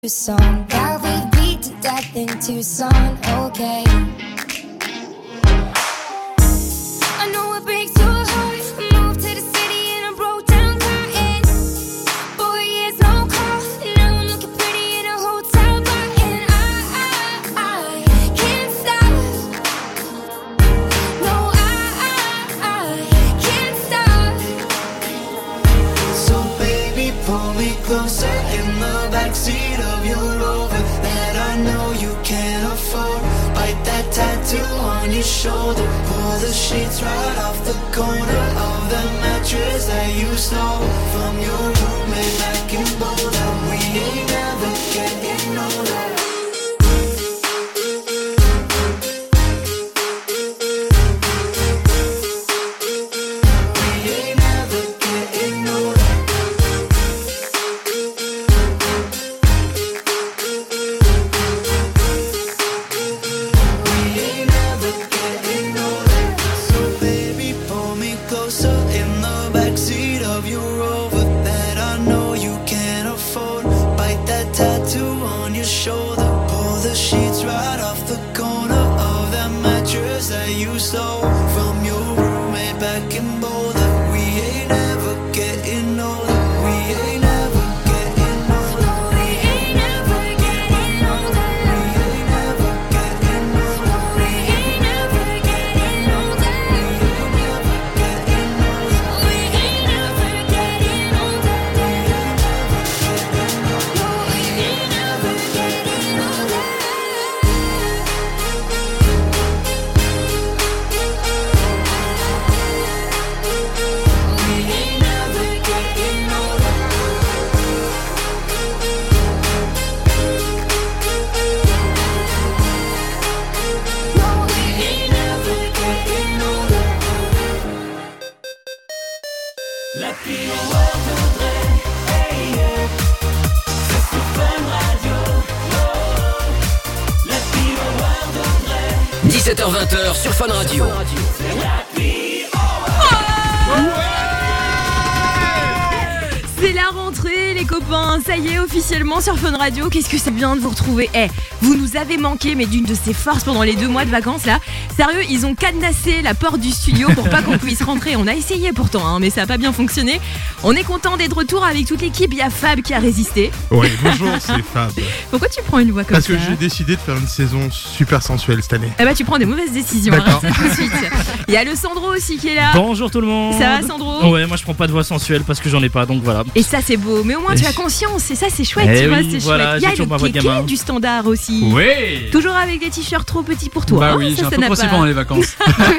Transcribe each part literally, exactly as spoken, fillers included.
Song. Now we beat to death in Tucson, okay. I know it breaks your heart. Moved to the city and I broke down crying. Four years no call. Now I'm looking pretty in a hotel bar. And I, I, I can't stop. No, I, I, I can't stop. So baby, pull me closer in the backseat of your Rover that I know you can't afford. Bite that tattoo on your shoulder. Pull the sheets right off the corner of the mattress that you stole from your roommate back in Boulder. We ain't never getting older. You stole from your roommate back in Boulder. We ain't never getting older. We ain't never getting older. We ain't never getting older. We ain't never getting older. We ain't never getting older. We ain't never getting older. We ain't never getting older. dix-sept heures vingt sur Fun Radio. C'est la rentrée les copains, ça y est officiellement sur Fun Radio. Qu'est-ce que c'est bien de vous retrouver. Eh, vous nous avez manqué mais d'une de ces forces pendant les deux mois de vacances là. Sérieux, ils ont cadenassé la porte du studio pour pas qu'on puisse rentrer. On a essayé pourtant hein, mais ça a pas bien fonctionné. On est content d'être de retour avec toute l'équipe. Il y a Fab qui a résisté. Ouais, bonjour, c'est Fab. Pourquoi tu prends une voix comme Parce ça? Parce que j'ai décidé de faire une saison super sensuelle cette année. Eh bah tu prends des mauvaises décisions. D'accord. Arrête tout de suite. Il y a le Sandro aussi qui est là. Bonjour tout le monde. Ça va Sandro? Ouais, moi je prends pas de voix sensuelle parce que j'en ai pas, donc voilà. Et ça c'est beau, mais au moins tu as conscience, et ça c'est chouette, eh tu vois, oui, c'est voilà, chouette. Il y a j'ai toujours ma voix le de kéké gamin. du standard aussi. Ouais. Toujours avec des t-shirts trop petits pour toi. Bah hein, oui, ça, j'ai un ça peu n'a trop pas- pendant les vacances.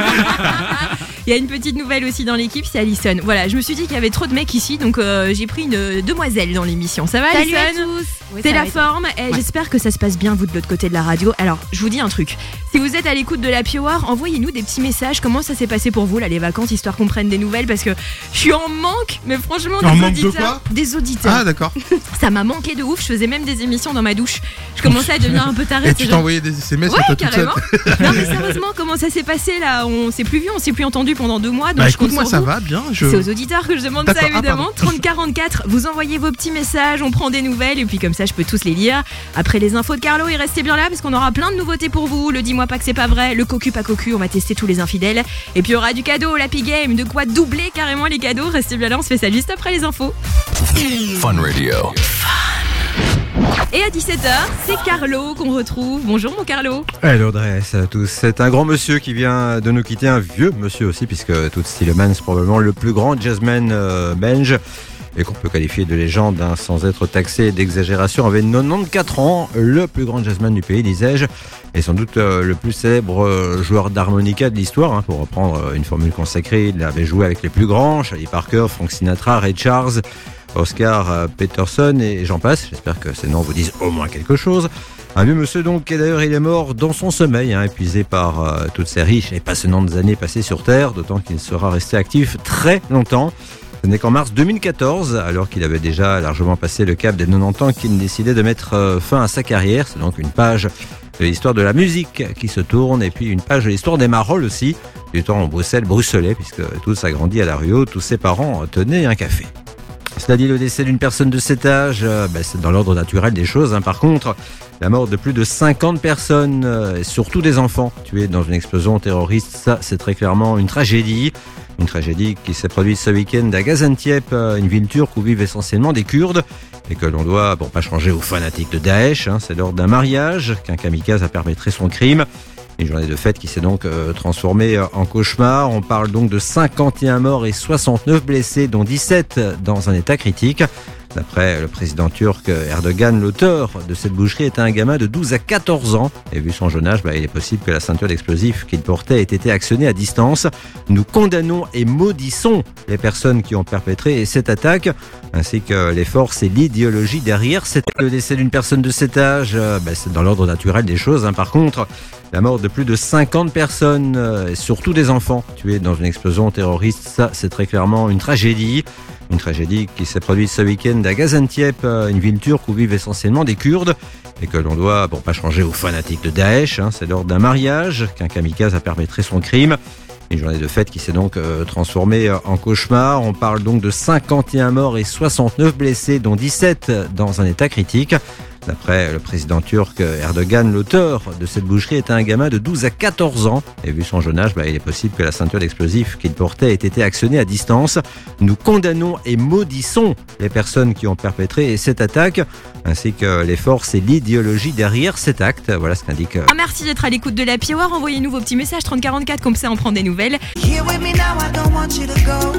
Il y a une petite nouvelle aussi dans l'équipe, c'est Alison. Voilà, je me suis dit qu'il y avait trop de mecs ici, donc euh, j'ai pris une euh, demoiselle dans l'émission. Ça va Salut Alison? à tous. Oui, C'est ça la va, forme, et Ouais. j'espère que ça se passe bien vous de l'autre côté de la radio. Alors, je vous dis un truc. Si vous êtes à l'écoute de la Hour, envoyez-nous des petits messages. Comment ça s'est passé pour vous là les vacances, histoire qu'on prenne des nouvelles, parce que je suis en manque, mais franchement En des manque de auditeurs, quoi des auditeurs. Ah d'accord. Ça m'a manqué de ouf. Je faisais même des émissions dans ma douche. Je commençais à devenir un peu tarée. Et c'est tu genre- t'envoyais des S M S Ouais, à toi toute seule. carrément. Non mais sérieusement, comment ça s'est passé là? On s'est plus vu, on s'est plus entendu pendant deux mois. Donc Bah je compte écoute, moi sur ça vous. va bien. Je... C'est aux auditeurs que je demande ça D'accord, ah, évidemment. pardon. trente quarante-quatre, vous envoyez vos petits messages, on prend des nouvelles et puis comme ça je peux tous les lire. Après les infos de Carlo, et restez bien là parce qu'on aura plein de nouveautés pour vous. Le dis-moi pas que c'est pas vrai, le cocu pas cocu, on va tester tous les infidèles. Et puis il y aura du cadeau, l'Happy Game, de quoi doubler carrément les cadeaux. Restez bien là, on se fait ça juste après les infos. Fun Radio. Et à dix-sept heures, c'est Carlo qu'on retrouve. Bonjour mon Carlo. Hello Dress à tous. C'est un grand monsieur qui vient de nous quitter, un vieux monsieur aussi, puisque Toots Thielemans c'est probablement le plus grand jazzman euh, belge et qu'on peut qualifier de légende hein, sans être taxé d'exagération. Avait quatre-vingt-quatorze ans, le plus grand jazzman du pays, disais-je, et sans doute euh, le plus célèbre euh, joueur d'harmonica de l'histoire. Hein, pour reprendre euh, une formule consacrée, il avait joué avec les plus grands, Charlie Parker, Frank Sinatra, Ray Charles, Oscar euh, Peterson et j'en passe. J'espère que ces noms vous disent au moins quelque chose. Un vieux monsieur donc, et d'ailleurs il est mort dans son sommeil, hein, épuisé par euh, toutes ces riches et passionnantes années passées sur Terre, d'autant qu'il sera resté actif très longtemps. Ce n'est qu'en mars deux mille quatorze, alors qu'il avait déjà largement passé le cap des quatre-vingt-dix ans, qu'il décidait de mettre euh, fin à sa carrière. C'est donc une page de l'histoire de la musique qui se tourne, et puis une page de l'histoire des marolles aussi, du temps en Bruxelles, bruxelais, puisque tous a grandi à la Rue Haute, tous ses parents tenaient un café. Cela dit, le décès d'une personne de cet âge, euh, bah, c'est dans l'ordre naturel des choses. Hein. Par contre, la mort de plus de cinquante personnes, euh, et surtout des enfants tués dans une explosion terroriste, ça c'est très clairement une tragédie. Une tragédie qui s'est produite ce week-end à Gaziantep, euh, une ville turque où vivent essentiellement des Kurdes, et que l'on doit, bon, pas changer aux fanatiques de Daesh. Hein. C'est lors d'un mariage qu'un kamikaze a perpétré son crime. Une journée de fête qui s'est donc euh, transformée en cauchemar. On parle donc de cinquante et un morts et soixante-neuf blessés, dont dix-sept dans un état critique. D'après le président turc Erdogan, l'auteur de cette boucherie était un gamin de douze à quatorze ans. Et vu son jeune âge, bah, il est possible que la ceinture d'explosifs qu'il portait ait été actionnée à distance. Nous condamnons et maudissons les personnes qui ont perpétré cette attaque, ainsi que les forces et l'idéologie derrière. C'était le décès d'une personne de cet âge, euh, bah, c'est dans l'ordre naturel des choses. Hein. Par contre, la mort de plus de cinquante personnes, euh, et surtout des enfants tués dans une explosion terroriste, ça c'est très clairement une tragédie. Une tragédie qui s'est produite ce week-end à Gaziantep, euh, une ville turque où vivent essentiellement des Kurdes, et que l'on doit, bon, pas changer aux fanatiques de Daesh. Hein. C'est lors d'un mariage qu'un kamikaze a perpétré son crime. Une journée de fête qui s'est donc euh, transformée en cauchemar. On parle donc de cinquante et un morts et soixante-neuf blessés, dont dix-sept dans un état critique. D'après le président turc Erdogan, l'auteur de cette boucherie était un gamin de douze à quatorze ans. Et vu son jeune âge, bah, il est possible que la ceinture d'explosifs qu'il portait ait été actionnée à distance. Nous condamnons et maudissons les personnes qui ont perpétré cette attaque, ainsi que les forces et l'idéologie derrière cet acte. Voilà ce qu'indique... Ah, merci d'être à l'écoute de l'Happy Hour. Envoyez-nous vos petits messages trente quarante-quatre, comme ça on prend des nouvelles. Here with me now, I don't want you to go.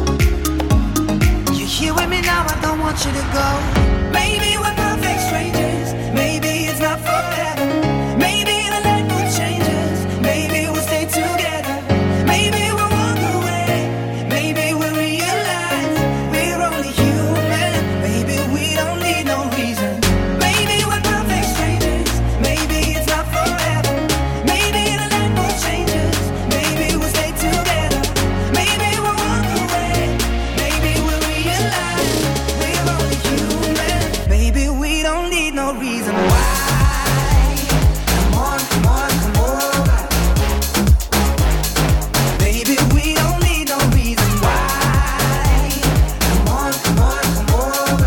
You're here with me now, I don't want you to go. Maybe we're perfect strangers. Maybe it's not forever. Maybe the light will change us. Maybe we'll stay together. Maybe we'll walk away. Maybe we'll realize we're only human. Maybe we don't need no reason. Maybe we're perfect strangers. Maybe it's not forever. Maybe the light will change us. Maybe we'll stay together. Maybe we'll walk away. Maybe we'll realize we're only human. Maybe we don't need no reason why. Come on, come on, come over. Maybe we don't need no reason why. Come on, come on, come over.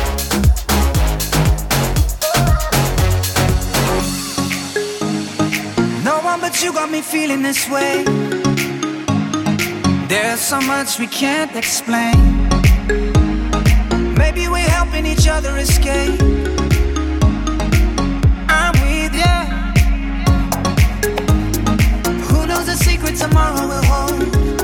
No one but you got me feeling this way. There's so much we can't explain. Maybe we're helping each other escape. I'm with ya. Who knows the secret tomorrow will hold?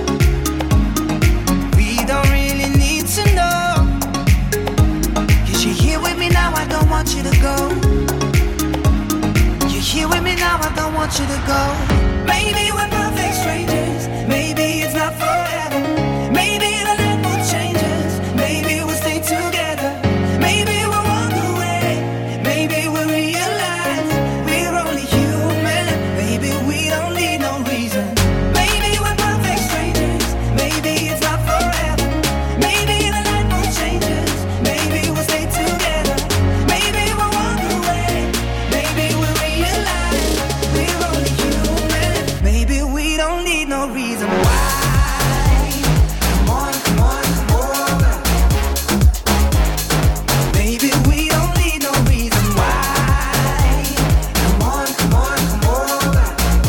We don't really need to know. Cause you're here with me now, I don't want you to go. You're here with me now, I don't want you to go. Maybe we're perfect strangers. Maybe it's not forever. Maybe the light will change us. Maybe we'll stay together. Maybe we'll walk away. Maybe we'll realize we're only human. Maybe we don't need no reason. Maybe we're perfect strangers. Maybe it's not forever. Maybe the light will change us. Maybe we'll stay together. Maybe we'll walk away. Maybe we'll realize we're only human. Maybe we don't need no reason why. Come on, come on, come over. Maybe we don't need no reason why. Come on, come on, come over.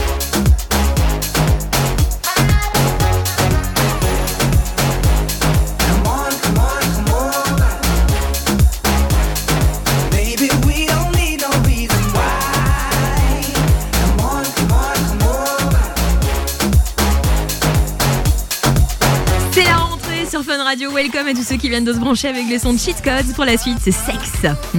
Come on, come on, come over. Maybe we don't need no reason why. Come on, come on, come over. C'est la rentrée sur Fun Radio. Welcome à tous ceux qui viennent de se brancher avec le son de Cheat Codes. Pour la suite, c'est sexe. Mmh.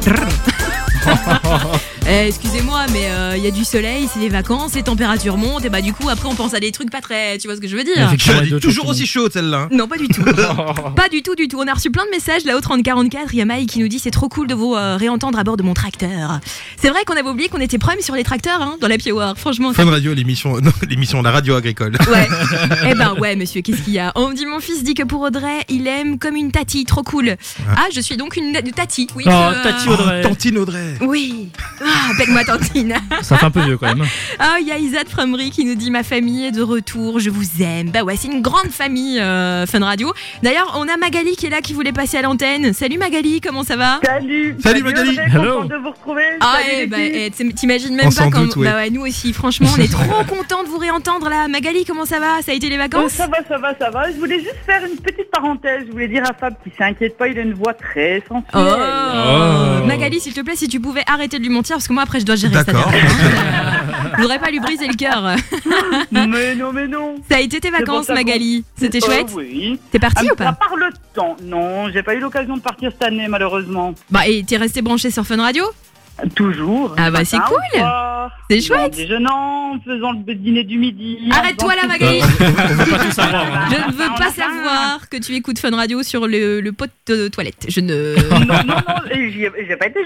Eh, excusez-moi, mais il euh, y a du soleil, c'est les vacances, les températures montent, et bah du coup après on pense à des trucs pas très, tu vois ce que je veux dire? Effectivement, Elle est de toujours tout le aussi chaude celle-là. Non, pas du tout. Pas du tout, du tout. On a reçu plein de messages là au trente quarante-quatre. Il y a Maï qui nous dit c'est trop cool de vous euh, réentendre à bord de mon tracteur. C'est vrai qu'on avait oublié qu'on était prime sur les tracteurs hein, dans l'Happy Hour. Franchement. Fun Radio, l'émission, non, l'émission, la radio agricole. Ouais. Eh ben ouais, monsieur, qu'est-ce qu'il y a? On me dit mon fils dit que pour Audrey, il aime comme une tati, trop cool. Ah, je suis donc une, une tati. Oui. Oh, euh, Tati Audrey. Tantine Audrey. Oui. Ah, appelle-moi Tantine. Ça fait un peu vieux quand même. Ah, il y a Isad Framry qui nous dit ma famille est de retour, je vous aime. Bah ouais, c'est une grande famille euh, Fun Radio. D'ailleurs, on a Magali qui est là, qui voulait passer à l'antenne. Salut Magali, comment ça va? Salut. Salut, Magali. Audrey, Hello. contente de vous retrouver. Ah, Salut, eh, les bah, filles. eh, t'im- t'imagines même On pas s'en quand. doute, ouais. Bah ouais, nous aussi, franchement, on est trop contents de vous réentendre là. Magali, comment ça va? Ça a été les Oh, vacances? ça va, ça va, ça va. Je voulais juste faire une petite parenthèse. Je voulais dire à Fab qu'il s'inquiète pas, il a une voix très sensuelle. Oh. Oh. Magali, s'il te plaît, si tu pouvais arrêter de lui mentir, parce que moi après je dois gérer ça. D'accord. derrière, hein. Je voudrais pas lui briser le cœur. Mais non, mais non. Ça a été tes pour vacances, ça qu'on- Magali? C'était Euh, chouette? Oui. T'es partie Ah, ou pas? À part le temps. Non, j'ai pas eu l'occasion de partir cette année, malheureusement. Bah, et t'es resté branché sur Fun Radio? Toujours. Ah bah, Le c'est matin, cool. au soir, C'est en chouette. déjeunant, en faisant le dîner du midi. en Arrête-toi là, faisant- Magali. On veut pas tout savoir. hein. Je ne veux pas savoir que tu écoutes Fun Radio sur le, le pot de toilette. Je ne. Non, non, non, et j'y ai- j'ai pas été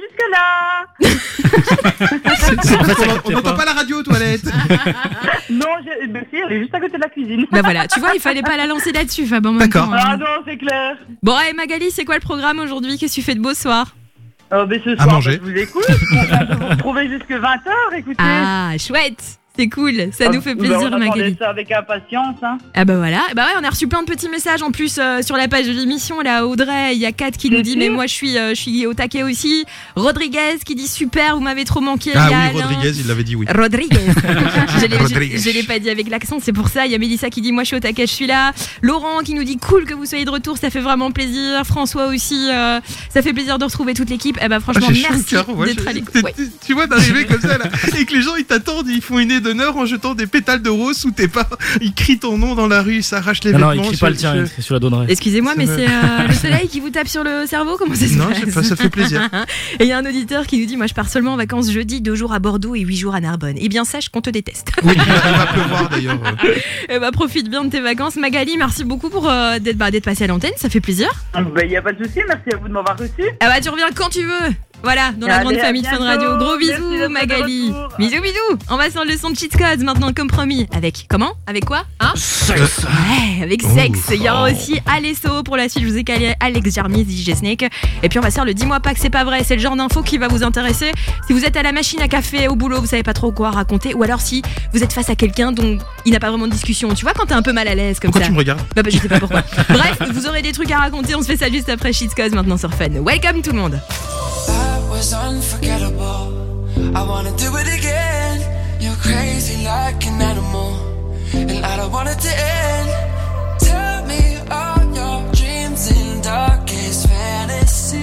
jusque-là. En fait, ça On captait n'entend pas la radio aux toilettes. Non, j'ai- mais si, elle est juste à côté de la cuisine. Bah voilà, tu vois, il fallait pas la lancer là-dessus, Fab. en même D'accord. temps, hein. Ah non, c'est clair. Bon, allez, Magali, c'est quoi le programme aujourd'hui? Qu'est-ce que tu fais de beau ce soir? Oh, mais ce À soir, manger. bah, je vous écoute. On peut vous retrouver jusque vingt heures, écoutez. Ah, chouette. C'est cool, ça Ah, nous fait bah, plaisir, on attendait Magali. ça avec impatience, hein. Ah bah voilà, bah ouais, on a reçu plein de petits messages en plus euh, sur la page de l'émission là. Audrey, il y a Kat qui nous C'est dit sûr. mais moi je suis euh, je suis au taquet aussi. Rodriguez qui dit super, vous m'avez trop manqué. Ah Il y a oui, Alain. Rodriguez, il l'avait dit oui. Rodriguez. je l'ai- Rodriguez. je- je l'ai pas dit avec l'accent, c'est pour ça. Il y a Mélissa qui dit moi je suis au taquet, je suis là. Laurent qui nous dit cool que vous soyez de retour, ça fait vraiment plaisir. François aussi, euh, ça fait plaisir de retrouver toute l'équipe. Eh ben franchement Ah, j'ai chaud au merci cœur, ouais, d'être je- à l'écoute. Ouais. tu- Tu vois, d'arriver comme ça là, et que les gens ils t'attendent, ils font une aide d'honneur en jetant des pétales de rose sous tes pas. Ils crient ton nom dans la rue, ils s'arrachent les Non, vêtements. non, il crie je- pas le tien, je- il crie sur la donnerait. Excusez-moi, mais Ça me- c'est euh, le soleil qui vous tape sur le cerveau? Comment ça se Non, passe? je sais pas, ça fait plaisir. Et il y a un auditeur qui nous dit moi je pars seulement en vacances jeudi, deux jours à Bordeaux et huit jours à Narbonne. Eh bien sache qu'on te déteste. Oui, il va, il va pleuvoir d'ailleurs. Eh bah profite bien de tes vacances. Magali, merci beaucoup pour euh, d'être bah, d'être passée à l'antenne, ça fait plaisir. Il bah, n'y a pas de souci, merci à vous de m'avoir reçu. Ah bah tu reviens quand tu veux. Voilà, dans la Allez, grande à famille de Fun bientôt. Radio. Gros Merci bisous d'être de Magali. retour. Bisous bisous. On va sur le son de Cheat Codes maintenant comme promis. Avec comment? Avec quoi? Hein? Ouais, avec Oh. sexe. Il y aura aussi Alesso pour la suite. Je vous ai calé Alex Jarmis, D J Snake. Et puis on va faire le dis-moi pas que c'est pas vrai. C'est le genre d'info qui va vous intéresser. Si vous êtes à la machine à café, au boulot, vous savez pas trop quoi raconter. Ou alors si vous êtes face à quelqu'un dont il n'a pas vraiment de discussion. Tu vois quand t'es un peu mal à l'aise comme Pourquoi ça. tu me regardes? Bah, bah, je sais pas pourquoi. Bref, vous aurez des trucs à raconter. On se fait ça juste après Cheat Codes maintenant sur Fun. Welcome tout le monde. That was unforgettable. I wanna do it again. You're crazy like an animal, and I don't want it to end. Tell me all your dreams and darkest fantasies.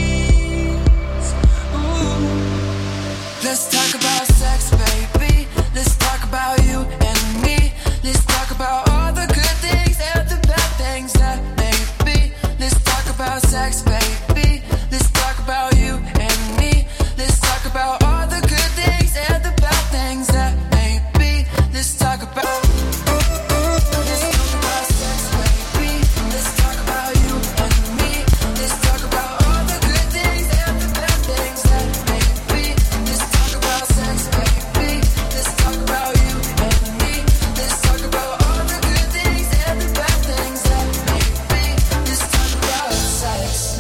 Ooh. Let's talk about sex, baby. Let's talk about you and me. Let's talk about all the good things and the bad things that may be. Let's talk about sex, baby. Let's talk about you and me. Let's talk about all the good things and the bad things that may be. Let's talk about. Let's talk about sex, baby. Let's talk about you and me. Let's talk about all the good things and the bad things that may be. Let's talk about sex, baby. Let's talk about you and me. Let's talk about all the good things and the bad things that may be. Let's talk about sex.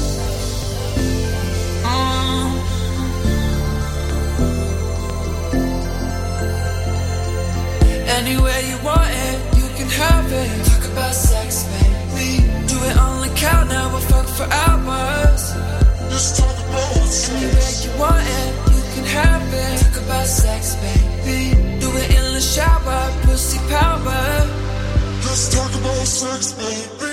Anywhere you want it, you can have it. Talk about sex, baby. Do it on the count now, we'll fuck for hours. Let's talk about sex. Anywhere you want it, you can have it. Talk about sex, baby. Do it in the shower, pussy power. Let's talk about sex, baby.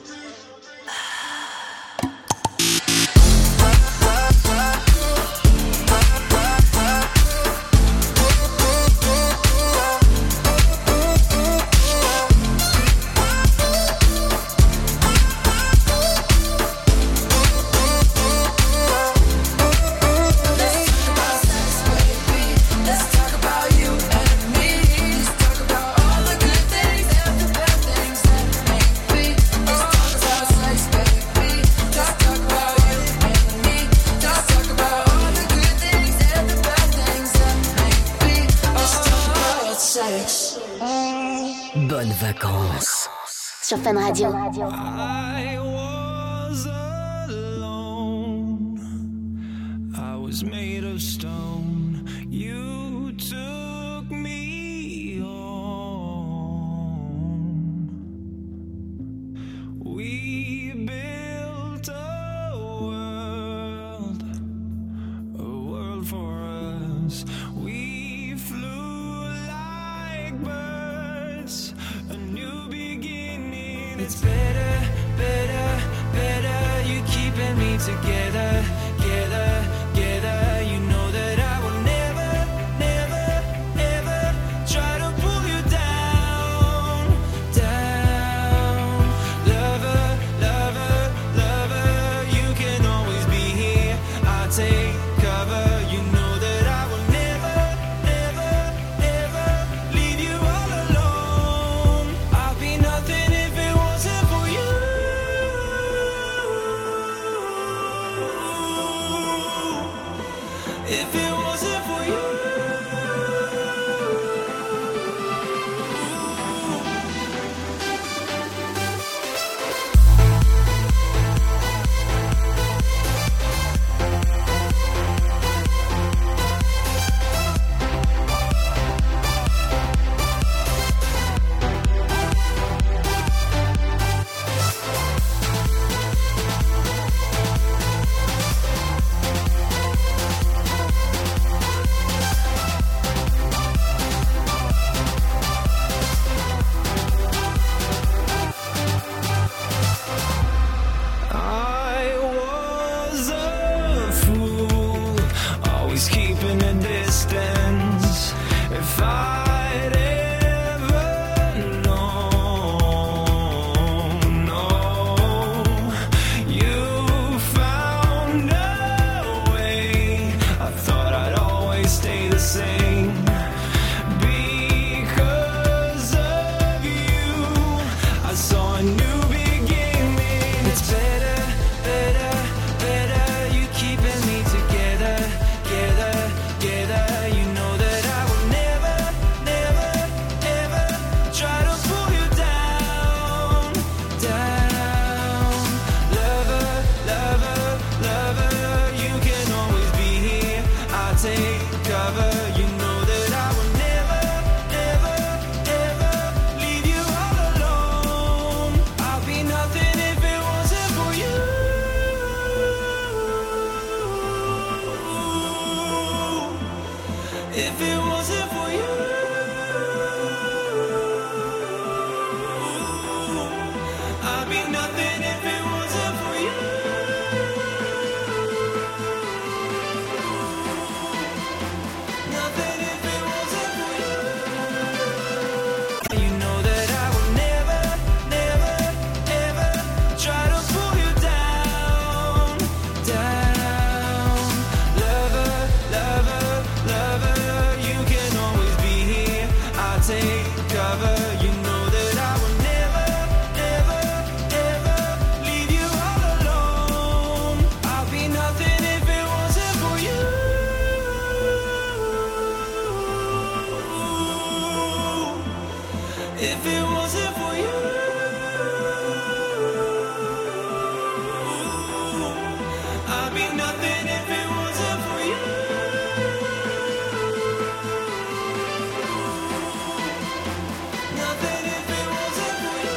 Let's talk about sex, baby. Let's talk about you and me. Let's talk about all the good things and the bad things that may be. Let's talk about sex, baby. Let's talk about you and me. Let's talk about all the good things and the bad things that may be. Let's talk about sex. Bonnes vacances. Sur Fun Radio. I was alone. I was was made of stone. You took me home. We built a world, a world for us. We flew like birds, a new beginning. It's better, better, better. You keeping me together, together, together. You know that I will never, never, ever try to pull you down, down. Lover, lover, lover. You can always be here. I'll take cover. You know that I will never, never, ever leave you all alone. I'd be nothing if it wasn't for you. If it wasn't for you. I was a fool, always keeping a distance. If I'd ever known, no, you found a way. I thought I'd always stay the same. Because of you, I saw a new beginning. It's better, better, better. You keeping me together, together, together. You know that I will never, never, ever try to pull you down, down. Lover, lover, lover. You can always be here. I'll take cover. You know that I will never, never, ever leave you all alone. I'll be nothing if it wasn't for you. If it wasn't for you. I'd be nothing if it wasn't for you. Nothing if it wasn't for you. You know that I will never, never, ever try to pull you down, down. Lover, lover, lover. You can always be here. I'll take cover. You know that I will never, never, ever leave you all alone. I'll be nothing if it wasn't for you. If it wasn't for you. I'd be nothing if it wasn't for you. Nothing if it wasn't for you.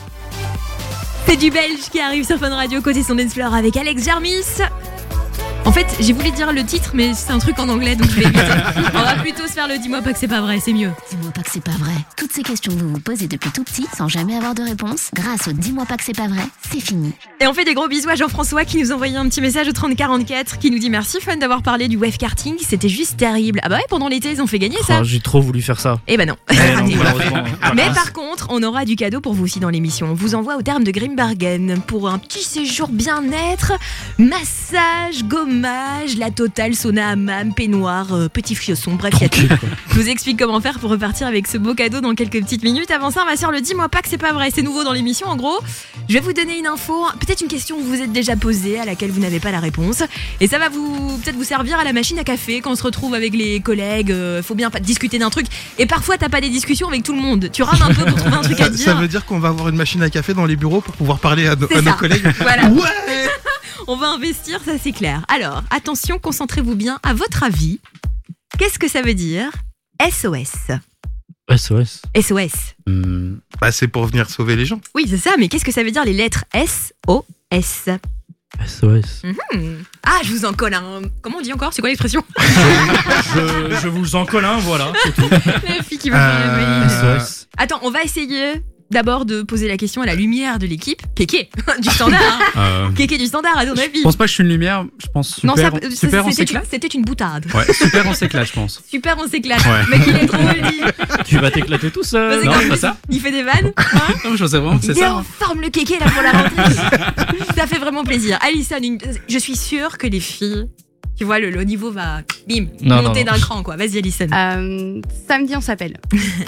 C'est du belge qui arrive sur Fun Radio côté son dance floor avec Alex Jarmis. En fait, fait, j'ai voulu dire le titre, mais c'est un truc en anglais, donc je vais éviter. On va plutôt se faire le dis-moi pas que c'est pas vrai, c'est mieux. Dis-moi pas que c'est pas vrai. Toutes ces questions que vous vous posez depuis tout petit sans jamais avoir de réponse, grâce au Dis-moi pas que c'est pas vrai, c'est fini. Et on fait des gros bisous à Jean-François qui nous envoyait un petit message au trente quarante-quatre qui nous dit merci Fun d'avoir parlé du wave karting, c'était juste terrible. Ah bah ouais, pendant l'été ils ont fait gagner ça. Oh, j'ai trop voulu faire ça. Eh ben non. Eh non, malheureusement. Mais par contre, on aura du cadeau pour vous aussi dans l'émission. On vous envoie au terme de Grimbergen pour un petit séjour bien-être, massage, gommage, la totale, sauna, hammam, peignoir, euh, petit fiosson, bref, il y a tout. Je vous explique comment faire pour repartir avec ce beau cadeau dans quelques petites minutes. Avant ça, on va sur le dis-moi pas que c'est pas vrai. C'est nouveau dans l'émission. En gros, je vais vous donner une info, peut-être une question que vous vous êtes déjà posée, à laquelle vous n'avez pas la réponse. Et ça va vous peut-être vous servir à la machine à café quand on se retrouve avec les collègues. Euh, faut bien pas discuter d'un truc. Et parfois, t'as pas des discussions avec tout le monde. Tu rames un peu pour trouver un truc à Ça, dire. ça veut dire qu'on va avoir une machine à café dans les bureaux pour pouvoir parler à, no- C'est à nos ça. collègues. Voilà. Ouais. On va investir, ça c'est clair. Alors, attention, concentrez-vous bien. À votre avis, qu'est-ce que ça veut dire S O S? S O S. S O S. Hmm. Bah, c'est pour venir sauver les gens. Oui, c'est ça, mais qu'est-ce que ça veut dire les lettres S O S? S O S. Mhm. Ah, je vous en colle un. Comment on dit encore? C'est quoi l'expression? je, je vous en colle un, voilà, c'est tout. La fille qui va faire la Euh, valise. S O S. Attends, on va essayer d'abord de poser la question à la lumière de l'équipe. Kéké, du standard. Hein. Euh, Kéké du standard, à ton avis. je pense pas que je suis une lumière, je pense super, Non, ça, on- ça, super on c'était, une, s'éclate. c'était une boutade. Ouais, super on s'éclate, je pense. Super, on s'éclate. Ouais. Mec, il est trop joli. Tu vas t'éclater tout seul. Vas-y, Non, comme c'est pas il- ça. Il fait des vannes. Non, je sais vraiment que c'est Il est ça. en hein. forme le kéké là pour la rentrée. Ça fait vraiment plaisir. Alison, une- je suis sûre que les filles, tu vois, le, le niveau va bim, Non, monter non, d'un non. cran quoi. Vas-y Alison. Euh, samedi, on s'appelle.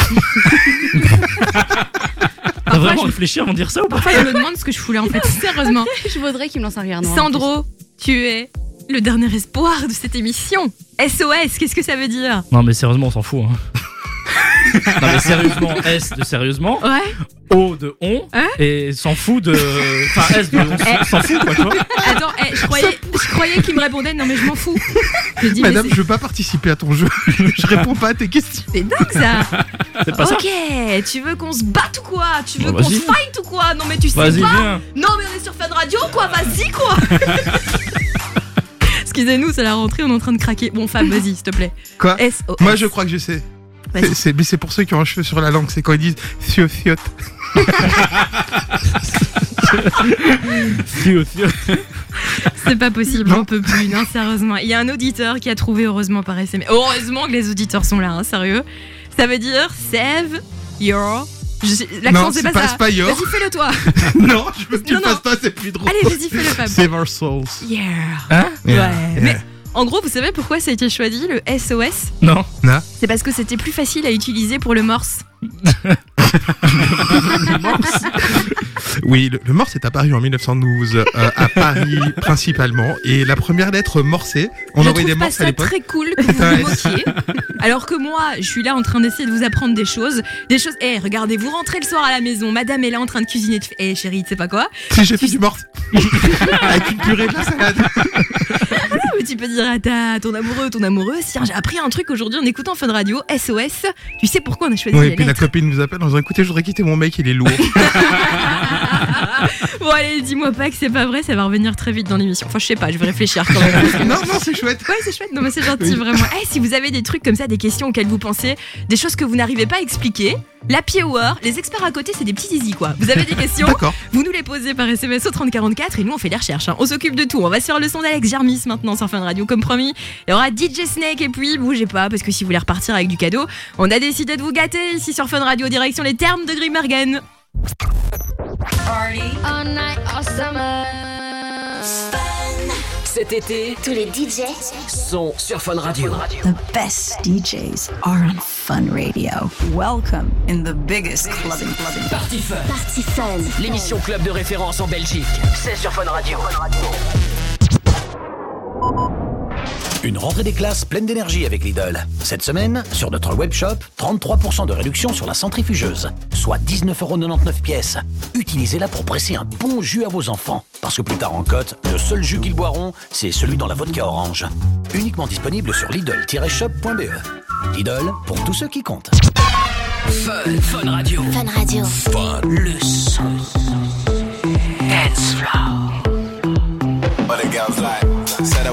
T'as Parfois, vraiment je- réfléchi avant de dire ça ou pas? Parfois, je me demande ce que je foulais en fait. Sérieusement. Je voudrais qu'il me lance un rire noir. Sandro, tu es le dernier espoir de cette émission. S O S, qu'est-ce que ça veut dire? Non, mais sérieusement, on s'en fout. Hein. Non, mais sérieusement, S de sérieusement, Ouais. O de on, Hein et s'en fout de. Enfin, S de on s'en fout, quoi, tu vois. Attends, eh, je croyais, je croyais qu'il me répondait non mais je m'en fous. Je dis, mais Madame, c'est- je veux pas participer à ton jeu. Je réponds pas à tes questions. c'est dingue ça. C'est pas ça. Ok, tu veux qu'on se batte ou quoi? Tu veux Bah, qu'on se vas-y. fight ou quoi? Non mais tu sais Vas-y, pas. viens. Non mais on est sur Fun Radio quoi, vas-y quoi. Excusez-nous, c'est la rentrée, on est en train de craquer. Bon Fab, vas-y s'il te plaît. Quoi? S O S. Moi, je crois que je sais. Vas-y. C'est, c'est- mais c'est pour ceux qui ont un cheveu sur la langue. C'est quand ils disent Fio Fiot. Fio, fio. C'est pas possible, Non. on peut plus, non, sérieusement. Il y a un auditeur qui a trouvé heureusement par S M S. Heureusement que les auditeurs sont là, hein, sérieux. Ça veut dire save your. Je sais- L'accent, Non, c'est c'est pas, pas ça. Spayor. Vas-y, fais-le toi. Non, je veux que tu Non, le non. fasses pas, c'est plus drôle. Allez, vas-y, fais-le Fab. Save our souls. Yeah. Hein? Ouais. Yeah. Mais en gros, vous savez pourquoi ça a été choisi, le S O S? Non. C'est parce que c'était plus facile à utiliser pour le morse. Oui, le, le morse est apparu en mille neuf cent douze euh, à Paris principalement. Et la première lettre morsée, on je envoyait trouve des pas morses à ça l'époque. très cool que vous Ouais. vous moquiez. Alors que moi, je suis là en train d'essayer de vous apprendre des choses. Des choses. Eh, regardez, vous rentrez le soir à la maison, madame est là en train de cuisiner. Tu fais, eh chérie, tu sais pas quoi? Si j'ai fait du morse avec une purée de la salade. Mais tu peux dire à ta, ton amoureux, ton amoureuse, tiens, j'ai appris un truc aujourd'hui en écoutant Fun Radio, S O S. Tu sais pourquoi on a choisi Oui, les et puis la lettres? copine nous appelle en disant écoutez, je voudrais quitter mon mec, il est lourd. Bon allez, dis-moi pas que c'est pas vrai, ça va revenir très vite dans l'émission. Enfin, je sais pas, je vais réfléchir quand même. Non, non, c'est chouette. Ouais, c'est chouette. Non, mais c'est gentil, Oui. vraiment. Eh, si vous avez des trucs comme ça, des questions auxquelles vous pensez, des choses que vous n'arrivez pas à expliquer, l'happy hour, les experts à côté, c'est des petits zizi, quoi. Vous avez des questions, D'accord. vous nous les posez par S M S au trente quarante-quatre et nous, on fait des recherches. Hein. On s'occupe de tout. On va se faire le son d'Alex Germis maintenant sur Fun Radio, comme promis. Il y aura D J Snake et puis, bougez pas, parce que si vous voulez repartir avec du cadeau, on a décidé de vous gâter ici sur Fun Radio, direction les termes de Grimbergen. All night, all summer. Cet été, Tous les D J sont sur Fun Radio. The best D Js are on Fun Radio. Welcome in the biggest clubbing clubbing. Party Fun, Party Fun. l'émission club de référence en Belgique. C'est sur Fun Radio. Une rentrée des classes pleine d'énergie avec Lidl. Cette semaine, sur notre webshop, trente-trois pour cent de réduction sur la centrifugeuse, soit dix-neuf euros quatre-vingt-dix-neuf pièces. Utilisez-la pour presser un bon jus à vos enfants. Parce que plus tard en côte, le seul jus qu'ils boiront, c'est celui dans la vodka orange. Uniquement disponible sur lidl tiret shop point b e. Lidl, pour tous ceux qui comptent. Fun, Fun Radio. Fun Radio. Fun, le son. Dance floor. But the girls like said I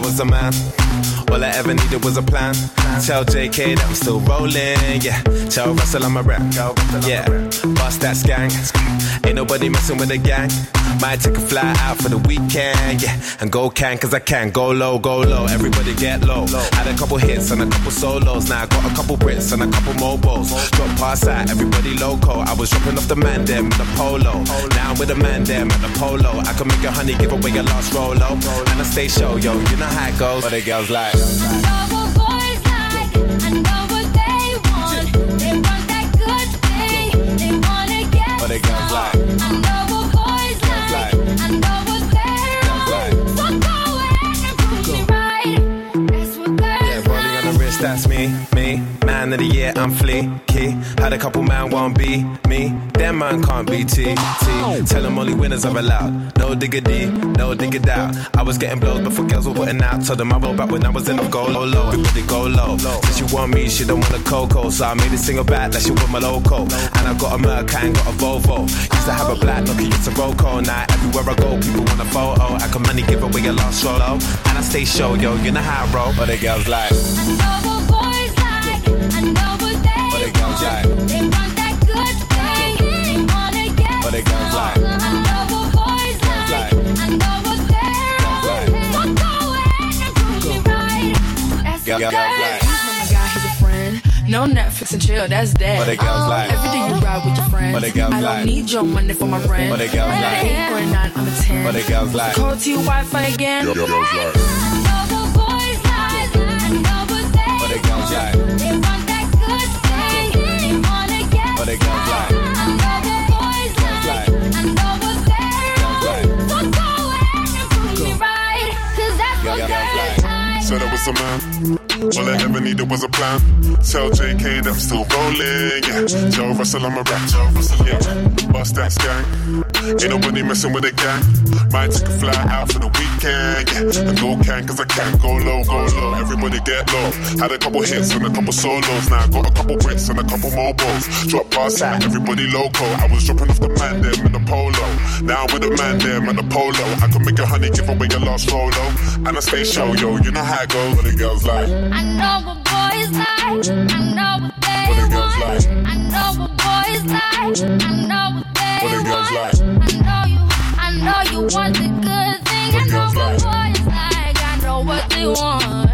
was a man. All I ever needed was a plan. Tell J K that I'm still rolling, yeah. Tell Russell I'm a rap, yeah. Bust that gang. Ain't nobody messing with the gang. Might take a fly out for the weekend, yeah. And go can, cause I can. Go low, go low, everybody get low. Had a couple hits and a couple solos. Now I got a couple Brits and a couple mobiles. Drop pass out, everybody loco. I was dropping off the man them in the polo. Now I'm with the man them at the polo. I can make your honey give away your last rolo. And I stay show, yo, you know how it goes. But the girls like I know what boys like, I know what they want. They want that good thing, they wanna get But the girls like I know what boys like, I know what they're on. So go ahead and prove me right. That's what girls yeah, rolling on the wrist, that's me, me. Man of the year, I'm fleeky. Had a couple man won't be me. Them man can't be T, T. Tell them only winners are allowed. No diggity, no diggity out. I was getting blows before girls were putting out. Told them I roll back when I was in the go low. Everybody go low. Since you want me, she don't want a cocoa. So I made a single back like she want my loco. And I got a Merc, I ain't got a Volvo. Used to have a black Nokia, it's a Roco. Now everywhere I go, people want a photo. I can money give away a lost solo. And I stay show, yo, you know how I roll. But the girls like I know what boys like, I know what they But the girls like They want that good thing, they wanna get But the girls like I know what boys like, I know what they're on. So go ahead and prove me right. That's what girls like. He's not my guy, he's a friend. No Netflix and chill, that's that. But the girls like Every day you ride with your friends. But the girls I don't like need your money for my rent. But the girls I got like an eight or a nine on the ten. But the girls like Call to your Wi-Fi again. Girls like I know what boys like, I know what they But the girls like They want that good thing, they wanna get But the girls like I know what boys like, I know what they're on. So go ahead and prove me right, cause that's what girls like. Said I was a man. All I ever needed was a plan. Tell J K that I'm still rolling, yeah. Tell Russell I'm a rap, yeah. Bust that gang. Ain't nobody messing with the gang. Might take a fly out for the weekend, yeah. And go can, cause I can. Go low, go low, everybody get low. Had a couple hits and a couple solos. Now I got a couple Brits and a couple mobiles. Drop pass out, everybody loco. I was dropping off the man them in the polo. Now I'm with the man them at the polo. I can make your honey give away your last rolo. And I stay show, yo, you know how it goes. What the girls like I know what boys like, I know what they What the girls want. like I know what boys like, I know what they What the girls want. like I know you, I know you want the good thing. What I the know girls what like boys like, I know what they want.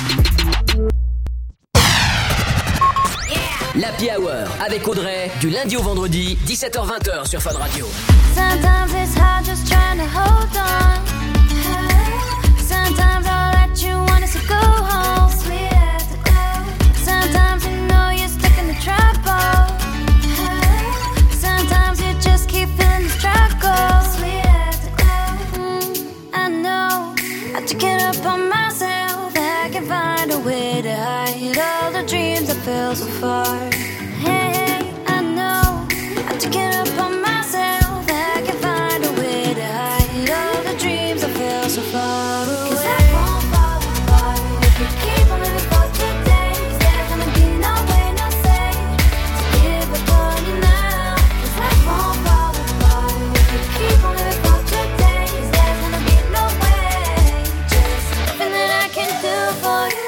L'Happy Hour avec Audrey, du lundi au vendredi, dix-sept heures vingt sur Fun Radio. Sometimes it's hard just trying to hold on. Sometimes all that you want is to go home. Sometimes you know you're stuck in the trouble. Sometimes you just keep feeling the struggle. Mm, I know I took it up on myself. I can find a way to hide all the dreams that fell so far. Hey, I know I took it up on myself. I can find a way to hide all the dreams that fell so far away. 'Cause I won't fall apart if you keep on living for today. There's gonna be no way, no say to give up on you now. 'Cause I won't fall apart if you keep on living for today. There's gonna be no way, just nothing that I can do for you.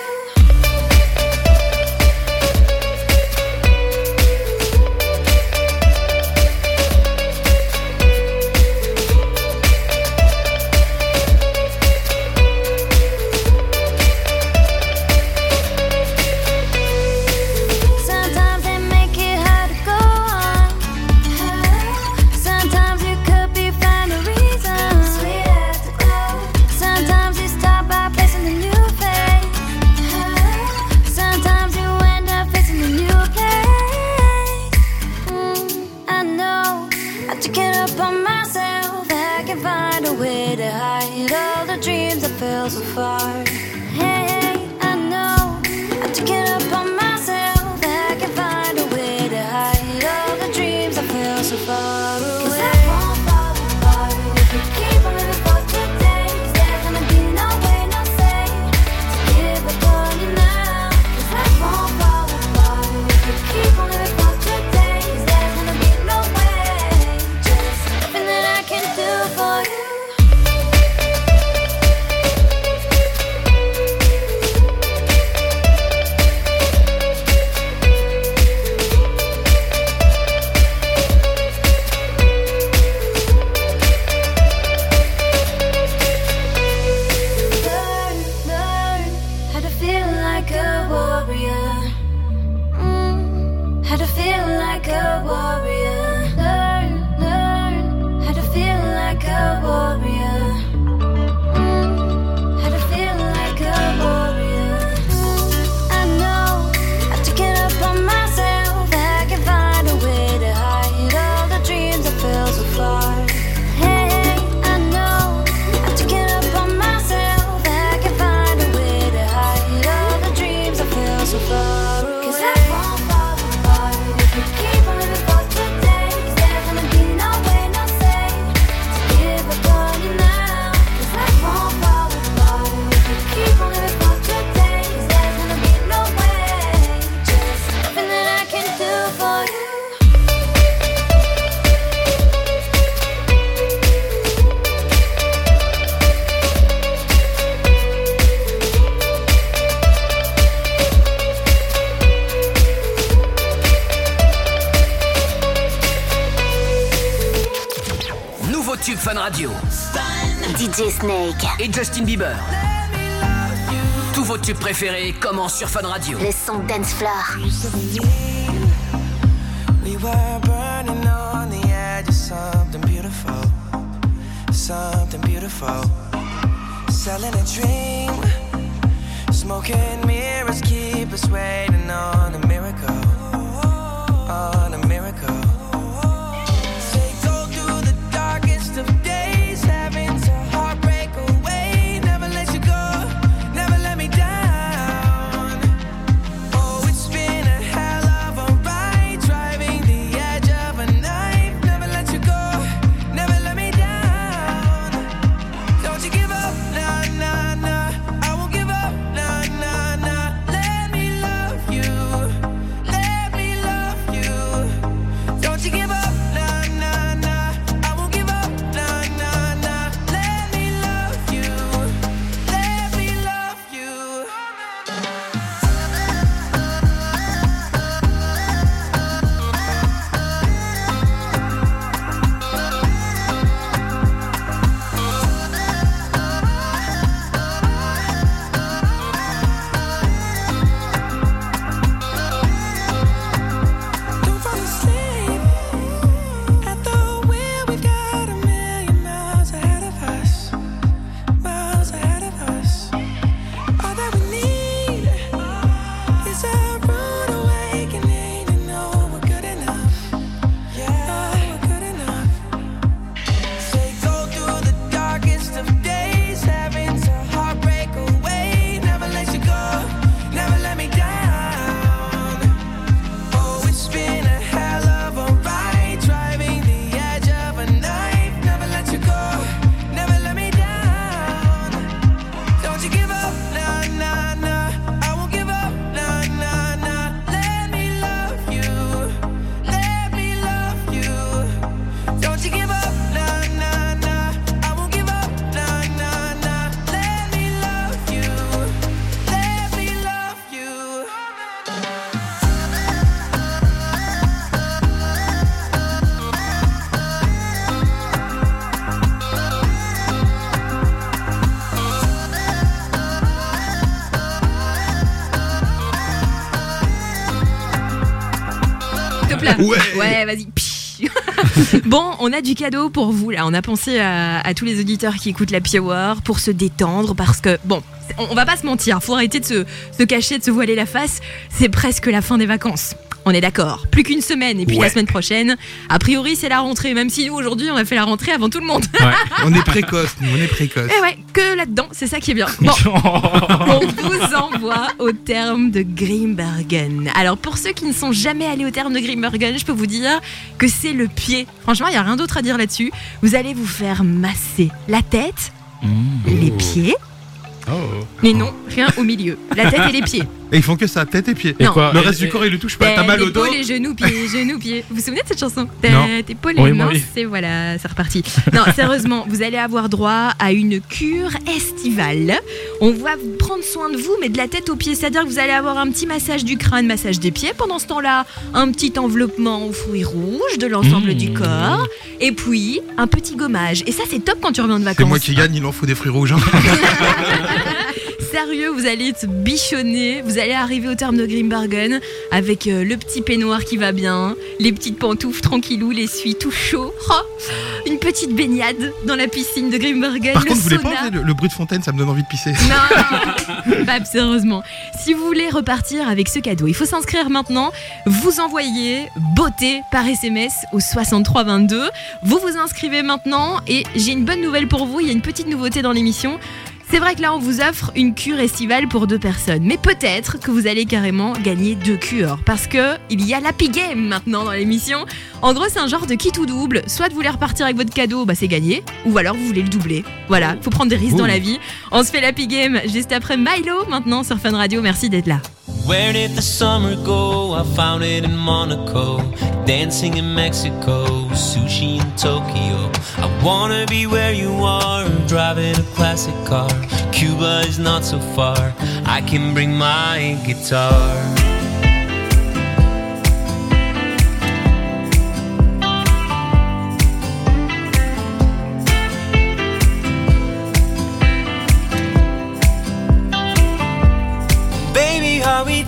Sometimes they make it hard to go on. Sometimes you could be find a reason. Sometimes you start by facing a new face. Sometimes you end up facing a new place. Mm, I know I took it up on myself. I can find a way to hide all the dreams that fell so far. Hey, I know I took it up on myself. I can find a way to hide all the dreams that fell so far away. 'Cause I won't fall apart if you keep on living for today. There's gonna be no way, no say to give up on you now. 'Cause I won't fall apart if you keep on living for today. There's gonna be no way, just nothing that I can do for you. Radio. D J Snake et Justin Bieber. Tous vos tubes préférés commencent sur Fun Radio. Le son dance floor. We were burning on the edge of something beautiful, something beautiful. Selling a dream, smoking mirrors keep us waiting on a miracle, on a miracle. They go through the darkest of days, having to heartbreak away. Never let you go, never let me down. Oh, it's been a hell of a ride, driving the edge of a knife. Never let you go, never let me down. Don't you give up, nah, nah, nah. I won't give up, nah, nah, nah. Let me love you, let me love you. Don't you give up, nah, nah, nah. I won't give up, nah, nah, nah. Let me love you, let me love you. Don't fall asleep at the wheel. We've got a million miles ahead of us, miles ahead of us. All that we need is a rude awakening to know we're good enough. Yeah, we're good enough. They go through the darkest of days, having to heartbreak away. Never let you go, never let me down. Oh, it's been a hell of a ride, driving the edge of a knife. Never let you go, never let me down. Don't you give up, nah, nah, nah. I won't give up, nah, nah, nah. Let me love you, let me love you. Don't you give up, nah, nah, nah. I won't give up, nah, nah, nah. Let me love you, let me love you. Top là. Ouais. Ouais, vas-y. Bon, on a du cadeau pour vous là. On a pensé à, à tous les auditeurs qui écoutent la Hour pour se détendre parce que, bon, on, on va pas se mentir, faut arrêter de se, se cacher, de se voiler la face. C'est presque la fin des vacances. On est d'accord. Plus qu'une semaine et puis Ouais. la semaine prochaine, a priori c'est la rentrée. Même si nous aujourd'hui on a fait la rentrée avant tout le monde. On est précoce, nous, on est précoce. Et ouais, que là-dedans, c'est ça qui est bien. Bon, on vous envoie au terme de Grimbergen. Alors pour ceux qui ne sont jamais allés au terme de Grimbergen, je peux vous dire que c'est le pied. Franchement, il n'y a rien d'autre à dire là-dessus. Vous allez vous faire masser la tête, les pieds, mais non, rien au milieu. La tête et les pieds. Et ils font que ça, tête et pieds. Et quoi Le reste du corps, ils le touchent pas. T'as mal au dos. Épaules et genoux, pieds, genoux, pieds. Vous vous souvenez de cette chanson? Non. Tête, épaules et Oui, non, oui. c'est voilà, c'est reparti. Non, sérieusement, vous allez avoir droit à une cure estivale. On va prendre soin de vous, mais de la tête aux pieds. C'est-à-dire que vous allez avoir un petit massage du crâne, massage des pieds. Pendant ce temps-là, un petit enveloppement aux fruits rouges de l'ensemble Mmh. du corps. Et puis, un petit gommage. Et ça, c'est top quand tu reviens de C'est vacances. moi qui gagne, il en faut des fruits rouges. hein. Sérieux, vous allez être bichonné, vous allez arriver au terme de Grimbergen avec euh, le petit peignoir qui va bien, les petites pantoufles tranquillou, l'essuie tout chaud, oh, une petite baignade dans la piscine de Grimbergen. Par le contre, vous voulez sauna. pas le, le bruit de fontaine, ça me donne envie de pisser. Non, Fab, sérieusement. Si vous voulez repartir avec ce cadeau, il faut s'inscrire maintenant. Vous envoyez beauté par S M S au soixante-trois vingt-deux. Vous vous inscrivez maintenant et j'ai une bonne nouvelle pour vous. Il y a une petite nouveauté dans l'émission. C'est vrai que là, on vous offre une cure estivale pour deux personnes. Mais peut-être que vous allez carrément gagner deux cures. Parce que il y a l'Happy Game maintenant dans l'émission. En gros, c'est un genre de kit ou double. Soit vous voulez repartir avec votre cadeau, bah c'est gagné. Ou alors vous voulez le doubler. Voilà, faut prendre des risques dans la vie. On se fait l'Happy Game juste après Milo maintenant sur Fun Radio. Merci d'être là. Where did the summer go? I found it in Monaco, dancing in Mexico, sushi in Tokyo. I wanna be where you are, driving a classic car. Cuba is not so far, I can bring my guitar.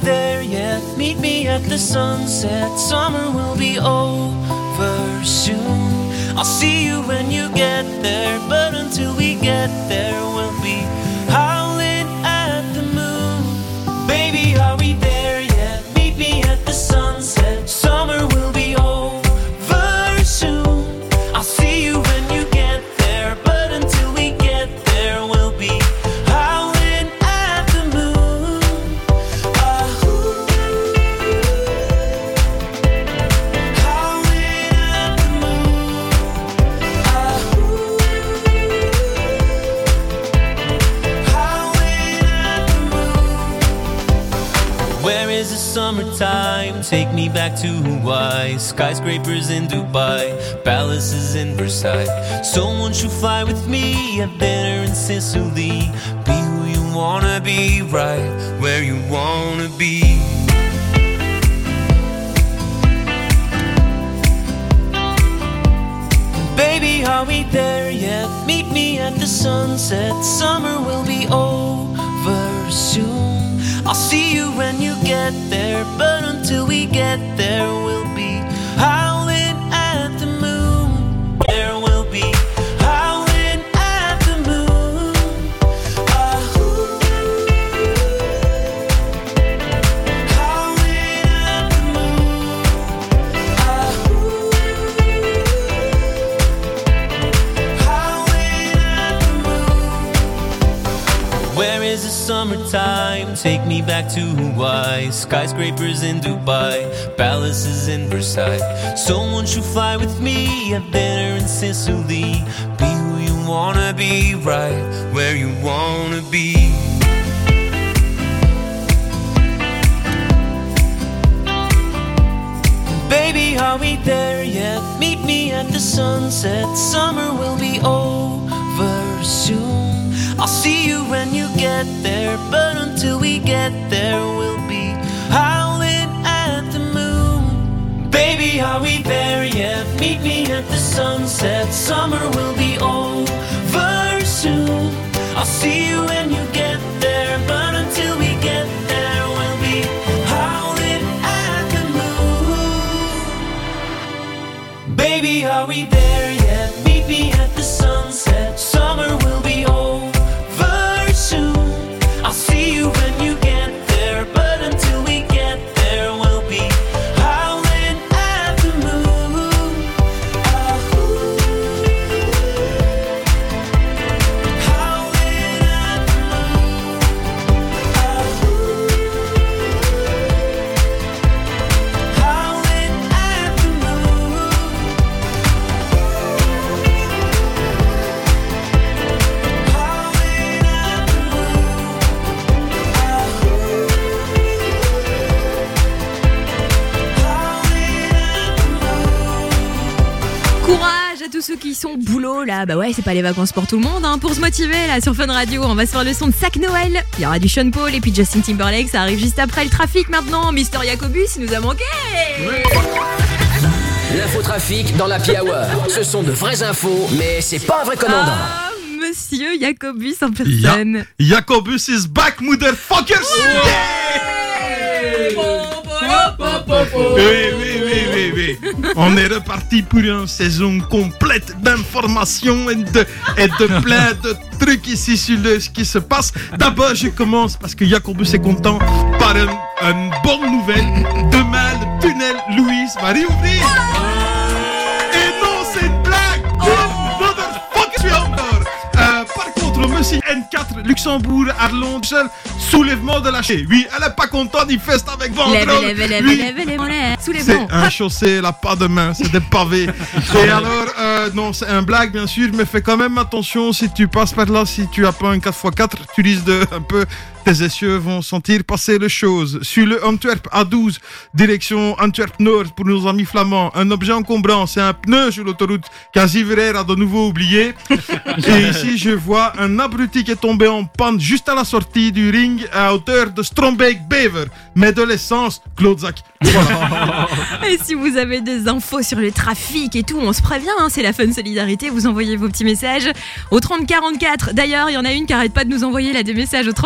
there yet? Meet me at the sunset. Summer will be over soon. I'll see you when you get there, but until we get there, we'll be howling at the moon. Baby, are we there yet? Meet me at the sunset. Summer will be over soon. I'll see you when you get there, but until we get there, we'll be howling at the moon. Ah, ooh. Howling at the moon. Ah, ooh. Howling at the moon. Where is the summertime? Take me back to Hawaii. Skyscrapers in Dubai, palaces in Versailles. So won't you fly with me? At dinner in Sicily. Be who you wanna be, right where you wanna be. Baby, are we there yet? Meet me at the sunset. Summer will be over soon. I'll see you when you get there, but until we get there, we'll be howling at the moon. There will be howling at the moon. Ah, ooh. Howling at the moon. Ah, ooh. Howling at the moon. Where is the summertime? Take me back to Hawaii. Skyscrapers in Dubai, palaces in Versailles. So won't you fly with me? At dinner in Sicily. Be who you wanna be, right where you wanna be. Baby, are we there yet? Meet me at the sunset. Summer will be over soon. I'll see you when you get there, but until we get there, we'll be howling at the moon. Baby, are we there yet? Meet me at the sunset. Summer will be over soon. I'll see you when you get there, but until we get there, we'll be howling at the moon. Baby, are we there yet? Meet me at the sunset. Summer will be over soon. I'll see you when you get there, but until we get there, we'll be howling at the moon. Ah, ooh. Howling at the moon. Ah, ooh. Howling at the moon. Courage à tous ceux qui sont boulot là. Bah ouais, c'est pas les vacances pour tout le monde hein. Pour se motiver là sur Fun Radio, on va se faire le son de Sac Noël. Il y aura du Sean Paul et puis Justin Timberlake. Ça arrive juste après le trafic maintenant. Mister Jacobus, il nous a manqué. L'infotrafic dans l'Happy Hour. Ce sont de vraies infos, mais c'est pas un vrai commandant. Ah, Monsieur Jacobus en personne. Ja- Jacobus is back, motherfuckers! Oui, oui, oui, oui, oui. On est reparti pour une saison complète d'informations et de, et de plein de trucs ici sur le, ce qui se passe. D'abord, je commence parce que Jacobus est content par une, une bonne nouvelle. Demain, le tunnel Louise va réouvrir. Et non, c'est une blague. Motherfucker, je suis encore. Euh, par contre, monsieur N quatre, Luxembourg, Arlon, seul soulèvement de la chaîne. Oui, elle est pas contente, il feste avec Vendrome. Lève, lève, lève, Oui. lève, lève, lève, sous les C'est bancs. un chaussée, là, pas de main, c'est des pavés. Et alors, euh, non, c'est un blague, bien sûr, mais fais quand même attention si tu passes par là, si tu as pas un quatre par quatre, tu risques de un peu. Tes essieux vont sentir passer les choses. Sur le Antwerp A douze, direction Antwerp Nord pour nos amis flamands, un objet encombrant, c'est un pneu sur l'autoroute qu'Asie Verrière a de nouveau oublié. Et ici, je vois un abruti qui est tombé en panne juste à la sortie du ring à hauteur de Strombeek-Bever. Mais de l'essence, Claude Zac. Voilà. Et si vous avez des infos sur le trafic et tout, on se prévient, hein, c'est la Fun Solidarité, vous envoyez vos petits messages au trente quarante-quatre. D'ailleurs, il y en a une qui arrête pas de nous envoyer là des messages au trente quarante-quatre.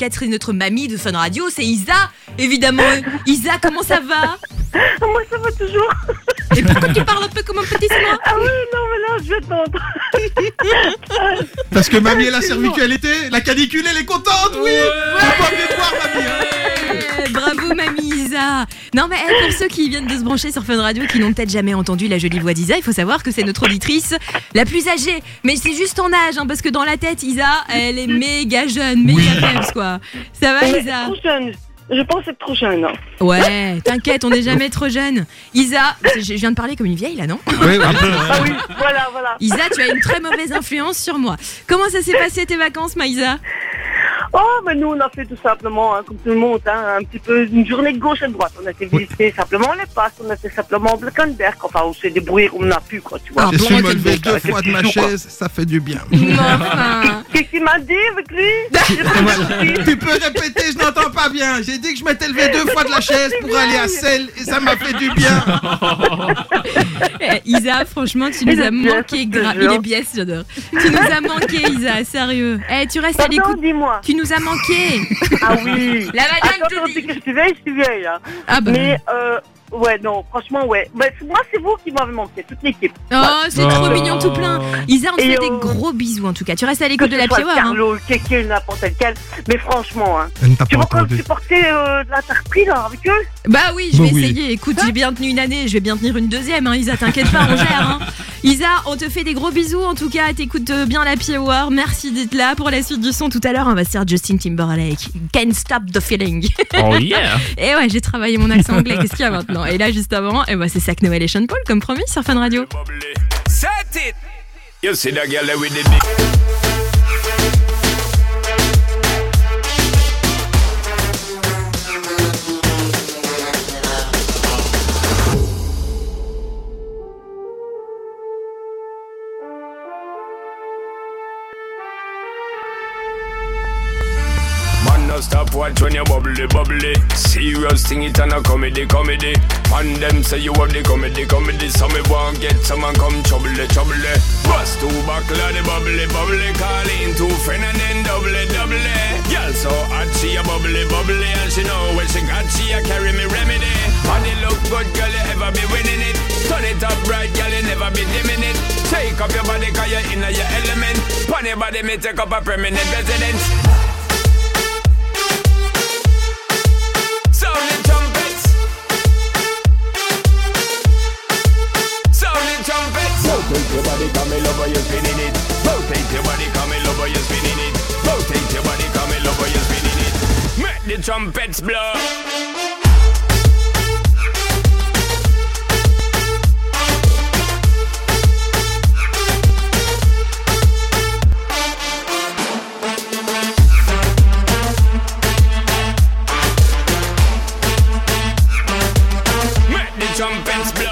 tête, c'est notre mamie de Fun Radio, c'est Isa, évidemment. Isa, comment ça va? Moi, ça va toujours. Et pourquoi tu parles un peu comme un petit soin? Ah oui, non, mais là, je vais t'entendre. Parce que mamie, elle a servi qu'elle était. La canicule, elle est contente, oui. On va venir voir, mamie. Hein. Bravo, mamie Isa. Non, mais hey, pour ceux qui viennent de se brancher sur Fun Radio, qui n'ont peut-être jamais entendu la jolie voix d'Isa, il faut savoir que c'est notre auditrice la plus âgée. Mais c'est juste en âge, hein, parce que dans la tête, Isa, elle est méga jeune, méga peps, quoi. Ça va, Mais Isa? trop jeune. Je pense être trop jeune. Hein. Ouais, t'inquiète, on n'est jamais trop jeune. Isa, je viens de parler comme une vieille là, non? Oui, un peu. Ah oui, voilà, voilà. Isa, tu as une très mauvaise influence sur moi. Comment ça s'est passé tes vacances, Maïsa? Oh, mais nous, on a fait tout simplement, hein, comme tout le monde, hein, un petit peu une journée de gauche et de droite. On a été visiter simplement les passes, on a fait simplement Blankenberg. Enfin, on s'est débrouillé comme on a pu, quoi, tu vois. J'ai su me lever deux fois de ma chaise, ça fait du bien. Enfin. Qu'est-ce qu'il m'a dit avec lui? Tu peux répéter, je n'entends pas bien. J'ai dit que je m'étais levé deux fois de la chaise pour aller à Celle et ça m'a fait du bien. Eh, Isa, franchement, tu nous as manqué grave. Il est biais, j'adore. Tu nous as manqué, Isa, sérieux. Eh, tu restes à l'écoute. Dis-moi. Tu nous as manqué. Ah oui. La madame Attends, te on dit que je suis vieille, je suis vieille. Hein. Ah bah. Mais, euh, ouais, non, franchement, ouais. Bah, moi, c'est vous qui m'avez manqué, toute l'équipe. Oh, c'est Oh. trop mignon tout plein. Isa, on te Et fait euh, des gros bisous en tout cas. Tu restes à l'écoute Que de la ce soit Piaware. Hein. Carlo, Kéké, n'importe lequel. Mais franchement, hein. Elle ne t'a Tu pas vas quand même entendu. supporter euh, de la tarprie, là, avec eux? Bah oui, je Bah vais oui. essayer. Écoute, j'ai bien tenu une année, je vais bien tenir une deuxième. Hein. Isa, t'inquiète pas, on gère. Hein. Isa, on te fait des gros bisous en tout cas. T'écoutes bien la Piaware. Merci d'être là pour la suite du son. Tout à l'heure, on va se faire Justin Timberlake. Can't stop the feeling. Oh yeah. Et ouais, j'ai travaillé mon accent anglais. Qu'est-ce qu'il y a maintenant? Et là, juste avant, et bah, c'est Sac Noël et Sean Paul, comme promis sur Fun Radio. Set it! You see that girl with the big. Man, no stop watch when you bubbly, bubbly. Serious thing, it and a comedy, comedy. Man, them say you have the comedy, comedy. So me won't get someone come trouble, trouble. Bust two buckle of the bubbly, bubbly. Call in two friend and then double, double. Girl so hot, she a bubbly, bubbly. And she know when she got, she a carry me remedy. Body look good, girl, you ever be winning it. Turn it up right, girl, you never be dimming it. Take up your body, cause you're in your element. Pon your body, me take up a permanent residence. Sounding trumpets. Sounding trumpets. Rotate your body, come in over, you're spinning it. Rotate your body, come in over, you're spinning it. Rotate your body, come in over, you're spinning it. Make the trumpets blow. Make the trumpets blow.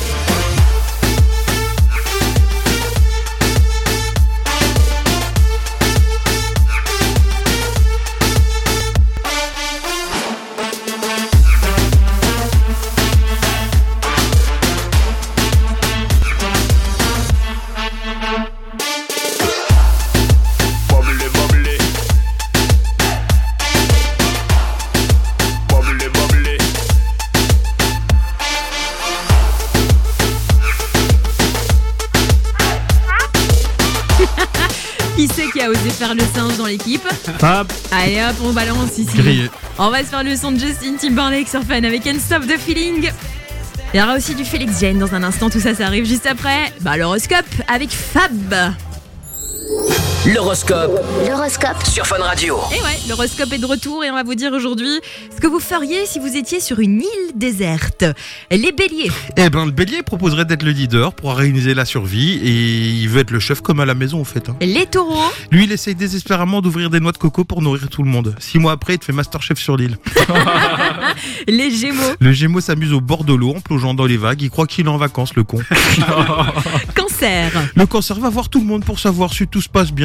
Bubbly, bubbly. Bubbly, bubbly. Qui c'est qui a osé faire le singe dans l'équipe? Fab. Allez hop, on balance ici. Grillé. On va se faire le son de Justin Timberlake sur Fun avec Can't Stop the Feeling. Il y aura aussi du Félix Jane dans un instant, tout ça, ça arrive juste après. Bah, l'horoscope avec Fab. L'horoscope L'horoscope sur Fun Radio. Et ouais, l'horoscope est de retour et on va vous dire aujourd'hui ce que vous feriez si vous étiez sur une île déserte. Les béliers. Eh ben, le bélier proposerait d'être le leader pour organiser la survie et il veut être le chef comme à la maison en fait. Hein. Les taureaux. Lui, il essaye désespérément d'ouvrir des noix de coco pour nourrir tout le monde. Six mois après, il te fait Masterchef sur l'île. Les gémeaux. Le gémeau s'amuse au bord de l'eau en plongeant dans les vagues. Il croit qu'il est en vacances, le con. Cancer. Le cancer va voir tout le monde pour savoir si tout se passe bien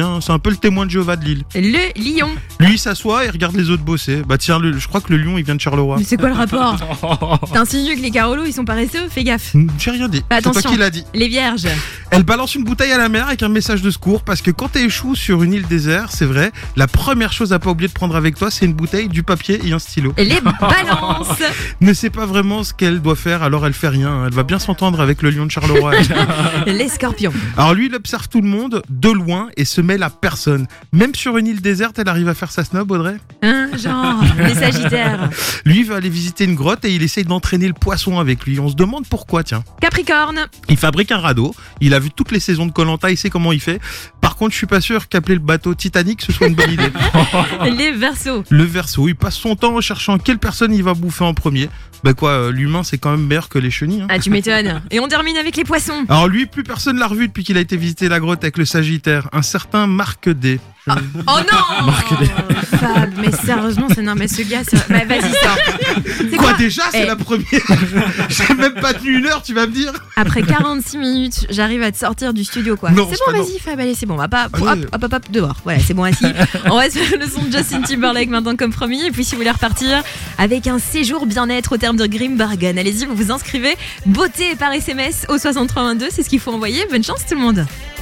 hein. C'est un peu le témoin de Jéhovah de Lille. Le lion. Lui, il s'assoit et regarde les autres bosser. Bah tiens, le- je crois que le lion, il vient de Charleroi. Mais c'est quoi le rapport? T'insinues que les Carolos ils sont paresseux? Fais gaffe. J'ai rien dit. Bah, C'est toi attention. qui l'as dit. Les vierges. Elle balance une bouteille à la mer avec un message de secours parce que quand t'échoues sur une île déserte, c'est vrai, la première chose à pas oublier de prendre avec toi, c'est une bouteille, du papier et un stylo. Les balances. Ne sait pas vraiment ce qu'elle doit faire, alors elle fait rien. Elle va bien s'entendre avec le lion de Charleroi. Les scorpions. Alors lui, il observe tout le monde de loin et se mêle à personne. Même sur une île déserte, elle arrive à faire sa snob, Audrey. Hein, genre, les sagittaires. Lui, il va aller visiter une grotte et il essaye d'entraîner le poisson avec lui. On se demande pourquoi, tiens. Capricorne. Il fabrique un radeau. Il a vu toutes les saisons de Koh-Lanta, il sait comment il fait. Par contre, je suis pas sûr qu'appeler le bateau Titanic, ce soit une bonne idée. Les Verseaux. Le Verseau, il passe son temps en cherchant quelle personne il va bouffer en premier. Bah quoi, euh, l'humain, c'est quand même meilleur que les chenilles. Hein. Ah, tu m'étonnes. Et on termine avec les poissons. Alors lui, plus personne l'a revu depuis qu'il a été visiter la grotte avec le Sagittaire. Un certain Marc D. Oh non Marc D. Fab, mais sérieusement, c'est non, mais ce gars, c'est... Bah, vas-y, sors. C'est Quoi, déjà, c'est Eh, la première. J'ai même pas tenu une heure, tu vas me dire. Après quarante-six minutes, j'arrive à te sortir du studio, quoi. Non, c'est c'est bon, pas vas-y, Fab, allez, c'est bon. On va pas. Allez. Hop, hop, hop, hop, dehors. Voilà, c'est bon, assis. On va se faire le son de Justin Timberlake maintenant, comme promis. Et puis, si vous voulez repartir avec un séjour bien-être au terme de Grim Bargain, allez-y, vous vous inscrivez. Beauté par S M S au soixante-trois vingt-deux, c'est ce qu'il faut envoyer. Bonne chance, tout le monde.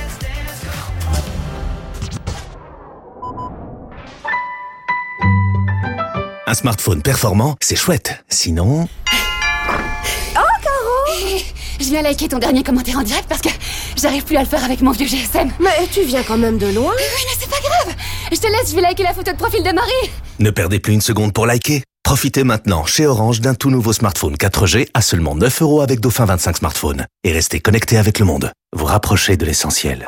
Un smartphone performant, c'est chouette. Sinon... Oh, Caro! Je viens liker ton dernier commentaire en direct parce que j'arrive plus à le faire avec mon vieux G S M. Mais tu viens quand même de loin. Oui, mais c'est pas grave. Je te laisse, je vais liker la photo de profil de Marie. Ne perdez plus une seconde pour liker. Profitez maintenant chez Orange d'un tout nouveau smartphone quatre G à seulement neuf euros avec Dauphin vingt-cinq smartphones. Et restez connectés avec le monde. Vous rapprochez de l'essentiel.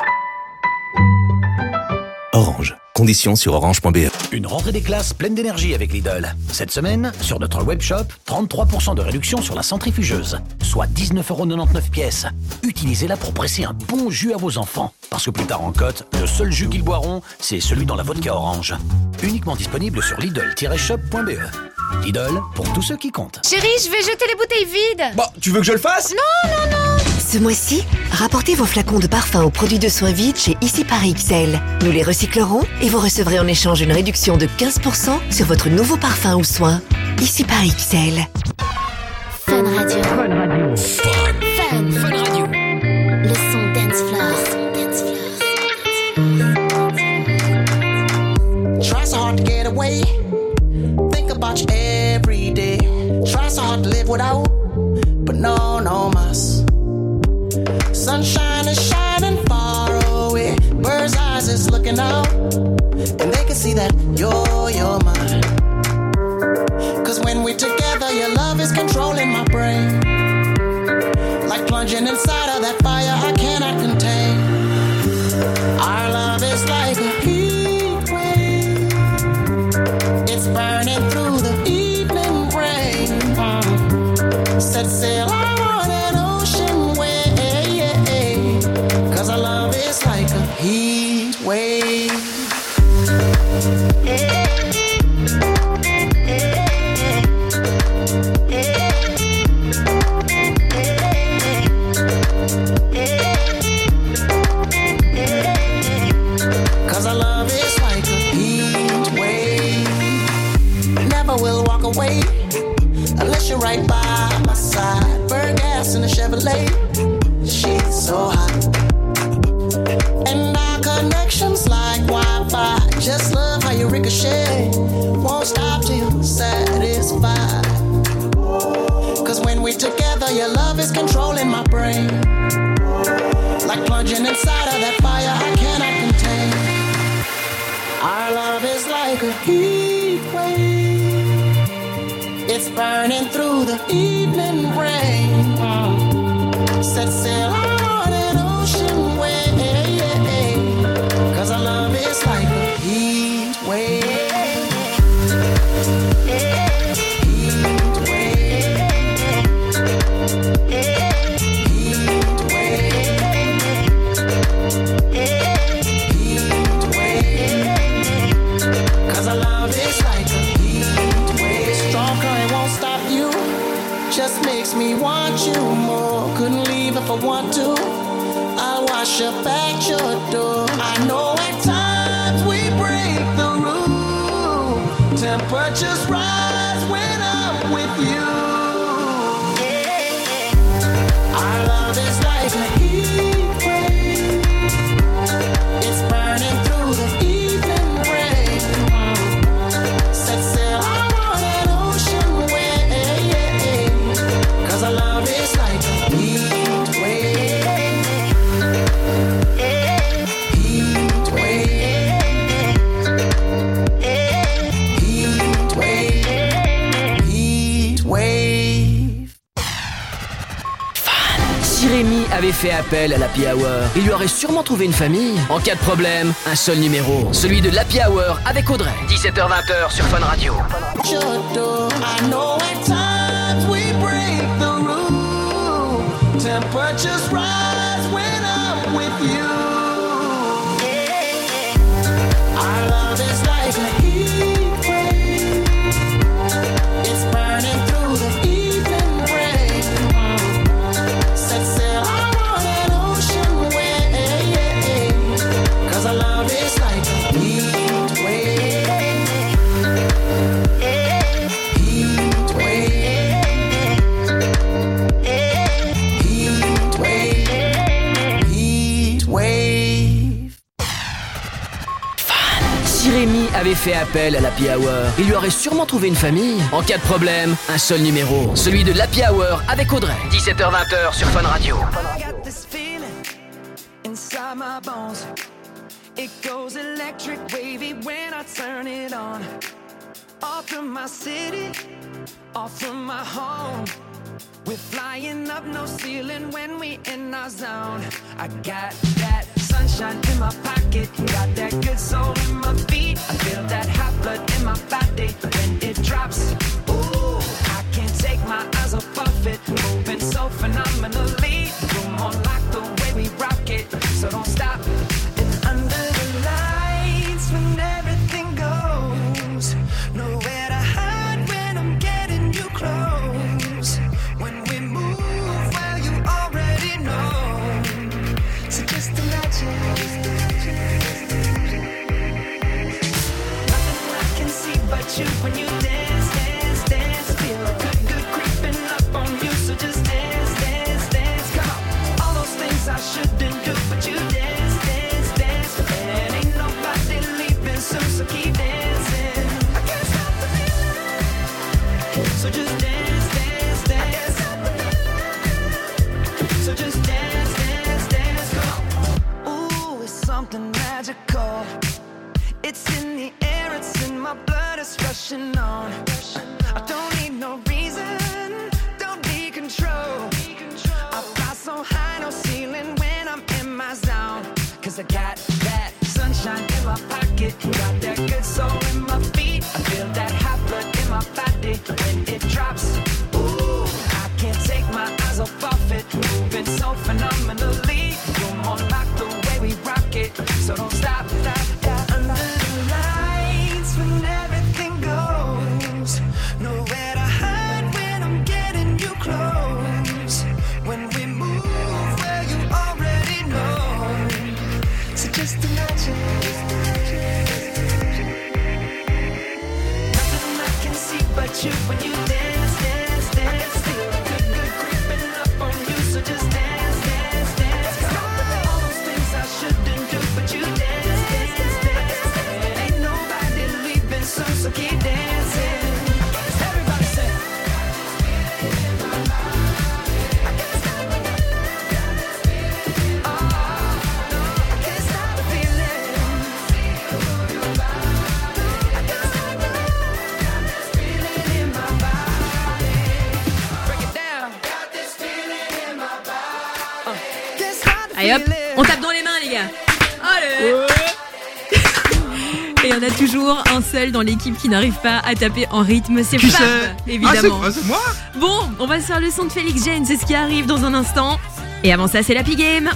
Orange. Conditions sur orange point b e. Une rentrée des classes pleine d'énergie avec Lidl. Cette semaine, sur notre webshop, trente-trois pour cent de réduction sur la centrifugeuse, soit dix-neuf euros quatre-vingt-dix-neuf pièces. Utilisez-la pour presser un bon jus à vos enfants. Parce que plus tard en cote, le seul jus qu'ils boiront, c'est celui dans la vodka orange. Uniquement disponible sur lidl tiret shop point b e. Lidl, pour tous ceux qui comptent. Chérie, je vais jeter les bouteilles vides. Bon, tu veux que je le fasse? Non, non, non. Ce mois-ci, rapportez vos flacons de parfum aux produits de soins vides chez Ici Paris X L. Nous les recyclerons et vous recevrez en échange une réduction de quinze pour cent sur votre nouveau parfum ou soin. Ici Paris X L. Fun Radio. Fun Radio. Fun. Fun Radio. Le son dance floor. Dance floor. Try so hard to get away. Think about you every day. Try so hard to live without, but no, no mas. Sunshine is shining far away. Bird's eyes is looking out, and they can see that you're, you're mine. Cause when we're together, your love is controlling my brain. Like plunging inside of that fire I cannot contain. Our love is like a heat wave. It's burning through the evening rain. Mm. Set sail on an ocean wave. Cause our love is like a heat wave. Cause our love is like a heat wave. Never will walk away unless you're right by my side. Burn gas in a Chevrolet. She's so hot. And our connection's like Wi-Fi. Just love how you ricochet. Won't stop till you're satisfied. Cause when we're together, your love is controlling my brain. Like plunging inside of that fire I cannot contain. Our love is like a heat wave. It's burning through the evening rain. Set sail on an ocean wave. Cause our love is like a heat wave. Just makes me want you more. Couldn't leave if I want to. I'll wash up at your door. I know at times temperatures rise when I'm with you. Our love is like a heat wave. It's burning through the evening rain. Set sail on an ocean wave. Cause our love is like a heat wave. Heat wave. Heat wave. Si Rémi avait fait appel à l'Happy Hour, il lui aurait sûrement trouvé une famille. En cas de problème, un seul numéro, celui de l'Happy Hour avec Audrey. dix-sept heures vingt sur Fun Radio. I know at times we break the rule. Temperatures rise when I'm with you. Our love is like a heat wave. It's burning through the evening rain. Set sail on an ocean wave. Cause our love is like a heat wave. Heat wave. Heat wave. Heat wave. Si Rémi avait fait appel à l'Happy Hour, il lui aurait sûrement trouvé une famille. En cas de problème, un seul numéro, celui de l'Happy Hour avec Audrey. dix-sept heures vingt sur Fun Radio. I got this feeling inside my bones. It goes electric wavy when I turn it on. Off from my city, off from my home. We're flying up no ceiling when we in our zone. I got that sunshine in my pocket, got that good soul in my feet. I feel that hot blood in my body when it drops. Ooh, I can't take my eyes off of it, moving so phenomenally. You're more like the way we rock it, so don't stop. And under the lights when everything goes, nowhere to hide when I'm getting you close. When we move, well you already know. So just imagine. Nothing I can see but you when you dance, dance, dance. Feel good, good creeping up on you. So just dance, dance, dance. Come on. All those things I shouldn't do, but you dance, dance, dance. And ain't nobody leaving soon, so keep dancing. I can't stop the feeling. So just dance, dance, dance. So just dance, dance, dance. Come on. Ooh, it's something magical. It's in the air, it's in my blood, it's rushing on. I don't need no reason, don't need control. I fly so high, no ceiling when I'm in my zone. Cause I got that sunshine in my pocket, got that good soul in my feet. I feel that hot blood in my body when it drops. Ooh, I can't take my eyes off of it, moving so phenomenally. You're more like the way we rock it, so don't stop, stop, stop. Under the lights when everything goes, nowhere to hide when I'm getting you close. When we move, well you already know. So just imagine. Nothing I can see but you when you dance, dance, dance. Feel good, good creeping up on you. So just dance, dance, dance. Come on. All those things I shouldn't do, but you dance, dance, dance. And ain't nobody leaving soon, so keep dancing. Everybody say. Allez hop, on tape dans les mains les gars. Allez. Et on a toujours un seul dans l'équipe qui n'arrive pas à taper en rythme, c'est Qui Fab, c'est évidemment. Ah, c'est- ah, c'est moi Bon, on va se faire le son de Félix Jane, c'est ce qui arrive dans un instant. Et avant ça, c'est l'Happy Game.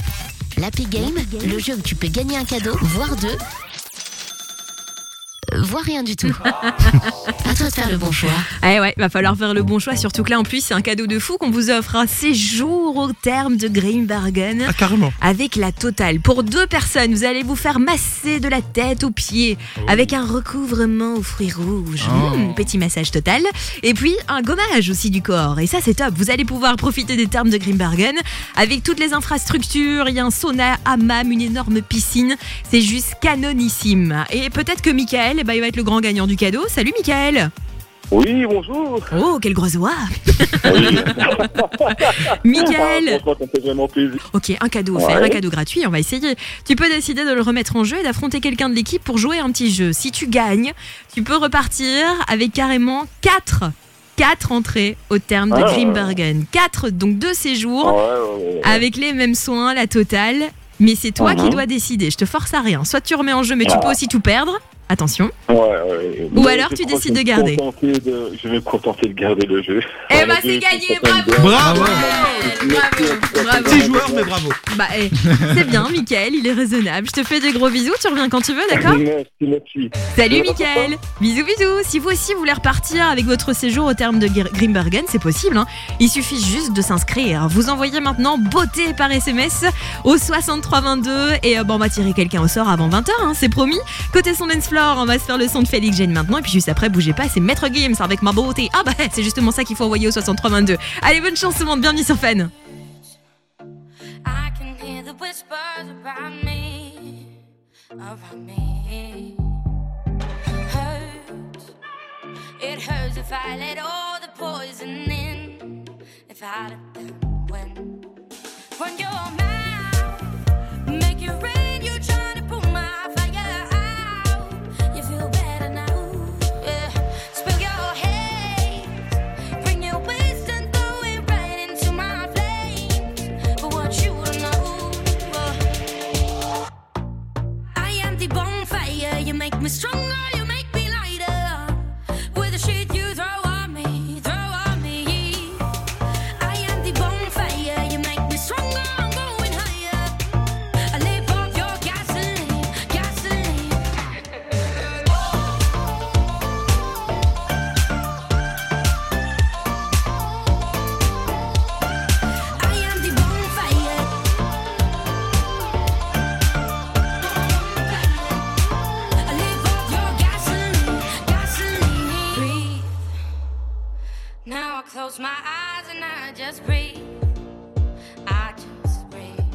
L'Happy Game, le jeu où tu peux gagner un cadeau, voire deux. voit rien du tout. À toi de faire le bon choix. Eh ouais, va falloir faire le bon choix, surtout que là en plus c'est un cadeau de fou qu'on vous offre, un séjour au terme de Grimbergen. Ah, carrément. Avec la totale. Pour deux personnes, vous allez vous faire masser de la tête aux pieds avec un recouvrement aux fruits rouges. Oh. Mmh, petit massage total. Et puis un gommage aussi du corps. Et ça c'est top. Vous allez pouvoir profiter des termes de Grimbergen avec toutes les infrastructures. Il y a un sauna, hammam, une énorme piscine. C'est juste canonissime. Et peut-être que Michael, eh ben, il va être le grand gagnant du cadeau. Salut Michael. Oui, bonjour. Oh, quelle grosse voix. Oui. Michael. Ah, franchement, ça me fait vraiment plaisir. Ok, un cadeau offert, Ouais. un cadeau gratuit, on va essayer. Tu peux décider de le remettre en jeu et d'affronter quelqu'un de l'équipe pour jouer un petit jeu. Si tu gagnes, tu peux repartir avec carrément quatre quatre entrées au terme de Ah. Grimbergen. quatre, donc deux séjours Ouais, ouais, ouais, ouais. avec les mêmes soins, la totale. Mais c'est toi Mhm. qui dois décider, je te force à rien. Soit tu remets en jeu, mais tu Ah. peux aussi tout perdre. Attention. Ouais, ouais. Ou Mais alors je tu crois décides que de je vais me garder. contenter de- Je vais me contenter de garder le jeu. Eh Voilà, bah je- c'est je gagné, suis bravo. content de- Bravo. Bravo, bravo. Petit joueur, mais bravo. Bah eh, c'est bien, Mickaël, il est raisonnable. Je te fais des gros bisous, tu reviens quand tu veux, d'accord? Merci, merci. Salut Ça va, Mickaël. Bisous bisous. Si vous aussi voulez repartir avec votre séjour au terme de Gr- Grimbergen, c'est possible, hein. Il suffit juste de s'inscrire. Vous envoyez maintenant beauté par S M S au soixante-trois vingt-deux et euh, bon, on va tirer quelqu'un au sort avant vingt heures, hein, c'est promis. Côté son dance floor, on va se faire le son de Félix Jeanne maintenant et puis juste après, bougez pas, c'est Maître Games avec ma beauté. Ah bah c'est justement ça qu'il faut envoyer au soixante-trois vingt-deux. Allez, bonne chance tout le monde, bienvenue sur Fun. I can hear the whispers around me, around me. Hurts. It hurts if I let all the poison in. If I let them win. Run your mouth, make it rain. You're trying to pull my fire out. You feel better now, yeah. Spill your hate, bring your waste and throw it right into my flames. But what you don't know, uh, I am the bonfire. You make me stronger, you make me lighter. With the shit you throw on me, throw on me. I am the bonfire. You make me stronger, I'm going higher. I live off your gasoline, gasoline. I am the bonfire. I live off your gasoline, gasoline. Breathe. Now I close my eyes and I just breathe. I just breathe.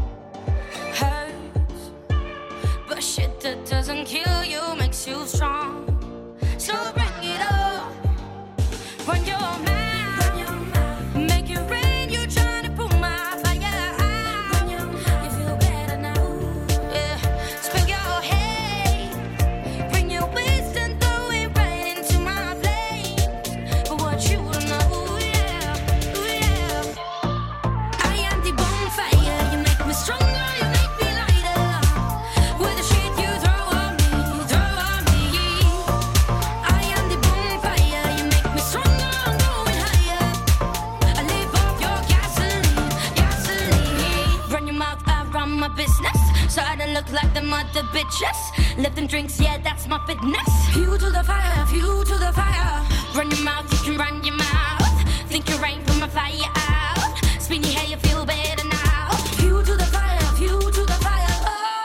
Hurts, but shit that doesn't kill you makes you strong. So bring it up. Run your mouth, make it rain. You're trying to pull my fire out. You feel better now, yeah. Spill your hate, bring your waste and throw it right into my flames. But what you don't know, yeah, yeah. I am the bonfire. You make me stronger, you make me lighter. With the shit you throw on me, throw on me. I am the bonfire. You make me stronger, I'm going higher. I live off your gasoline, gasoline. Run your mouth around my business, so I don't look like the mother bitches. Live them drinks, yeah, that's my fitness. Fuel to the fire, fuel to the fire. Run your mouth, you can run your mouth. Think you rain from my fire out. Spin your hair, you feel better now. Fuel to the fire, fuel to the fire.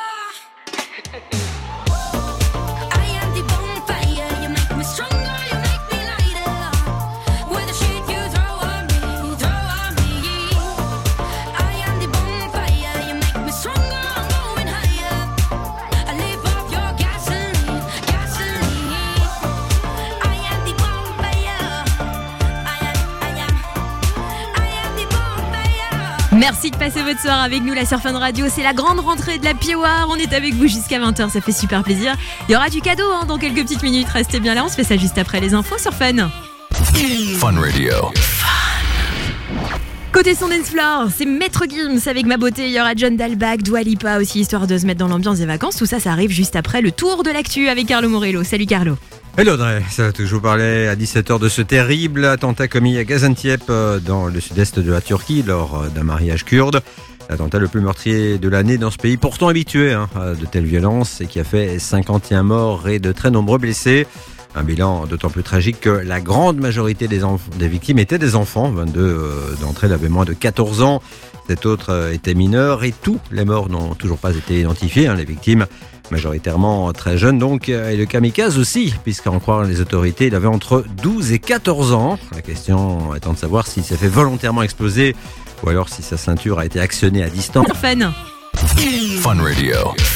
Oh. I am the bonfire. You make me stronger, you make me lighter. With the shit you throw on me, throw on me. I am the bonfire. You make me stronger, I'm going higher. I live off your gasoline, gasoline. I am the bonfire. I am, I am, I am the bonfire. Merci de passer votre soir avec nous, la Sur Fun Radio. C'est la grande rentrée de la P-War. On est avec vous jusqu'à vingt heures, ça fait super plaisir. Il y aura du cadeau hein, dans quelques petites minutes. Restez bien là, on se fait ça juste après les infos sur Fun. Fun Radio. Côté son dance floor, c'est Maître Gims avec ma beauté. Il y aura John Dalbach, Dua Lipa aussi, histoire de se mettre dans l'ambiance des vacances. Tout ça, ça arrive juste après le tour de l'actu avec Carlo Morello. Salut Carlo. Hello Audrey, ça va toujours parler à dix-sept heures de ce terrible attentat commis à Gaziantep euh, dans le sud-est de la Turquie lors euh, d'un mariage kurde. L'attentat le plus meurtrier de l'année dans ce pays, pourtant habitué hein, à de telles violences, et qui a fait cinquante et un morts et de très nombreux blessés. Un bilan d'autant plus tragique que la grande majorité des, enf- des victimes étaient des enfants. vingt-deux euh, d'entre elles avaient moins de quatorze ans. Sept autres euh, étaient mineurs et tous les morts n'ont toujours pas été identifiés. Hein, les victimes, majoritairement très jeunes donc, et le kamikaze aussi, puisqu'à en croire les autorités, il avait entre douze et quatorze ans. La question étant de savoir s'il s'est fait volontairement exploser ou alors si sa ceinture a été actionnée à distance. Fun. Fun Radio.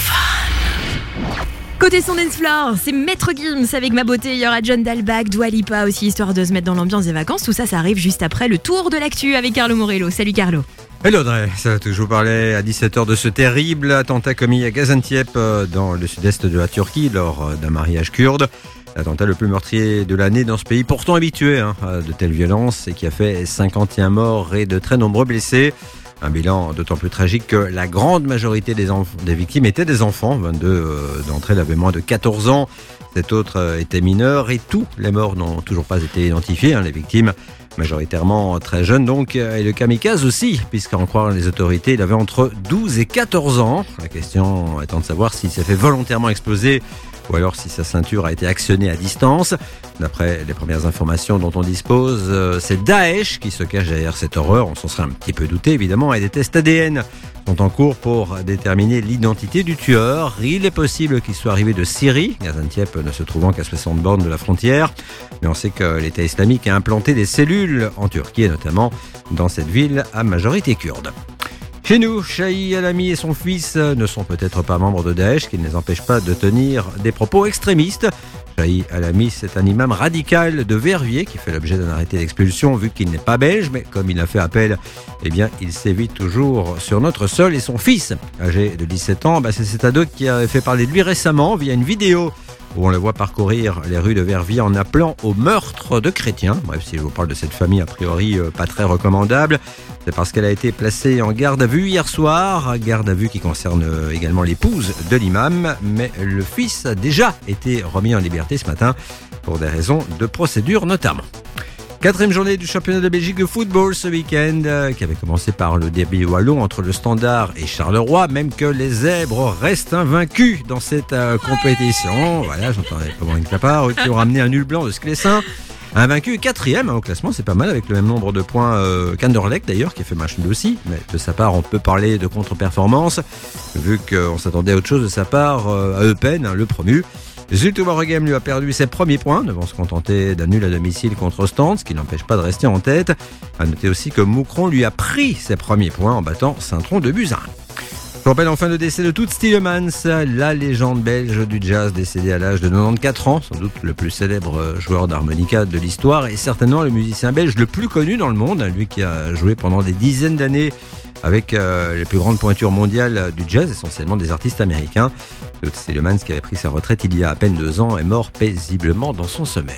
Côté son dance floor, c'est Maître Gims avec Ma Beauté. Il y aura John Dalbach, Dua Lipa aussi, histoire de se mettre dans l'ambiance des vacances. Tout ça, ça arrive juste après le tour de l'actu avec Carlo Morello. Salut Carlo. Hello Audrey, ça va toujours parler à dix-sept heures de ce terrible attentat commis à Gaziantep dans le sud-est de la Turquie lors d'un mariage kurde. L'attentat le plus meurtrier de l'année dans ce pays, pourtant habitué hein, à de telles violences, et qui a fait cinquante et un morts et de très nombreux blessés. Un bilan d'autant plus tragique que la grande majorité des, enf- des victimes étaient des enfants. vingt-deux euh, d'entre elles avaient moins de quatorze ans. Sept autres euh, étaient mineurs et tous les morts n'ont toujours pas été identifiés. Hein, les victimes, majoritairement très jeunes donc, et le kamikaze aussi, puisqu'à en croire les autorités, il avait entre douze et quatorze ans. La question étant de savoir s'il s'est fait volontairement exploser ou alors si sa ceinture a été actionnée à distance. D'après les premières informations dont on dispose, euh, c'est Daesh qui se cache derrière cette horreur. On s'en serait un petit peu douté évidemment, et des tests A D N sont en cours pour déterminer l'identité du tueur. Il est possible qu'il soit arrivé de Syrie, Gaziantep ne se trouvant qu'à soixante bornes de la frontière, mais on sait que l'État islamique a implanté des cellules en Turquie, et notamment dans cette ville à majorité kurde. Chez nous, Shahi Alami et son fils ne sont peut-être pas membres de Daesh, qui ne les empêche pas de tenir des propos extrémistes. Shahi Alami, c'est un imam radical de Verviers qui fait l'objet d'un arrêté d'expulsion vu qu'il n'est pas belge, mais comme il a fait appel, eh bien, il sévit toujours sur notre sol. Et son fils, âgé de dix-sept ans, bah, c'est cet ado qui a fait parler de lui récemment via une vidéo où on le voit parcourir les rues de Verviers en appelant au meurtre de chrétiens. Bref, si je vous parle de cette famille, a priori euh, pas très recommandable, c'est parce qu'elle a été placée en garde à vue hier soir, garde à vue qui concerne également l'épouse de l'imam, mais le fils a déjà été remis en liberté ce matin pour des raisons de procédure notamment. Quatrième journée du championnat de Belgique de football ce week-end, euh, qui avait commencé par le derby wallon entre le Standard et Charleroi, même que les zèbres restent invaincus dans cette euh, compétition. Voilà, j'entendais pas une clapard, qui ont ramené un nul blanc de Sclessin. Invaincu quatrième hein, au classement, c'est pas mal, avec le même nombre de points euh, qu'Anderlecht d'ailleurs, qui a fait match nul aussi. Mais de sa part, on peut parler de contre-performance, vu qu'on s'attendait à autre chose de sa part euh, à Eupen, hein, le promu. Zulte Waregem lui a perdu ses premiers points, devant se contenter d'un nul à domicile contre Ostende, ce qui n'empêche pas de rester en tête. À noter aussi que Moucron lui a pris ses premiers points en battant Saint-Tron de buts à un. Je rappelle enfin le décès de Toots Thielemans, la légende belge du jazz décédée à l'âge de quatre-vingt-quatorze ans, sans doute le plus célèbre joueur d'harmonica de l'histoire et certainement le musicien belge le plus connu dans le monde, lui qui a joué pendant des dizaines d'années avec euh, les plus grandes pointures mondiales du jazz, essentiellement des artistes américains. Toots Thielemans, qui avait pris sa retraite il y a à peine deux ans, est mort paisiblement dans son sommeil.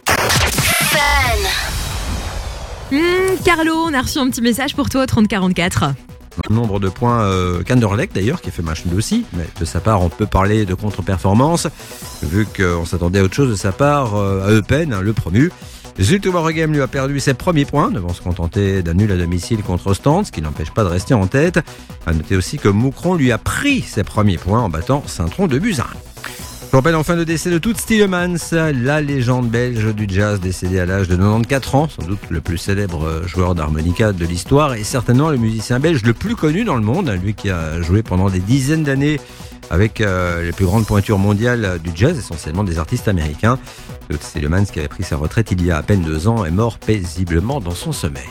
Mmh, Carlo, on a reçu un petit message pour toi au trente quarante-quatre. Un nombre de points euh, qu'Anderlecht d'ailleurs, qui a fait match nul aussi, mais de sa part, on peut parler de contre-performance, vu qu'on s'attendait à autre chose de sa part euh, à Eupen, hein, le promu. Zulte Waregem lui a perdu ses premiers points, devant se contenter d'un nul à domicile contre Ostende, ce qui n'empêche pas de rester en tête. À noter aussi que Moucron lui a pris ses premiers points en battant Saint-Tron de buts à un. Je rappelle enfin le décès de Toots Thielemans, la légende belge du jazz décédée à l'âge de quatre-vingt-quatorze ans, sans doute le plus célèbre joueur d'harmonica de l'histoire et certainement le musicien belge le plus connu dans le monde, lui qui a joué pendant des dizaines d'années avec euh, les plus grandes pointures mondiales du jazz, essentiellement des artistes américains. Toots Thielemans, qui avait pris sa retraite il y a à peine deux ans, est mort paisiblement dans son sommeil.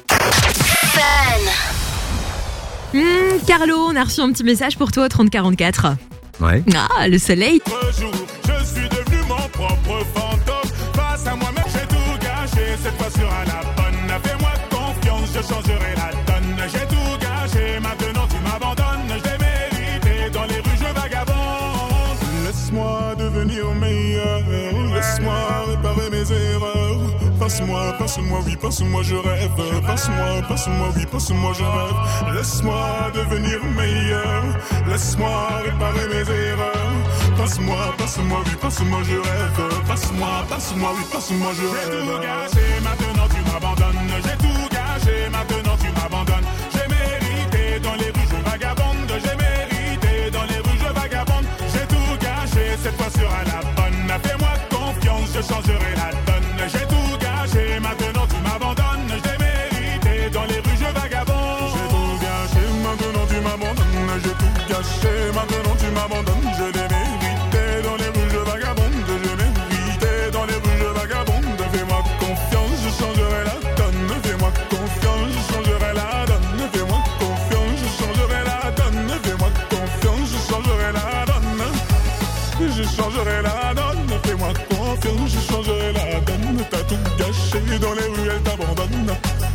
Mmh, Carlo, on a reçu un petit message pour toi au trente quarante-quatre. Ouais. Ah, le soleil. Je suis devenu mon propre fantôme. Face à moi-même, j'ai tout gâché. Cette fois sera la bonne. Fais-moi confiance, je changerai la donne. J'ai tout gâché, maintenant tu m'abandonnes. Je l'ai mérité, dans les rues je vagabonde. Laisse-moi devenir meilleur. Laisse-moi réparer mes erreurs. Passe-moi, passe-moi, oui, passe-moi, je rêve. Passe-moi, passe-moi, oui, passe-moi, je rêve. Laisse-moi devenir meilleur. Laisse-moi réparer mes erreurs. Passe-moi, passe-moi, oui, passe-moi, je rêve. Passe-moi, passe-moi, oui, passe-moi, je rêve. J'ai tout gâché, maintenant tu m'abandonnes. J'ai tout gâché, maintenant tu m'abandonnes. J'ai mérité, dans les rues je vagabonde, j'ai mérité. Dans les rues je vagabonde, j'ai tout gâché. Cette fois sera la bonne, fais-moi confiance, je changerai la donne. J'ai tout gâché, maintenant tu m'abandonnes, je l'ai mérité. Dans les rues je vagabonde, j'ai tout gâché, maintenant tu m'abandonnes. J'ai tout gâché, maintenant tu m'abandonnes, je l'ai mérité. Dans les rues je vagabonde, j'ai mérité. Dans les rues je vagabonde, fais-moi confiance, je changerai la donne. Fais-moi confiance, je changerai la donne. Fais-moi confiance, je changerai la donne. Fais-moi confiance, je changerai la donne. Je changerai la donne. Fais-moi confiance, je changerai la donne. T'as tout gâché, dans les rues elle t'abandonne.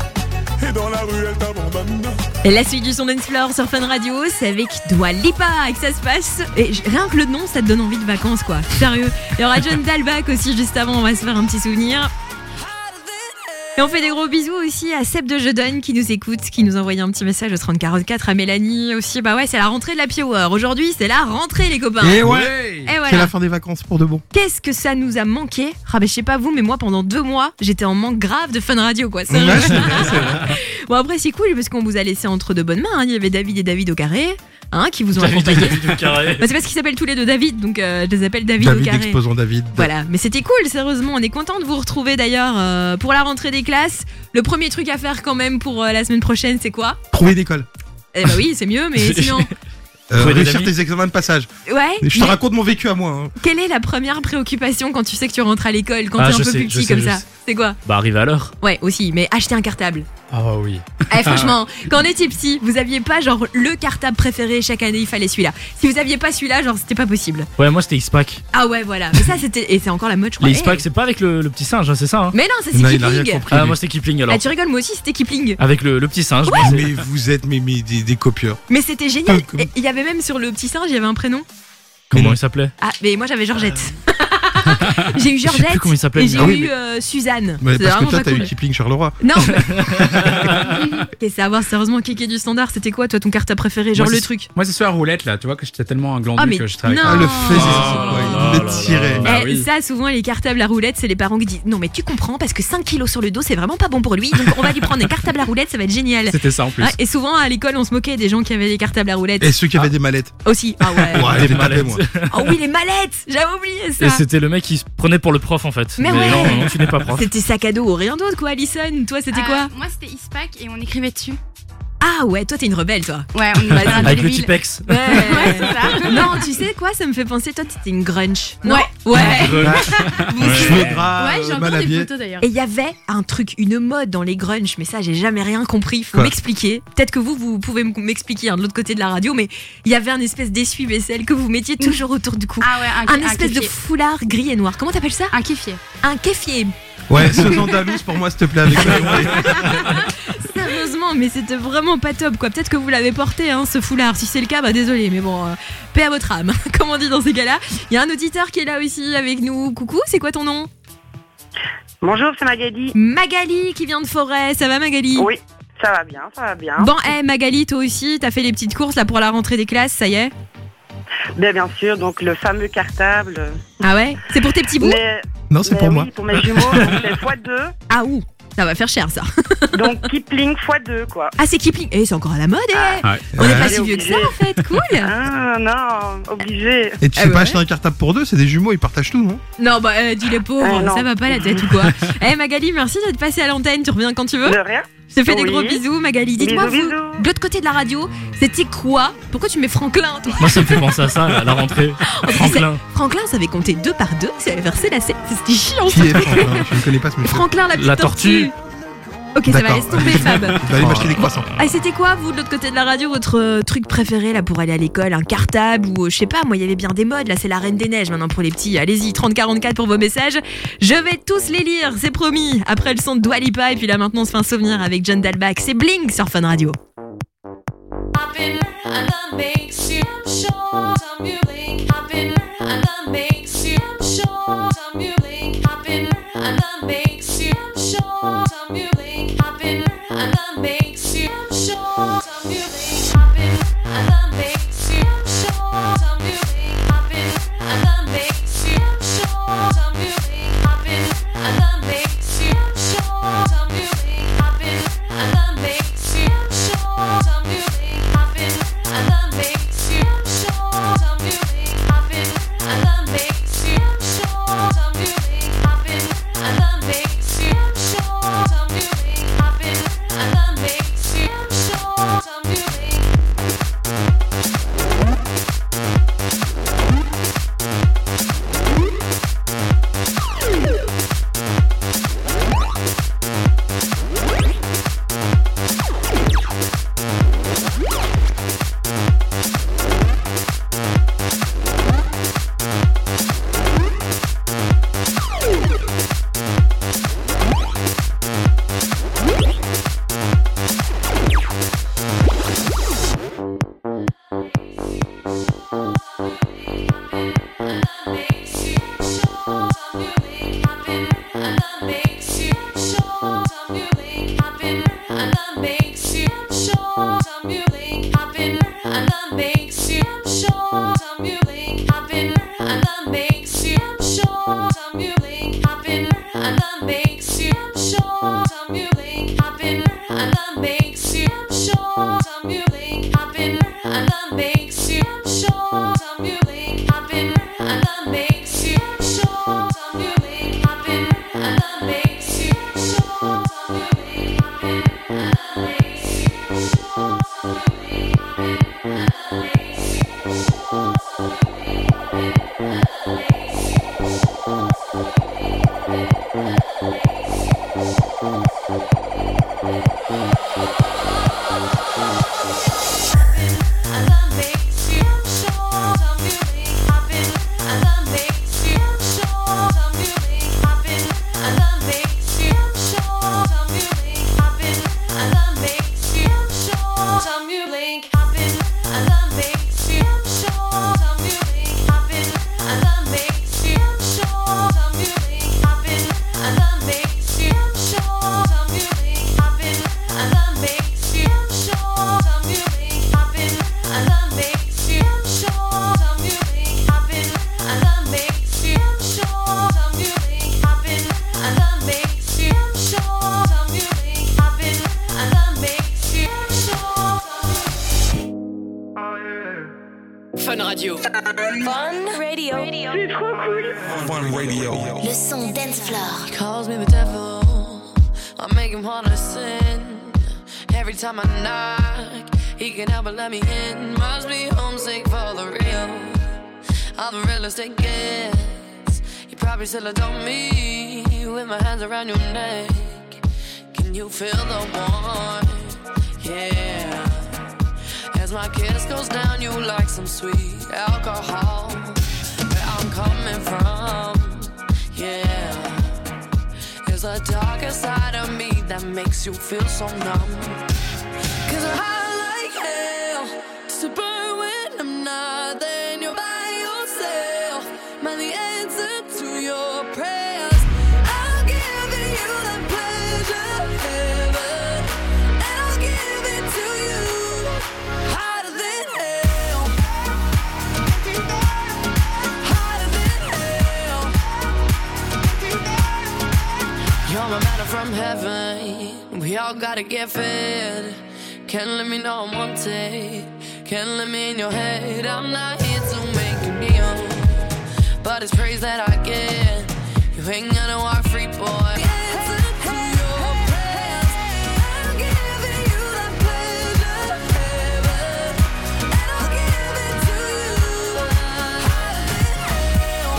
Et dans la rue elle t'abandonne. Et la suite du son Dance Floor sur Fun Radio, c'est avec Dua Lipa que ça se passe. Et j- rien que le nom, ça te donne envie de vacances, quoi. Sérieux. Il y aura John Dalbach aussi juste avant, on va se faire un petit souvenir. Et on fait des gros bisous aussi à Seb de Jedonne qui nous écoute, qui nous a envoyé un petit message au trente quarante-quatre, à Mélanie aussi. Bah ouais, c'est la rentrée de la Hour. Aujourd'hui, c'est la rentrée, les copains. Et ouais, Et voilà. C'est la fin des vacances pour de bon. Qu'est-ce que ça nous a manqué? Ah bah je sais pas vous, mais moi pendant deux mois, j'étais en manque grave de Fun Radio, quoi. Sérieux. Ouais, c'est vrai, c'est vrai. Bon après c'est cool parce qu'on vous a laissé entre de bonnes mains, hein. Il y avait David et David au carré, hein, qui vous ont David et accompagné. David au carré. Bah, c'est parce qu'ils s'appellent tous les deux David, donc euh, je les appelle David, David, au carré. exposons David. Voilà, mais c'était cool, sérieusement, on est content de vous retrouver d'ailleurs euh, pour la rentrée des classes. Le premier truc à faire quand même pour euh, la semaine prochaine, c'est quoi? Trouver une école. Eh bah oui, c'est mieux, mais sinon. Euh, Trouver des réussir amis. tes examens de passage. Ouais. Je te mais raconte mon vécu à moi. hein. quelle est la première préoccupation quand tu sais que tu rentres à l'école, quand Ah, t'es un je peu sais, plus je petit sais, comme je ça? sais. C'est quoi? Bah, arrive à l'heure. Ouais, aussi, mais acheter un cartable. Ah oui. Eh, franchement, quand on était petit, vous aviez pas genre le cartable préféré chaque année, il fallait celui-là. Si vous aviez pas celui-là, genre c'était pas possible. Ouais, moi c'était X-Pac. Ah ouais, voilà. Mais ça c'était et c'est encore la mode, je crois. Les Eh. X-Pac, c'est pas avec le, le petit singe, hein, c'est ça hein. Mais non, ça c'est Non, il a rien Kipling. compris. Ah, moi c'était Kipling alors. Ah, tu rigoles, moi aussi c'était Kipling. Avec le, le petit singe. Ouais. moi, c'est- Mais vous êtes mais, mais des, des copieurs. Mais c'était génial. Comme- Et il y avait même sur le petit singe, il y avait un prénom. Comment il s'appelait? Ah, mais moi j'avais Georgette. J'ai eu Je sais plus Georgette comment il s'appelait, et j'ai mais- Ah oui, eu mais- euh, Suzanne. Ouais, C'est parce que vraiment toi pas t'as cool. eu Kipling Charleroi. Non. Qu'est-ce que savoir sérieusement Kéké du standard, c'était quoi toi ton cartable préféré, genre Moi, le c'est- truc? Moi, c'est sur la roulette, là. Tu vois que j'étais tellement un glandu Ah, mais que je travaillais non. Ah, le Oh. fait, c'est Oh quoi, là il là est là tiré. là. Bah Eh, oui. Ça, souvent, les cartables à roulettes, c'est les parents qui disent non, mais tu comprends parce que cinq kilos sur le dos, c'est vraiment pas bon pour lui. Donc, on va lui prendre des cartables à roulettes, ça va être génial. C'était ça en plus. Ah, et souvent, à l'école, on se moquait des gens qui avaient des cartables à roulettes. Et ceux qui avaient des mallettes. Aussi. Ah ouais. Ouais, Des j'ai tapé mallettes. moi. Oh oui, les mallettes. J'avais oublié ça. Et c'était le mec qui se prenait pour le prof en fait. Mais ouais. non, non, tu n'es pas prof. C'était sac à dos ou rien d'autre, quoi, Alison. Toi, c'était Euh, quoi? Moi, c'était Ispac et on écrivait dessus. Ah ouais, toi, t'es une rebelle, toi. Ouais, on Vas-y. Avec le Tipex. Ouais, Ouais, c'est ça. Non, tu sais quoi, ça me fait penser, toi, t'étais une grunge. Non Ouais. Ouais. Cheveux gras, Ouais, j'ai euh, encore mal des habillés. photos d'ailleurs. Et il y avait un truc, une mode dans les grunge, mais ça j'ai jamais rien compris, faut Quoi m'expliquer. Peut-être que vous, vous pouvez m'expliquer hein, de l'autre côté de la radio, mais il y avait un espèce d'essuie-vaisselle que vous mettiez toujours autour du cou. Ah ouais, un, un un espèce de kéfier. foulard gris et noir. Comment t'appelles ça? Un kéfier. Un kéfier. Ouais, ce andalouse pour moi, s'il te plaît, avec le Sérieusement, mais c'était vraiment pas top quoi. Peut-être que vous l'avez porté hein, ce foulard. Si c'est le cas, bah désolé, mais bon, euh, paix à votre âme. Comme on dit dans ces cas-là. Il y a un auditeur qui est là aussi avec nous. Coucou, c'est quoi ton nom? Bonjour, c'est Magali. Magali qui vient de Forêt. Ça va Magali? Oui, ça va bien, ça va bien. Bon, hé Magali, toi aussi, t'as fait les petites courses là pour la rentrée des classes, ça y est? Bien, bien sûr, donc le fameux cartable. Ah ouais? C'est pour tes petits bouts? Mais, Non, c'est mais pour oui, moi. pour mes jumeaux, donc c'est fois deux. Ah ouh, ça va faire cher ça. Donc Kipling fois deux, quoi. Ah c'est Kipling. Eh, c'est encore à la mode, eh. Ouais. On n'est Ouais. pas si vieux que ça en fait, cool. Ah non, obligé. Et tu Ah sais bah pas ouais. acheter un cartable pour deux, c'est des jumeaux, ils partagent tout, non? Non bah euh, dis les pauvres, Ah, non. ça va pas la tête ou quoi? Eh Magali, merci d'être passée à l'antenne, tu reviens quand tu veux. De rien. Je te fais des Oui. gros bisous Magali. Dites-moi Bisous, vous, bisous. de l'autre côté de la radio, c'était quoi? Pourquoi tu mets Franklin toi? Moi ça me fait penser à ça, à la rentrée. Franklin. Franklin savait compter deux par deux, ça avait versé la scène, c'était chiant ça. Qui est Franklin? Je ne connais pas ce monsieur. Franklin la petite La tortue. Ok, ça va, D'accord. laisse tomber Fab. Je vais aller m'acheter des croissants. Ah, c'était quoi, vous, de l'autre côté de la radio, votre euh, truc préféré là pour aller à l'école? Un cartable ou euh, je sais pas, moi, il y avait bien des modes. Là, c'est la Reine des Neiges maintenant pour les petits. Allez-y, trente quarante-quatre pour vos messages. Je vais tous les lire, c'est promis. Après le son de Dua Lipa, et puis là, maintenant, on se fait un souvenir avec John Dalbach. C'est Bling sur Fun Radio. Short, I'm moving. Fun Radio. Fun Radio. C'est trop cool. Fun Radio. Le son dance floor. He calls me the devil. I make him wanna sin. Every time I knock, he can help but let me in. Must be homesick for the real. I'm the realest it gets. You probably still adore me with my hands around your neck. Can you feel the warmth? Yeah. As my kiss goes down, you like some sweet alcohol. Where I'm coming from, yeah. There's a darker side of me that makes you feel so numb. Cause I like hell to burn when I'm not there and you're by yourself. Man, the answer to your prayers, I'll give you that pleasure heaven, and I'll give it to you hotter than hell, hotter than hell. You're my manna from heaven, we all gotta get fed. Can't let me know I'm wanted, can't let me in your head. I'm not here to make you kneel, but it's praise that I get. You ain't gonna walk free, boy. The answer to your prayers, I'm giving you that pleasure heaven, and I'll give it to you hotter than hell,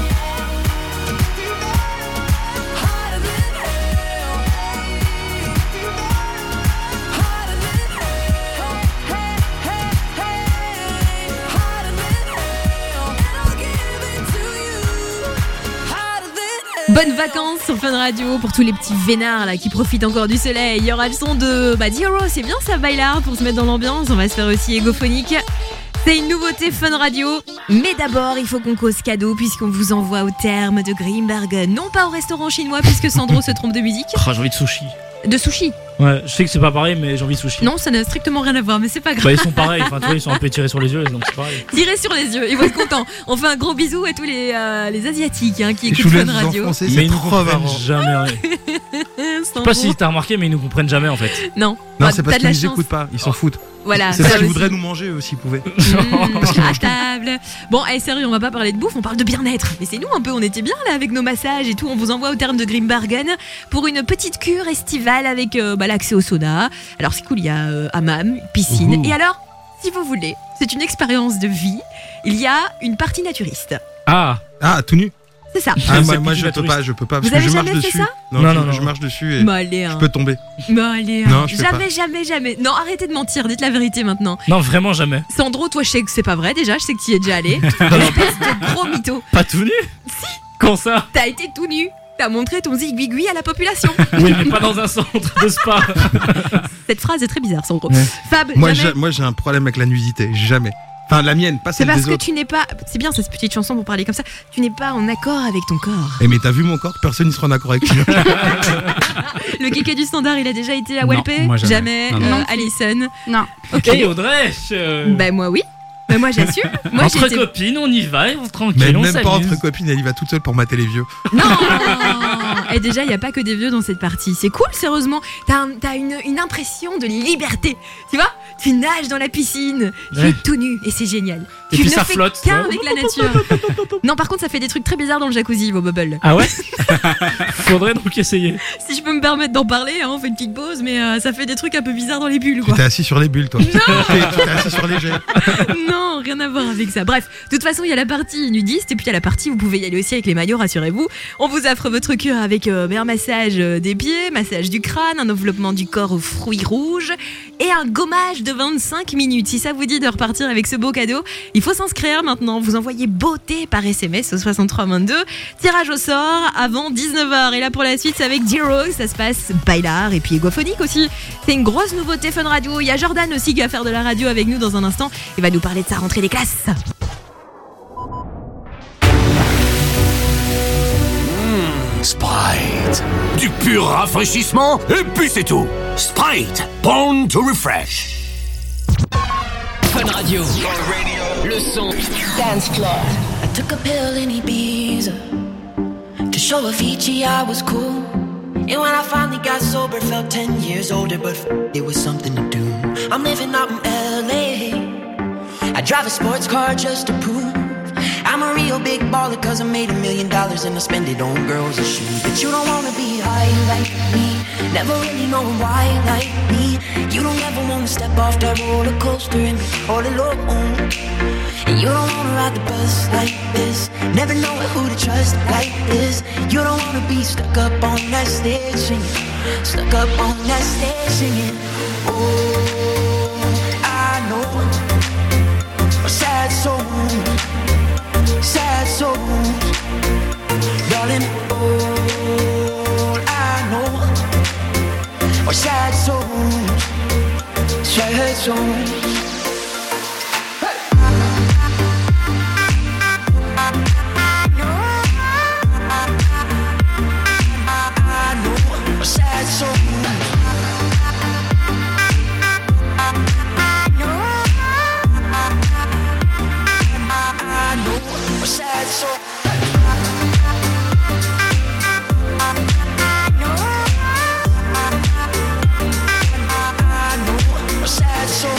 hotter than hell, hotter than hell, hey, hey, hey, hotter than hell, and I'll give it to you hotter than hell. Bonnes vacances sur Fun Radio pour tous les petits vénards là qui profitent encore du soleil. Il y aura le son de bah, Dioro, c'est bien ça Bailar pour se mettre dans l'ambiance. On va se faire aussi Égophonique. C'est une nouveauté Fun Radio. Mais d'abord, il faut qu'on cause cadeau puisqu'on vous envoie au terme de Grimberg. Non pas au restaurant chinois puisque Sandro se trompe de musique. Oh, j'ai envie de sushi. De sushi. Ouais, je sais que c'est pas pareil, mais j'ai envie de sushi. Non, ça n'a strictement rien à voir, mais c'est pas grave. Bah, ils sont pareils, enfin, tu vois, ils sont un peu tirés sur les yeux, donc c'est pareil. Tirez sur les yeux, ils vont être contents. On fait un gros bisou à tous les, euh, les Asiatiques hein, qui Et écoutent je vous laisse Fun vous en Radio. français, Mais c'est ils nous trop comprennent marrant. jamais. Je sais pas si t'as remarqué, mais ils nous comprennent jamais en fait. Non, Non, bah, c'est parce t'as de la qu'ils nous chance. écoutent pas, ils s'en foutent. Voilà, C'est ça ça, ils aussi. voudraient nous manger eux s'ils pouvaient. Mmh, à table. Bon, allez, sérieux, on va pas parler de bouffe, on parle de bien-être. Mais c'est nous un peu, on était bien là avec nos massages et tout. On vous envoie au terme de Grimbergen pour une petite cure estivale avec euh, bah, l'accès au sauna. Alors c'est cool, il y a euh, hammam, piscine. Ouhou. Et alors, si vous voulez, c'est une expérience de vie. Il y a une partie naturiste. Ah, Ah, tout nu. C'est ça. Ah, C'est moi, plus moi je la peux pas, je peux pas. Vous Parce que avez je marche jamais fait dessus. ça Non, Non, je, non, non. je marche dessus et Bah allez, hein. je peux tomber. Bah allez, hein. Non, je fais jamais, pas. jamais, jamais. Non, arrêtez de mentir, dites la vérité maintenant. non, vraiment jamais. Sandro, toi, je sais que c'est pas vrai déjà, je sais que tu y es déjà allé. Espèce de gros mytho. Pas tout nu. Si. Quand ça? T'as été tout nu. T'as montré ton zigouigui à la population. Oui, mais pas dans un centre de spa. Cette phrase est très bizarre, Sandro. Ouais. Fab, Moi, jamais. j'ai, moi, j'ai un problème avec la nudité. Jamais. Enfin, la mienne, pas C'est celle parce des que autres. tu n'es pas. C'est bien cette petite chanson pour parler comme ça. Tu n'es pas en accord avec ton corps. Eh, mais t'as vu mon corps? Personne n'y sera en accord avec lui. Le kéké du standard, il a déjà été à Non, Walpé? moi jamais. Non, non. Euh, Alison? Non. Ok. Hey Audrey euh, Bah, moi, oui. Bah, moi, j'assume. Moi, Entre j'ai été- copines, on y va, on Mais tranquille, on même pas s'amuse. entre copines, elle y va toute seule pour mater les vieux. Non. Et déjà, il n'y a pas que des vieux dans cette partie. C'est cool, sérieusement. T'as, un- t'as une, une impression de liberté. Tu vois, tu nages dans la piscine, tu Ouais. es tout nu et c'est génial. Et tu puis ne ça fais flotte, qu'un tu avec la nature. Non, par contre, ça fait des trucs très bizarres dans le jacuzzi, vos bubbles. Ah ouais. Faudrait donc essayer. Si je peux me permettre d'en parler, hein, on fait une petite pause, mais euh, ça fait des trucs un peu bizarres dans les bulles, quoi. Tu t'es assis sur les bulles, toi. Tu t'es assis sur les jets. Non, rien à voir avec ça. Bref, de toute façon, il y a la partie nudiste et puis il y a la partie où vous pouvez y aller aussi avec les maillots, rassurez-vous. On vous offre votre cure avec euh, un massage euh, des pieds, massage du crâne, un enveloppement du corps aux fruits rouges et un gommage de vingt-cinq minutes. Si ça vous dit de repartir avec ce beau cadeau, il faut s'inscrire maintenant. Vous envoyez beauté par S M S au soixante-trois vingt-deux. Tirage au sort avant dix-neuf heures. Et là pour la suite, c'est avec D-Rose. Ça se passe bailar et puis égophonique aussi. C'est une grosse nouveauté Fun Radio. Il y a Jordan aussi qui va faire de la radio avec nous dans un instant. Il va nous parler de sa rentrée des classes. Sprite. Du pur rafraîchissement, et puis c'est tout. Sprite, born to refresh. Fun Radio. Le son. Dance floor. I took a pill in Ibiza to show Avicii I was cool. And when I finally got sober, felt ten years older, but f- it was something to do. I'm living out in L A. I drive a sports car just to prove I'm a real big baller, cause I made a million dollars and I spend it on girls and shoes. But you don't wanna be high like me, never really knowing why like me. You don't ever wanna step off that roller coaster and be all alone. And you don't wanna ride the bus like this, never knowing who to trust like this. You don't wanna be stuck up on that stage singing, stuck up on that stage singing. Oh, I know a sad soul, sad souls, darling. All I know are sad souls, sad souls. Sad souls. Sad soul. Sad soul.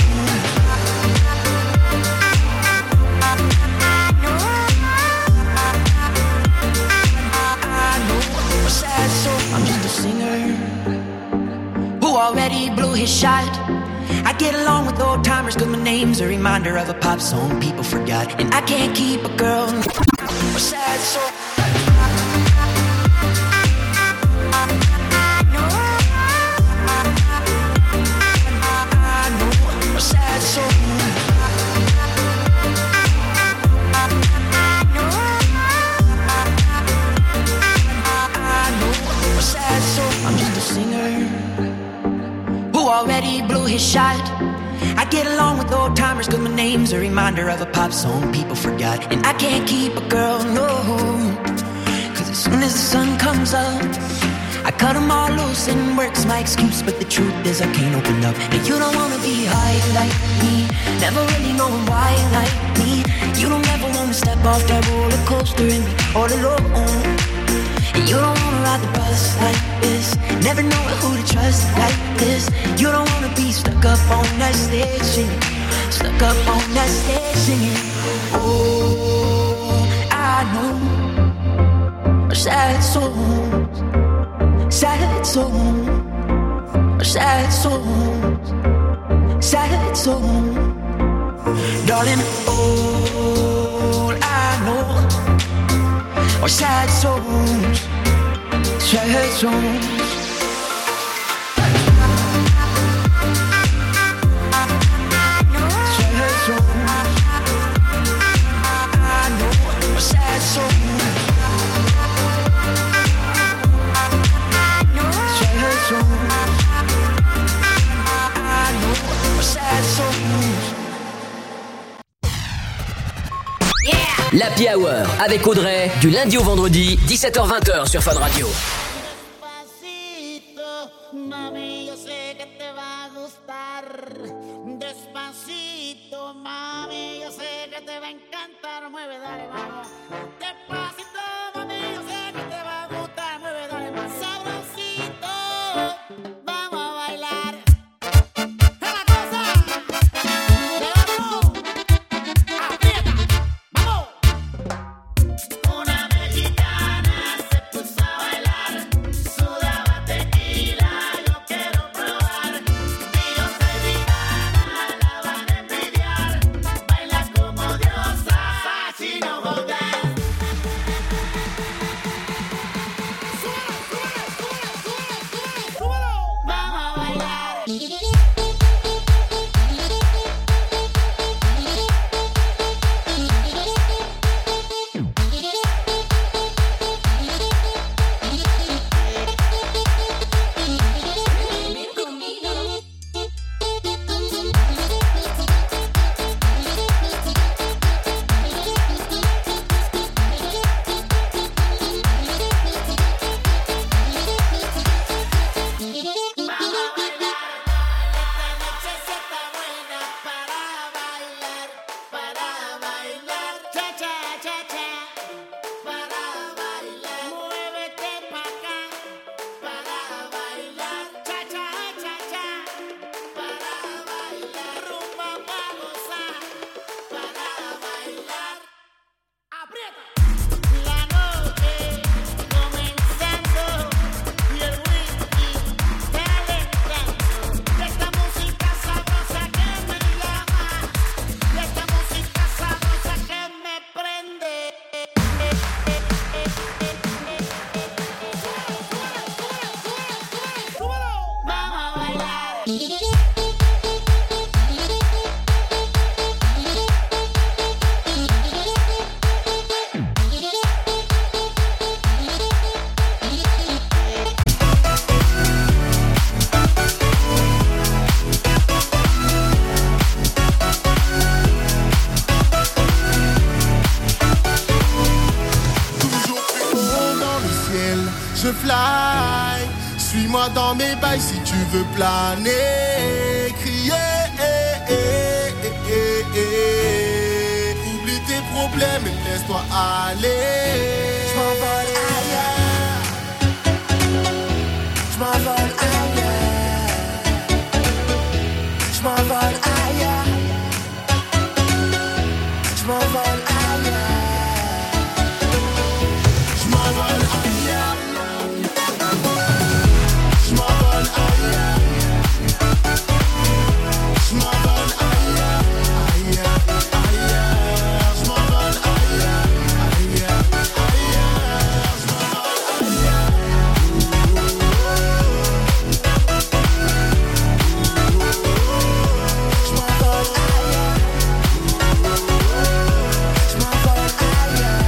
Sad soul. I'm just a singer who already blew his shot. I get along with old timers cause my name's a reminder of a pop song people forgot. And I can't keep a girl, a sad soul. A sad soul. A sad soul. I'm just a singer who already blew his shot. I get along with old timers cause my name's a reminder of a pop song people forgot. And I can't keep a girl, no, cause as soon as the sun comes up I cut them all loose and work's my excuse. But the truth is I can't open up. And you don't wanna be high like me, never really knowing why like me. You don't ever wanna step off that roller coaster and be all alone. And you don't wanna ride the bus like this, never knowing who to trust like this. You don't wanna be stuck up on that stage singing, stuck up on that stage singing. Oh, I know sad souls, sad souls, sad souls, sad souls. Darling, all I know are sad souls, sad souls. Sad souls. I know a sad soul. Sad souls. I know a sad soul. L'Happy Hour avec Audrey, du lundi au vendredi, dix-sept heures vingt sur Fun Radio. Mami, yo sé que te va a gustar. Despacito, mami, yo sé que te va a encantar. Mueve, dale, vamos. Despacito, mami, yo sé que te va a gustar. Mueve, dale, más. je fly. Suis-moi dans mes bails si tu veux planer. Crier, eh, eh, eh, eh, eh. Oublie tes problèmes et laisse-toi aller. Je m'envole ailleurs. Je m'envole ailleurs. Je m'envole ailleurs. Je m'envole ailleurs. Je m'envole ailleurs. Je m'envole ailleurs. Je m'envole ailleurs. Ailleurs, ailleurs. Je m'envole ailleurs. Ailleurs, ailleurs. Je m'envole ailleurs. Je m'envole ailleurs. Je m'envole ailleurs.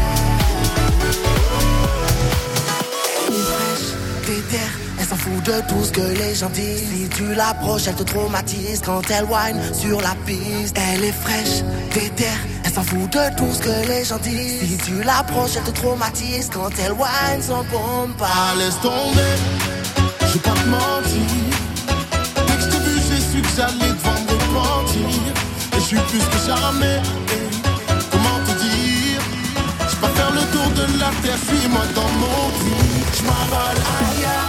Elle est fraîche, déterre, elle s'en fout de tout ce que les gens disent. Si tu l'approches, elle te traumatise quand elle whine sur la piste. Elle est fraîche, déterre, elle s'en fout de tout ce que les gens disent. Si tu l'approches, elle te traumatise quand elle whine son pompe. Ah, laisse tomber, je vais pas te mentir. Dès que je t'ai vu, j'ai su que j'allais devoir me repentir. Et je suis plus que jamais. eh, Comment te dire? Je peux faire le tour de la terre, suis-moi dans mon trip. Je m'envole ailleurs.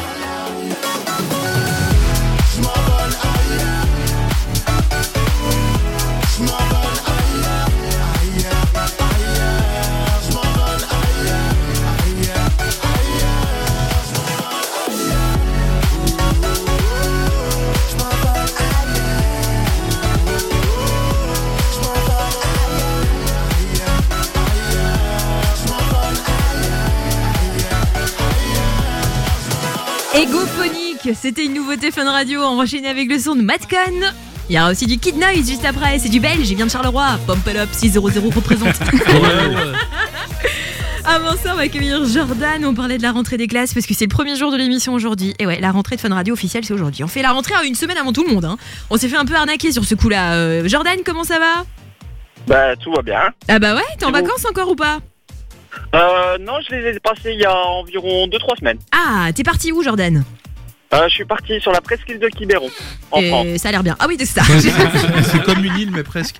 Je m'envole ailleurs. Je m'envole ailleurs. Ailleurs, ailleurs. Je m'envole ailleurs. Ailleurs, ailleurs. Je m'envole ailleurs. Je m'envole ailleurs. Je m'envole ailleurs. Ailleurs, ailleurs. Je m'envole ailleurs. Égophonique, c'était une nouveauté Fun Radio, enchaîné avec le son de Matcon. Il y aura aussi du Kid Noise juste après, c'est du belge, il vient de Charleroi. Pump it up, six zéro zéro représente. Avant ça, on va accueillir Jordan. On parlait de la rentrée des classes parce que c'est le premier jour de l'émission aujourd'hui. Et ouais, la rentrée de Fun Radio officielle, c'est aujourd'hui. On fait la rentrée à une semaine avant tout le monde. Hein. On s'est fait un peu arnaquer sur ce coup-là. Euh, Jordan, comment ça va? Bah, tout va bien. Ah bah ouais, t'es en Et vous vacances encore ou pas? Euh, non, je les ai passés il y a environ deux trois semaines. Ah, t'es parti où, Jordan? Euh, je suis parti sur la presqu'île de Quiberon, en Et France. ça a l'air bien. Ah oui, c'est ça. C'est comme une île, mais presque.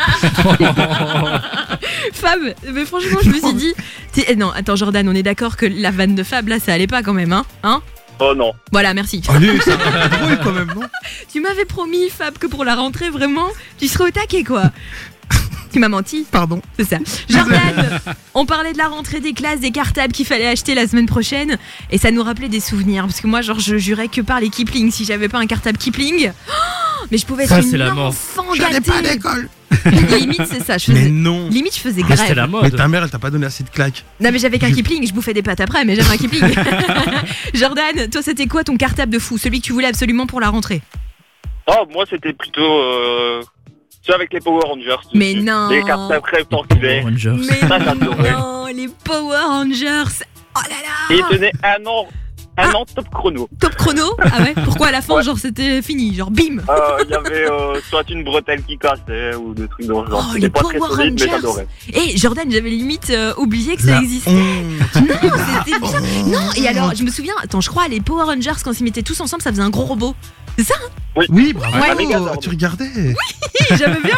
Fab, mais franchement, je me suis dit. t'es- eh Non, attends, Jordan, on est d'accord que la vanne de Fab, là, ça allait pas quand même, hein? Hein? Oh non. Voilà, merci. Allez, ça va drôle quand même, non? Tu m'avais promis, Fab, que pour la rentrée, vraiment, tu serais au taquet, quoi. Tu m'as menti. Pardon. C'est ça. Jordan, on parlait de la rentrée des classes, des cartables qu'il fallait acheter la semaine prochaine. Et ça nous rappelait des souvenirs. Parce que moi, genre, je jurais que par les Kipling. Si j'avais pas un cartable Kipling. Oh, mais je pouvais être Ça, une c'est la mort. enfant J'allais gâtée. pas à l'école. Limite, c'est ça. Je faisais... Mais non. Limite, je faisais grève. Mais ta mère, elle t'a pas donné assez de claques. Non, mais j'avais qu'un Kipling. Je bouffais des pâtes après, mais j'avais un Kipling. Jordan, toi, c'était quoi ton cartable de fou? Celui que tu voulais absolument pour la rentrée? Oh, moi, c'était plutôt... Euh... Tu sais, avec les Power Rangers. Mais dessus. non. Les cartes après portugais. Mais Ça, j'adorais. non, les Power Rangers. Oh là là. Et il tenait un an, un an top chrono. Top chrono? Ah ouais? Pourquoi à la fin, genre, c'était fini? Genre, bim. Euh, Il y avait euh, soit une bretelle qui cassait ou des trucs dans le genre. Oh, C'était les pas très Power solide, mais Rangers. j'adorais. Et Jordan, j'avais limite euh, oublié que ça La existait. Non, c'était bien. Non, et alors, je me souviens, attends, je crois, les Power Rangers, quand ils mettaient tous ensemble, ça faisait un gros robot. C'est ça? Hein? Oui, oui bravo. Ouais. Tu regardais? Oui, j'aimais bien.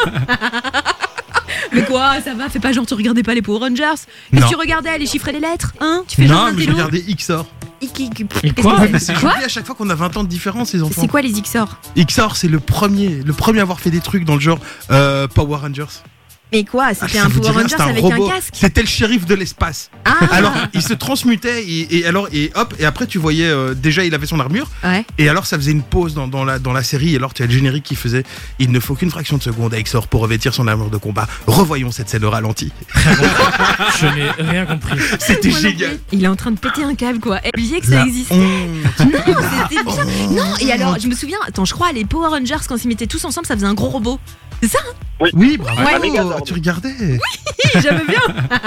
Mais quoi, ça va, fais pas genre tu regardais pas les Power Rangers. Qu'est-ce Non. que tu regardais, les chiffres et les lettres? Hein? Tu fais genre Non, un mais je télo? regardais X O R. Iki- Et Qu'est-ce quoi? que c'est? Mais c'est Quoi? j'oublie à chaque fois qu'on a vingt ans de différence, les enfants. C'est quoi les X O R? X O R, c'est le premier, le premier à avoir fait des trucs dans le genre euh, Power Rangers. Mais quoi, c'était Ah, ça un vous dit Power rien, Rangers c'était avec robot. un casque? C'était le shérif de l'espace. Ah. Alors, il se transmutait et, et alors et hop et après tu voyais euh, déjà il avait son armure. Ouais. Et alors ça faisait une pause dans, dans la dans la série. Et alors tu as le générique qui faisait. Il ne faut qu'une fraction de seconde à X O R pour revêtir son armure de combat. Revoyons cette scène au ralenti. Je n'ai rien compris. C'était Moi non génial. plus. Il est en train de péter un câble quoi. Et oublié que ça La existait. honte. Non, c'était bien. Non, et alors, je me souviens, attends, je crois, les Power Rangers, quand ils mettaient tous ensemble, ça faisait un gros robot. C'est ça? Hein? Oui, bravo. Ouais. Tu regardais? Oui, j'aimais bien.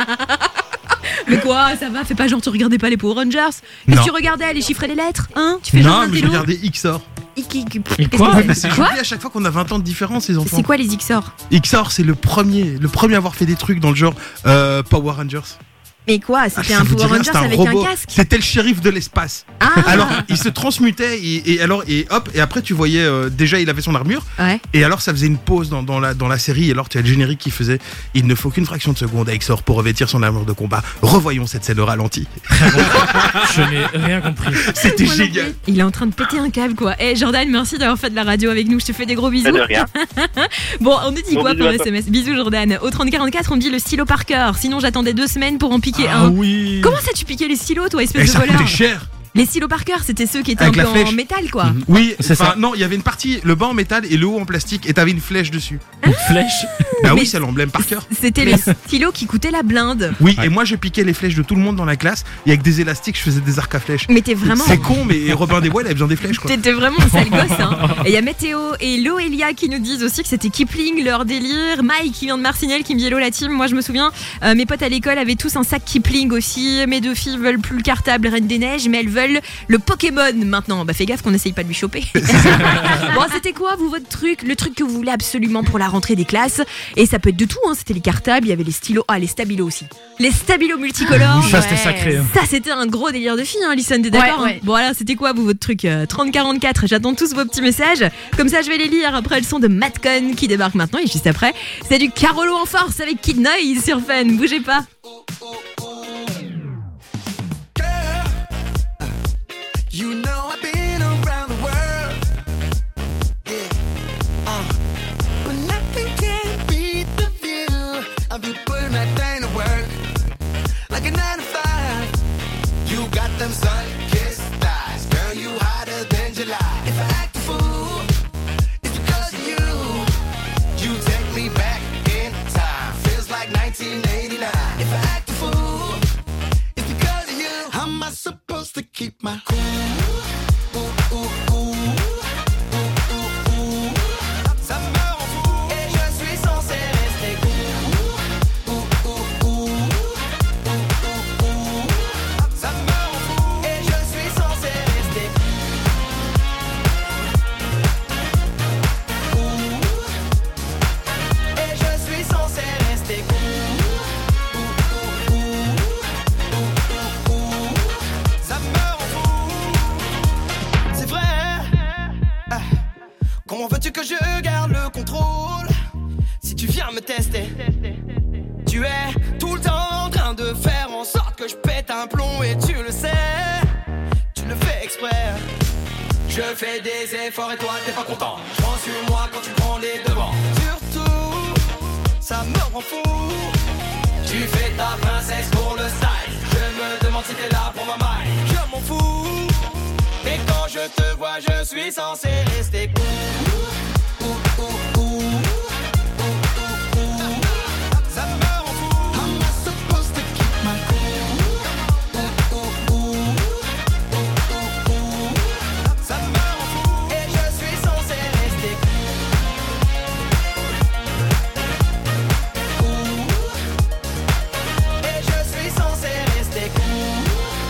Mais quoi, ça va, fais pas genre tu regardais pas les Power Rangers. Qu'est-ce Non. que tu regardais, les chiffres et les lettres? Hein? Tu fais genre Non, un mais je télo? regardais X O R. Iki- Et Qu'est-ce quoi? que Mais c'est? c'est Quoi? j'oublie à chaque fois qu'on a vingt ans de différence, les enfants. C'est quoi les X O R? X O R, c'est le premier, le premier à avoir fait des trucs dans le genre euh, Power Rangers. Mais quoi, c'était Ah, un ça vous Power dit rien, Rangers c'était un avec robot. un casque? C'était le shérif de l'espace. Ah. Alors, il se transmutait et, et alors et hop et après tu voyais euh, déjà il avait son armure. Ouais. Et alors ça faisait une pause dans, dans la dans la série et alors tu as le générique qui faisait il ne faut qu'une fraction de seconde à Exor pour revêtir son armure de combat. Revoyons cette scène au ralenti. Je n'ai rien compris. C'était Moi non génial. plus. Il est en train de péter un câble quoi. Eh Jordan, merci d'avoir fait de la radio avec nous. Je te fais des gros bisous. De rien. Bon, on nous dit Bon quoi bisous par à toi. S M S? Bisous Jordan. Au trente quarante-quatre, on me dit le stylo Parker. Sinon, j'attendais deux semaines pour en piquer Ah un. oui. Comment ça, tu piquais les stylos, toi, espèce Et de ça voleur? coûtait cher. Les stylos Parker, c'était ceux qui étaient Avec un la peu flèche. en métal, quoi. Mhm. Oui, C'est enfin, ça. non, il y avait une partie, le bas en métal et le haut en plastique, et t'avais une flèche dessus. Une flèche. Bah Mais oui, c'est l'emblème Parker. C'était les stylos qui coûtaient la blinde. Oui, Ouais. et moi je piquais les flèches de tout le monde dans la classe, et avec des élastiques, je faisais des arcs à flèches. Mais t'es vraiment. C'est con, mais Robin des Bois, il avait besoin des flèches, quoi. T'étais vraiment un sale gosse, hein. Et il y a Météo et Loelia qui nous disent aussi que c'était Kipling, leur délire. Mike qui vient de Marcinelle qui me dit hello la team. Moi je me souviens, euh, mes potes à l'école avaient tous un sac Kipling aussi. Mes deux filles veulent plus le cartable Reine des Neiges, mais elles veulent le Pokémon maintenant. Bah fais gaffe qu'on essaye pas de lui choper. Bon, c'était quoi vous votre truc? Le truc que vous voulez absolument pour la rentrée des classes? Et ça peut être de tout, hein. C'était les cartables, il y avait les stylos, ah les stabilos aussi. Les stabilos multicolores. Ça, c'était sacré, hein. Ça c'était un gros délire de filles, hein, Listen, t'es d'accord? Ouais, hein ouais. Bon voilà, c'était quoi vous votre truc? euh, trente quarante-quatre, j'attends tous vos petits messages. Comme ça je vais les lire après le son de Matcon qui débarque maintenant et juste après, c'est du Carolo en force avec Kid Noise sur Fun. Bougez pas. You know I've been around the world, yeah, uh, but nothing can beat the feel of you putting that thing to work, like a nine to five. You got them sun-kissed thighs, girl, you hotter than July. If I act a fool, it's because of you. You take me back in time, feels like nineteen eighty-nine. If I act a fool, it's because of you. How am I supposed to keep my cool? Ça me rend fou et je suis censé rester cool. Ça me rend fou et je suis censé rester cool. Et je suis censé rester cool. Ça me rend fou. C'est vrai. Ah. Comment veux-tu que je garde le contrôle si tu viens me tester? Tu es tout le temps en train de faire en sorte que je pète un plomb et tu le sais. Tu le fais exprès. Je fais des efforts et toi t'es pas content. Je prends sur moi quand tu prends les devants. Surtout, ça me rend fou. Tu fais ta princesse pour le style. Je me demande si t'es là pour ma maille. Je m'en fous. Et quand je te vois, je suis censé rester cool. Ça me rend fou. How am I supposed to keep my cool? Ça me rend fou. Et je suis censé rester cool. Et je suis censé rester cool.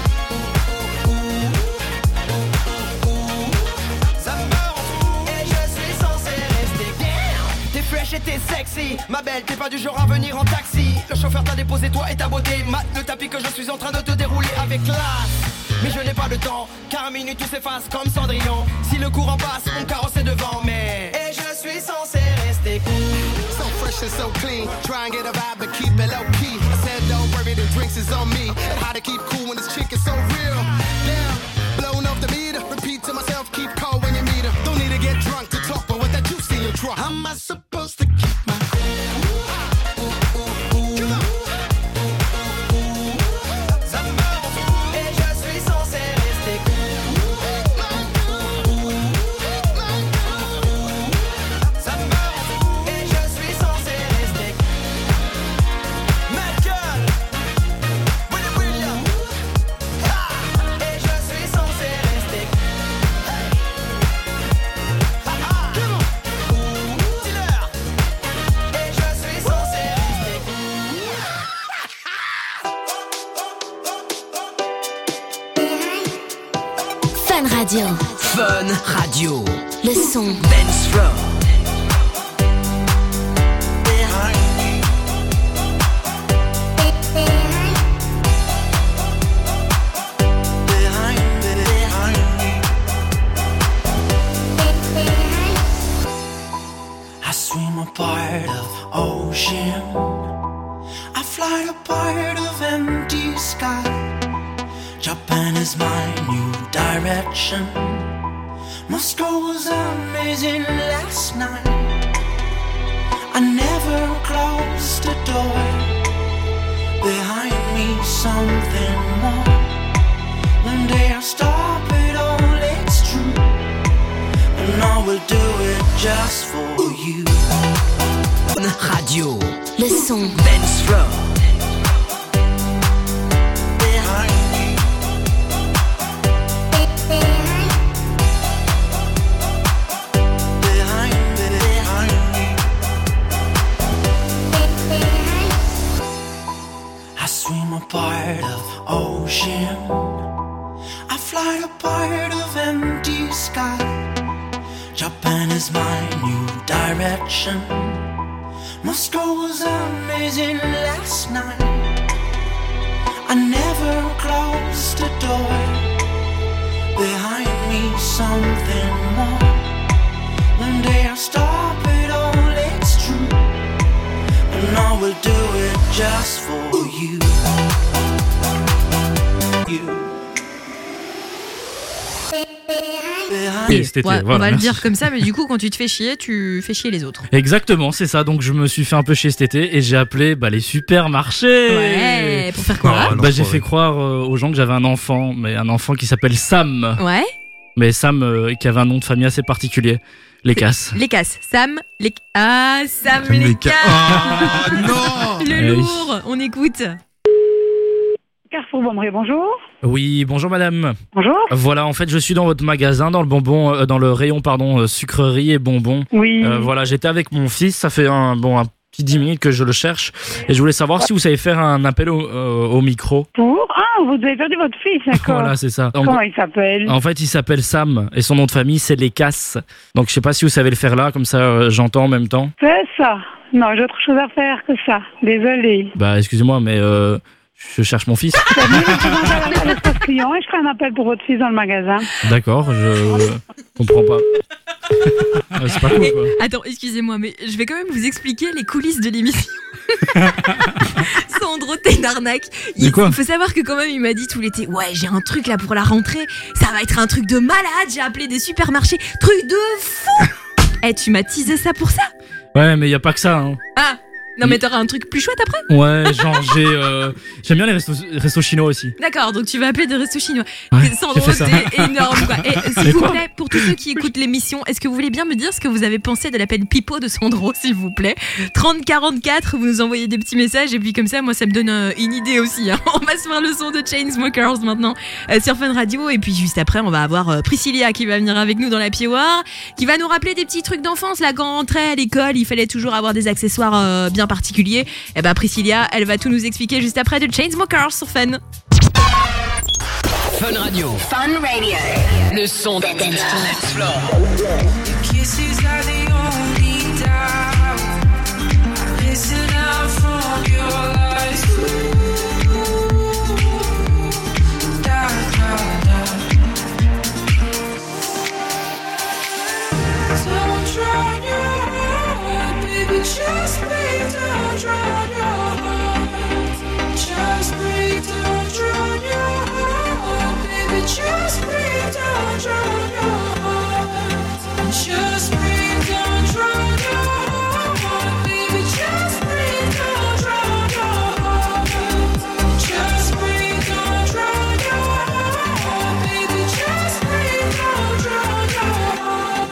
Ça me rend fou. Et je suis censé rester cool. T'es fresh et t'es sexy. Ma belle, t'es pas du genre à venir en taxi. Le chauffeur t'a déposé, toi et ta beauté. Mate le tapis que je suis en train de te dérouler avec classe. Mais je n'ai pas de temps, car à minute tout s'efface comme Cendrillon. Si le courant passe, mon carrosse est devant, mais et je suis censé rester cool. So fresh and so clean, try and get a vibe but keep it low key. I said don't worry, the drinks is on me. And how to keep cool when this chick is so real. Damn, blowing off the meter. Repeat to myself, keep cold when you meet her. Don't need to get drunk to talk, but with that juice in your trunk. How am I supposed to keep my Ça me rend fou. Et je suis censé rester cool. Ça me rend fou. Et je suis censé rester cool. Michael, Willy William. Ha. Et je suis censé rester cool. Ha ha. Dealer. Et je suis censé rester cool. Fun Radio. Fun Radio. Le son. Dance Floor. sky. Japan is my new direction. Moscow was amazing last night. I never closed the door. Behind me something more. One day I'll stop it all, it's true. And I will do it just for you. Radio. Le son. Dance floor. I swim a part of ocean. I fly a part of empty sky. Japan is my new direction. Moscow was amazing last night. I never closed the door. Behind me something more. One day I'll stop it all, it's true. And I will do it just for you. You. Et cet été, Ouais, voilà, on va merci. le dire comme ça, mais du coup, quand tu te fais chier, tu fais chier les autres. Exactement, c'est ça. Donc je me suis fait un peu chier cet été et j'ai appelé bah, les supermarchés. Ouais, pour faire quoi? Ah, bah, j'ai fait croire euh, aux gens que j'avais un enfant, mais un enfant qui s'appelle Sam. Ouais. Mais Sam euh, qui avait un nom de famille assez particulier. Les Casses. Les casses. Sam, les... Ah, Sam, Sam les, les casses. Ca- Ah, non. Le Eh oui. lourd, on écoute. Carrefour Bombery, bonjour. Oui, bonjour madame. Bonjour. Voilà, en fait, je suis dans votre magasin, dans le bonbon, euh, dans le rayon, pardon, euh, sucrerie et bonbons. Oui. Euh, voilà, j'étais avec mon fils, ça fait un bon un petit dix minutes que je le cherche, et je voulais savoir si vous savez faire un appel au, euh, au micro. Pour Ah, vous avez perdu votre fils, d'accord. Voilà, c'est ça. Donc, Comment il s'appelle? en fait, il s'appelle Sam et son nom de famille c'est Les Casses. Donc, je sais pas si vous savez le faire là, comme ça, euh, j'entends en même temps. C'est ça. Non, j'ai autre chose à faire que ça. Désolé. Bah, excusez-moi, mais euh, je cherche mon fils. Je vais l'espace client et je ferai un appel pour votre fils dans le magasin. D'accord, je comprends pas. Ouais, c'est pas cool, quoi. Attends, excusez-moi, mais je vais quand même vous expliquer les coulisses de l'émission. Sandro, t'es une arnaque. Il Mais quoi faut savoir que quand même, il m'a dit tout l'été, ouais, j'ai un truc là pour la rentrée, ça va être un truc de malade, j'ai appelé des supermarchés, truc de fou. Eh, tu m'as teasé ça pour ça? Ouais, mais y a pas que ça, hein. Ah, non mais t'auras un truc plus chouette après? Ouais, genre, j'ai, euh, j'aime bien les restos, restos chinois aussi. D'accord, donc tu vas appeler des restos chinois. Ouais, Sandro, j'ai fait ça. t'es énorme quoi. Et Mais s'il vous quoi plaît, pour tous ceux qui écoutent l'émission, est-ce que vous voulez bien me dire ce que vous avez pensé de l'appel pipeau de Sandro, s'il vous plaît? trente quarante-quatre, vous nous envoyez des petits messages et puis comme ça, moi ça me donne euh, une idée aussi. Hein. On va se faire le son de Chainsmokers maintenant euh, sur Fun Radio et puis juste après, on va avoir euh, Priscilla qui va venir avec nous dans la Hour, qui va nous rappeler des petits trucs d'enfance. Là, quand on rentrait à l'école, il fallait toujours avoir des accessoires euh, bien particuliers. Et ben Priscilla, elle va tout nous expliquer juste après de Chainsmokers sur Fun. Fun Radio. Fun Radio. Le son de Dance Floor. Kisses are the only doubt. Listen out from your lies. Da, da, da. Don't drown your heart, baby, just breathe. Don't drown your heart. Just breathe, don't drown your heart, baby, just breathe. Don't drown your heart. Just breathe, don't drown your heart, baby, just breathe, don't drown your heart. Just breathe, don't drown your heart, baby, just breathe, don't drown your heart.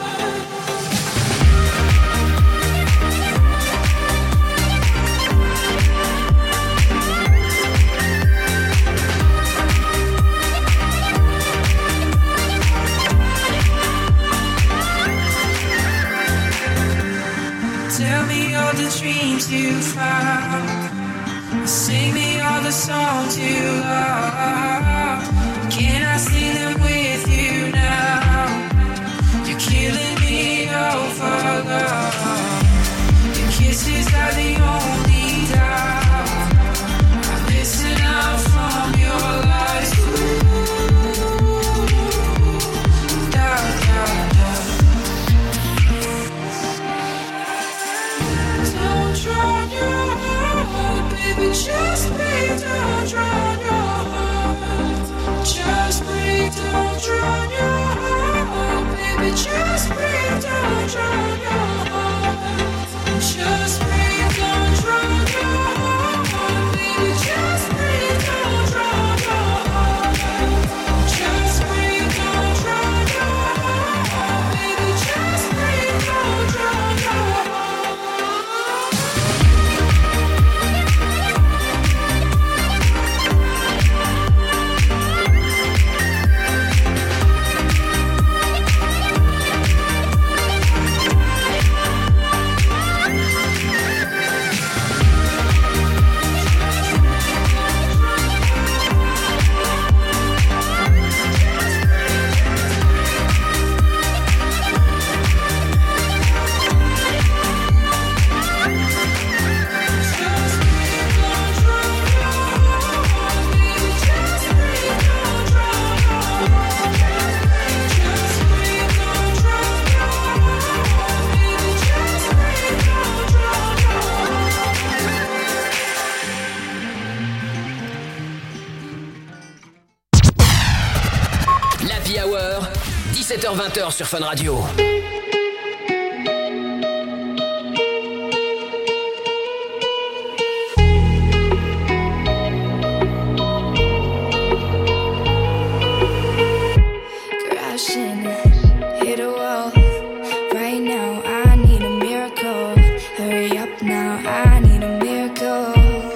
Tell me all the dreams you found. Sing me all the songs you love. Can I sing them with you now? You're killing me over love. Your kisses are the only doubt. I listen out from your lies. Da, da, da. Don't drown your heart, baby, just breathe. Don't drown your l'Happy Hour, dix-sept heures vingt sur Fun Radio. Crashing, hit a wall. Right now, I need a miracle. Hurry up now, I need a miracle.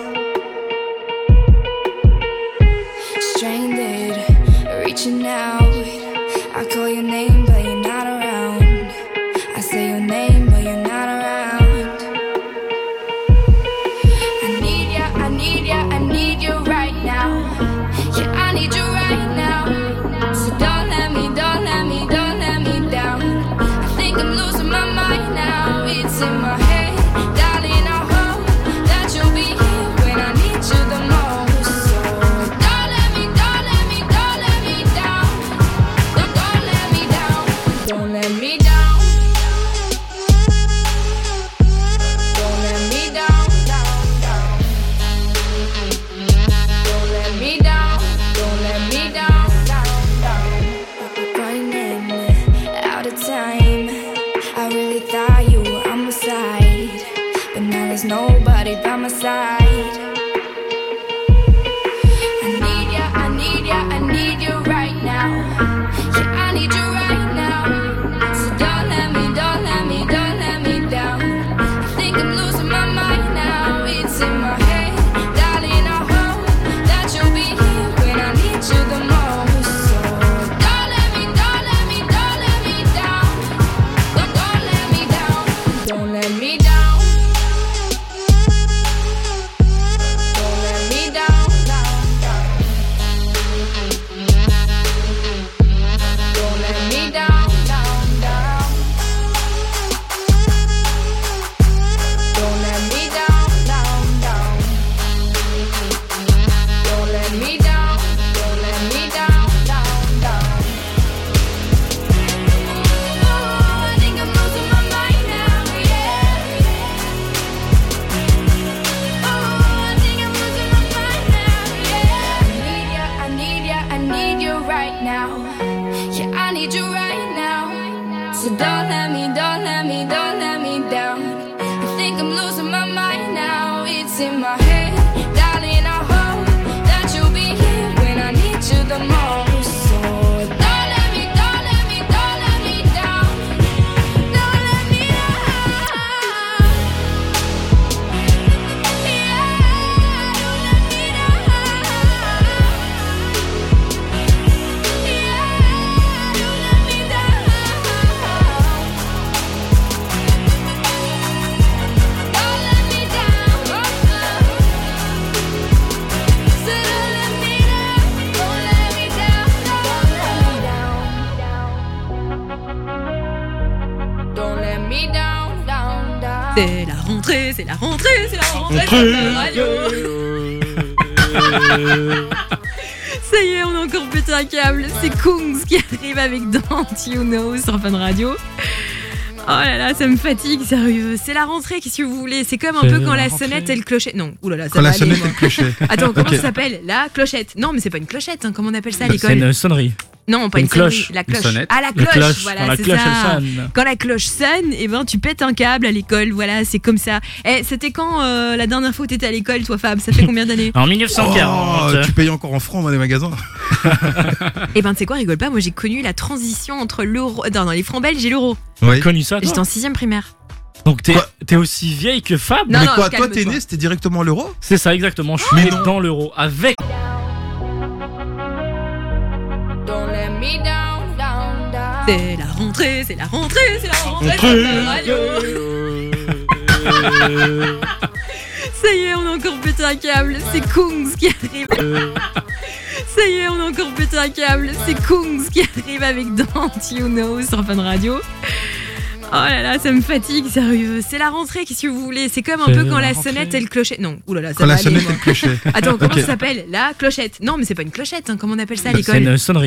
Stranded, reaching out. I call your name, but you're not around. I say your name, but you're not around. I need ya, I need ya, I need you right now. Yeah, I need you right now. So don't let me, don't let me, don't let me down. I think I'm losing my mind now. It's in my head, darling. I hope that you'll be here when I need you the most. So don't let me, don't let me, don't let me down. Don't, don't let me down. Don't let me down. Don't let me down, down, down. Don't let me down. Don't let me down, down, down. Running out of time. I really thought you were on my side, but now there's nobody by my side. I need ya, I need ya, I need you right now. Yeah, I need you right now. So don't let me, don't let me, don't let me down. I think I'm losing my mind now. It's in my head, darling. I hope that you'll be here when I need you the most. So don't let me, don't let me, don't let me down. Don't, don't let me down. Don't let me down. Don't let me down, down, down. Don't let me down, down, down. Don't let me down, down, down. Don't let me down, don't let me down, down, down. Oh, I think I'm losing my mind now, yeah. Oh, I think I'm losing my mind now, yeah. I need ya, I need ya, I need you right now. Yeah, I need you right now. So don't let me, don't let me, don't let me down. I think I'm losing my mind now. It's in my head, darling. I hope that you'll be here when I need you the most. So don't let me, don't let me, don't let me down. Don't let me down. Yeah, don't let me down. Yeah, don't let me down. Don't let me down. So don't let me down. Don't let me down. Don't let me down, down, down. C'est la rentrée, c'est la rentrée, c'est la rentrée. Rentrée. sur Fun Radio. Ça y est, on a encore pété un câble. C'est Kungs qui arrive avec Don't You Know sur Fun Radio. Oh là là, ça me fatigue, sérieux. C'est la rentrée, qu'est-ce que vous voulez? C'est comme un C'est peu quand la la rentrée. sonnette et le clochette. Non, oulala, ça Quand va la aller, sonnette moi. et le clocher. Attends, comment Ok. ça s'appelle? La clochette. Non, mais c'est pas une clochette, hein. Comment on appelle ça à C'est l'école? une sonnerie. Non, pas Une une, sonnerie, cloche. la Une cloche. sonnette. Ah, la La cloche, cloche, voilà, quand la c'est cloche, ça. elle sonne. Quand la cloche sonne, et ben tu pètes un câble à l'école, voilà, c'est comme ça. Eh, c'était quand euh, la dernière fois où t'étais à l'école, toi, Fab? Ça fait combien d'années? En mille neuf cent quarante. Oh, tu payes encore en francs dans les magasins. Eh ben, tu sais quoi, rigole pas, moi j'ai connu la transition entre l'euro, non, non, les francs belges et l'euro. Oui. Connu ça, toi J'étais en sixième primaire. Donc t'es, t'es aussi vieille que Fab? Non, Mais non, quoi, toi calme-toi. t'es né, c'était directement l'euro? C'est ça, exactement. Je suis Mais né non. dans l'euro avec. Don't let me down, down, down. C'est la rentrée, c'est la rentrée, c'est la rentrée. Rentrée. sur Fun Radio. Ça y est, on a encore pété un câble. C'est Kungs qui arrive. Ça y est, on a encore pété un câble. C'est Kungs qui arrive avec Don't You Know sur Fun Radio. Oh là là, ça me fatigue, sérieux. C'est la rentrée, qu'est-ce que vous voulez? C'est comme un C'est peu quand la la rentrée. sonnette et le clochette. Non, oulala, ça Quand va la aller, sonnette moi. et le clocher. Attends, comment Ok. ça s'appelle? La clochette. Non, mais c'est pas une clochette, hein. Comment on appelle ça à C'est l'école? une sonnerie.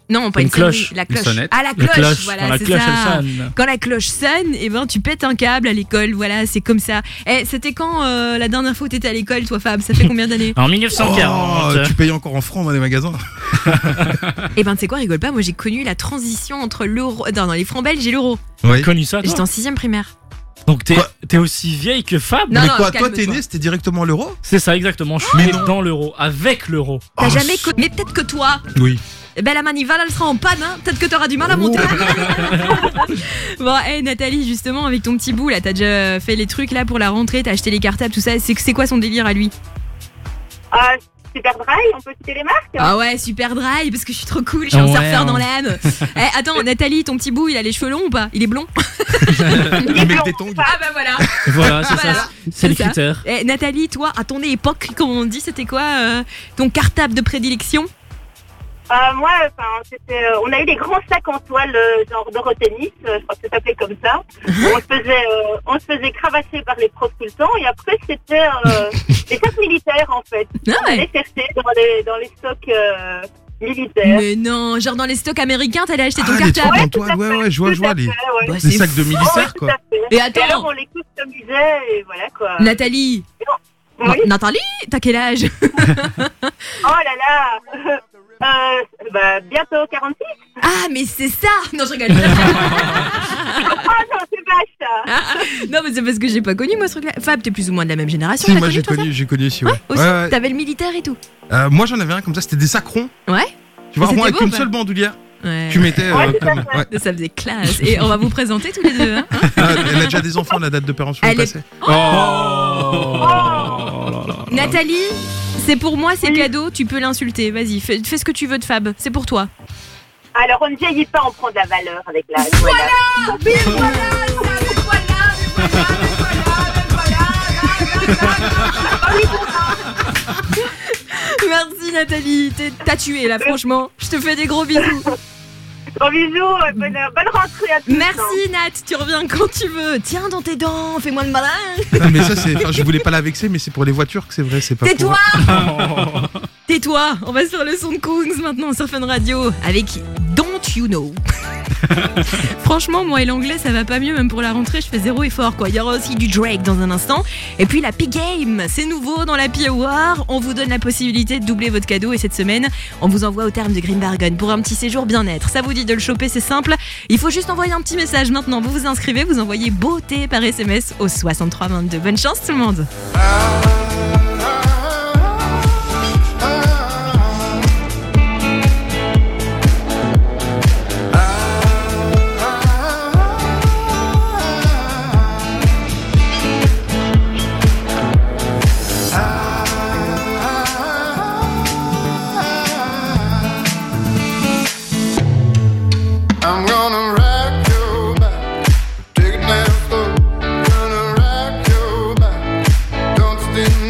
Non, pas Une une, cloche. sonnerie, la Une cloche. sonnette. Ah, la La cloche, cloche, voilà, quand la c'est cloche, ça. elle sonne. Quand la cloche sonne, eh ben, tu pètes un câble à l'école, voilà, c'est comme ça. Eh, c'était quand euh, la dernière fois où t'étais à l'école, toi, Fab? Ça fait combien d'années? En mille neuf cent quarante. Oh, tu payes encore en francs dans les magasins. Eh ben, tu sais quoi, rigole pas, moi j'ai connu la transition entre l'euro, non, non, les francs belges et l'euro. Oui. Connu ça, toi J'étais en sixième primaire. Donc t'es, t'es aussi vieille que Fab? Non, Mais non, quoi, toi calme-toi. t'es né, c'était directement l'euro? C'est ça, exactement. Je suis Mais né non. dans l'euro, avec l'euro. T'as Oh, jamais connu. Mais peut-être que toi. Oui. Eh ben la manivelle elle sera en panne, hein. Peut-être que t'auras du mal à monter. Bon, hey Nathalie, justement avec ton petit bout là, t'as déjà fait les trucs là pour la rentrée, t'as acheté les cartables, tout ça. C'est, c'est quoi son délire à lui? Ah, Super Dry, on peut citer les marques? Ah ouais, super dry parce que je suis trop cool, je suis un Ouais, surfeur hein. dans l'âme. Eh, attends, Nathalie, ton petit bout, il a les cheveux longs ou pas? Il est blond? Il met des tongs. Ah bah voilà. Voilà, c'est Voilà. ça. C'est les ça. critères. Eh, Nathalie, toi, à ton époque, comme on dit, c'était quoi euh, ton cartable de prédilection? Euh, moi, enfin, c'était, euh, on a eu des grands sacs en toile, euh, genre d'Eurotennis, euh, je crois que ça s'appelait comme ça. on se faisait, euh, on se faisait crevasser par les profs tout le temps. Et après, c'était euh, des sacs militaires en fait. Ah On ouais. allait chercher dans les, dans les stocks euh, militaires. Mais non, genre dans les stocks américains, t'allais acheter ton Ah, les cartable. trucs en toile, ouais, ouais, je vois, je vois. Les, Ouais, ouais. Bah, les c'est sacs de fou. militaires, Tout quoi. à fait. Et attends. alors, on les customisait et voilà quoi. Nathalie. Oui. Na- Nathalie, t'as quel âge? Oh là là. Euh, bah, bientôt quarante-six. Ah, mais c'est ça. Non, je rigole. Oh non, c'est vache ça. Non, mais c'est parce que j'ai pas connu moi ce truc-là. Fab, t'es plus ou moins de la même génération. Si, t'as moi connu, j'ai toi, connu, j'ai connu aussi, ouais. ça Aussi, Ouais, ouais. t'avais le militaire et tout. Euh, moi j'en avais un comme ça, c'était des sacs ronds. Ouais. Tu vois, Et rond c'était avec beau, une bah. seule bandoulière. Ouais. Tu mettais euh, Ouais, c'est comme. ça, Ouais. Ça faisait classe. Et on va vous présenter tous les deux. Hein. Ah, elle a déjà des enfants, la date de péremption est Elle est- passée. Nathalie, c'est pour moi, c'est cadeau. Tu peux l'insulter. Vas-y, fais, fais ce que tu veux de Fab. C'est pour toi. Alors, on ne vieillit pas, on prend de la valeur avec l'âge. Voilà. Voilà. Mais voilà, ça, mais voilà, mais voilà, mais voilà, mais voilà. Merci Nathalie, T'es- t'as tué là, franchement. Je te fais des gros bisous. Gros bisous, euh, bonne, bonne rentrée à tous. Merci Nat, tu reviens quand tu veux. Tiens dans tes dents, fais-moi le malin. Non, mais ça, c'est. Enfin, je voulais pas la vexer, mais c'est pour les voitures que c'est vrai, c'est pas pour. Tais-toi. Tais-toi, on va sur le son de Kungs maintenant sur Fun Radio avec Don't You Know. Franchement, moi et l'anglais, ça va pas mieux, même pour la rentrée, je fais zéro effort quoi. Il y aura aussi du Drake dans un instant. Et puis la P Game, c'est nouveau dans la P Hour. On vous donne la possibilité de doubler votre cadeau et cette semaine, on vous envoie au terme de Green Bargain pour un petit séjour bien-être. Ça vous dit de le choper, c'est simple. Il faut juste envoyer un petit message maintenant. Vous vous inscrivez, vous envoyez beauté par S M S au soixante-trois vingt-deux. Bonne chance tout le monde. I'm gonna rock your back, take it down slow. Gonna rock your back, don't stand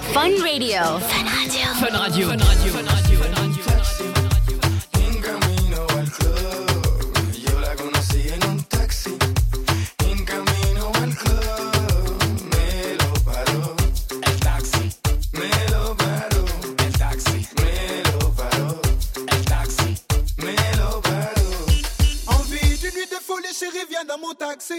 Fun Radio. Fun Radio. Fun Radio. Fun Radio. Fun Radio. Fun Radio. En camino al club, yo la conocí en un taxi. En camino al club, me lo paró el taxi. Me lo paró el taxi. Me lo paró el taxi. Me lo paró. Envie d'une nuit de folie, chérie, viens dans mon taxi.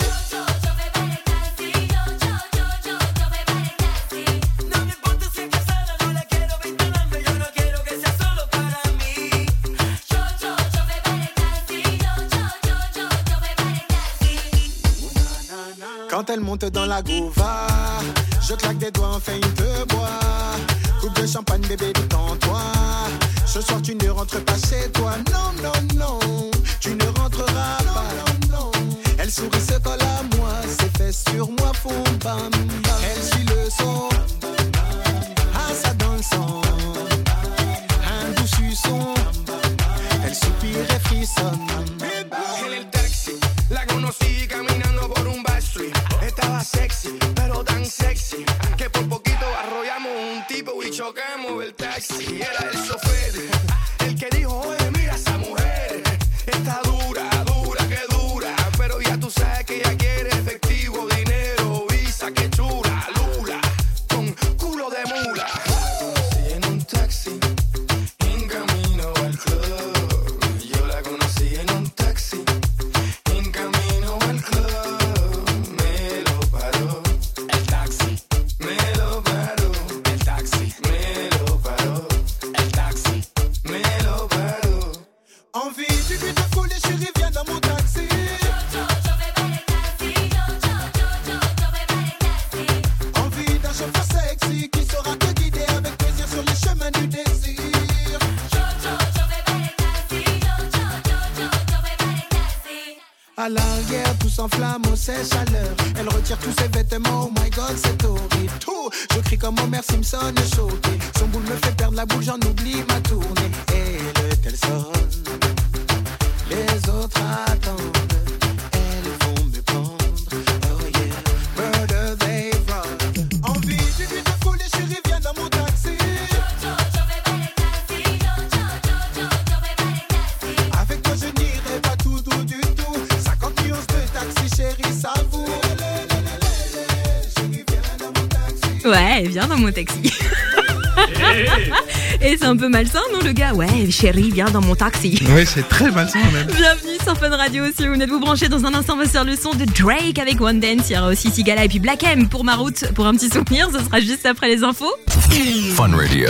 Quand elle monte dans la gouva, je claque des doigts, enfin il te boit. Coupe de champagne, bébé, détends-toi. Ce soir tu ne rentres pas chez toi. Non, non, non, tu ne rentreras pas. Non, non. Elle sourit, se colle à moi. Ses fesses sur moi font bam, bam. Elle suit le son. Ah, ça dans le sang. Un doux suçon. Elle soupire et frissonne. En el taxi, la conocí caminando por un backstreet. Estaba sexy, pero tan sexy que por poquito arrollamos un tipo y chocamos el taxi. Era el chofer, el que dijo, oye, mira esa mujer. Está dura, dura, que dura. Pero ya tú sabes que ella quiere efectivo, dinero, visa, que chula, lula, con culo de mula. La conocí en un taxi, en camino al club. Yo la conocí en un taxi. En camino al club, me lo paró el taxi, me lo paró el taxi, me lo paró el taxi, me lo paró. Envie d'une nuit de folie, chérie, viens dans mon taxi. Envie d'un chauffeur sexy qui saura te guider avec plaisir sur les chemins du désir. À l'arrière, tout s'enflamme aux ses chaleurs. Elle retire tous ses vêtements, oh my god, c'est horrible. Tout, je crie comme Homer Simpson, choqué. Son boule me fait perdre la boule, j'en oublie ma tournée. Et le tel sonne, les autres attendent. Elles vont me prendre, oh yeah. Murder they run. Envie d'une nuit de folie, chérie, viens dans mon taxi. Avec toi je n'irai pas tout doux du tout. cinquante millions de taxi, chérie, ça vaut. Chérie, viens dans mon taxi. Ouais, viens dans mon taxi. Et c'est un peu malsain, non, le gars? Ouais, chérie, viens dans mon taxi. Oui, c'est très malsain même. Bienvenue sur Fun Radio. Si vous n'êtes-vous branché, dans un instant, on va se faire le son de Drake avec One Dance. Il y aura aussi Sigala et puis Black M pour ma route, pour un petit souvenir. Ce sera juste après les infos. Fun Radio.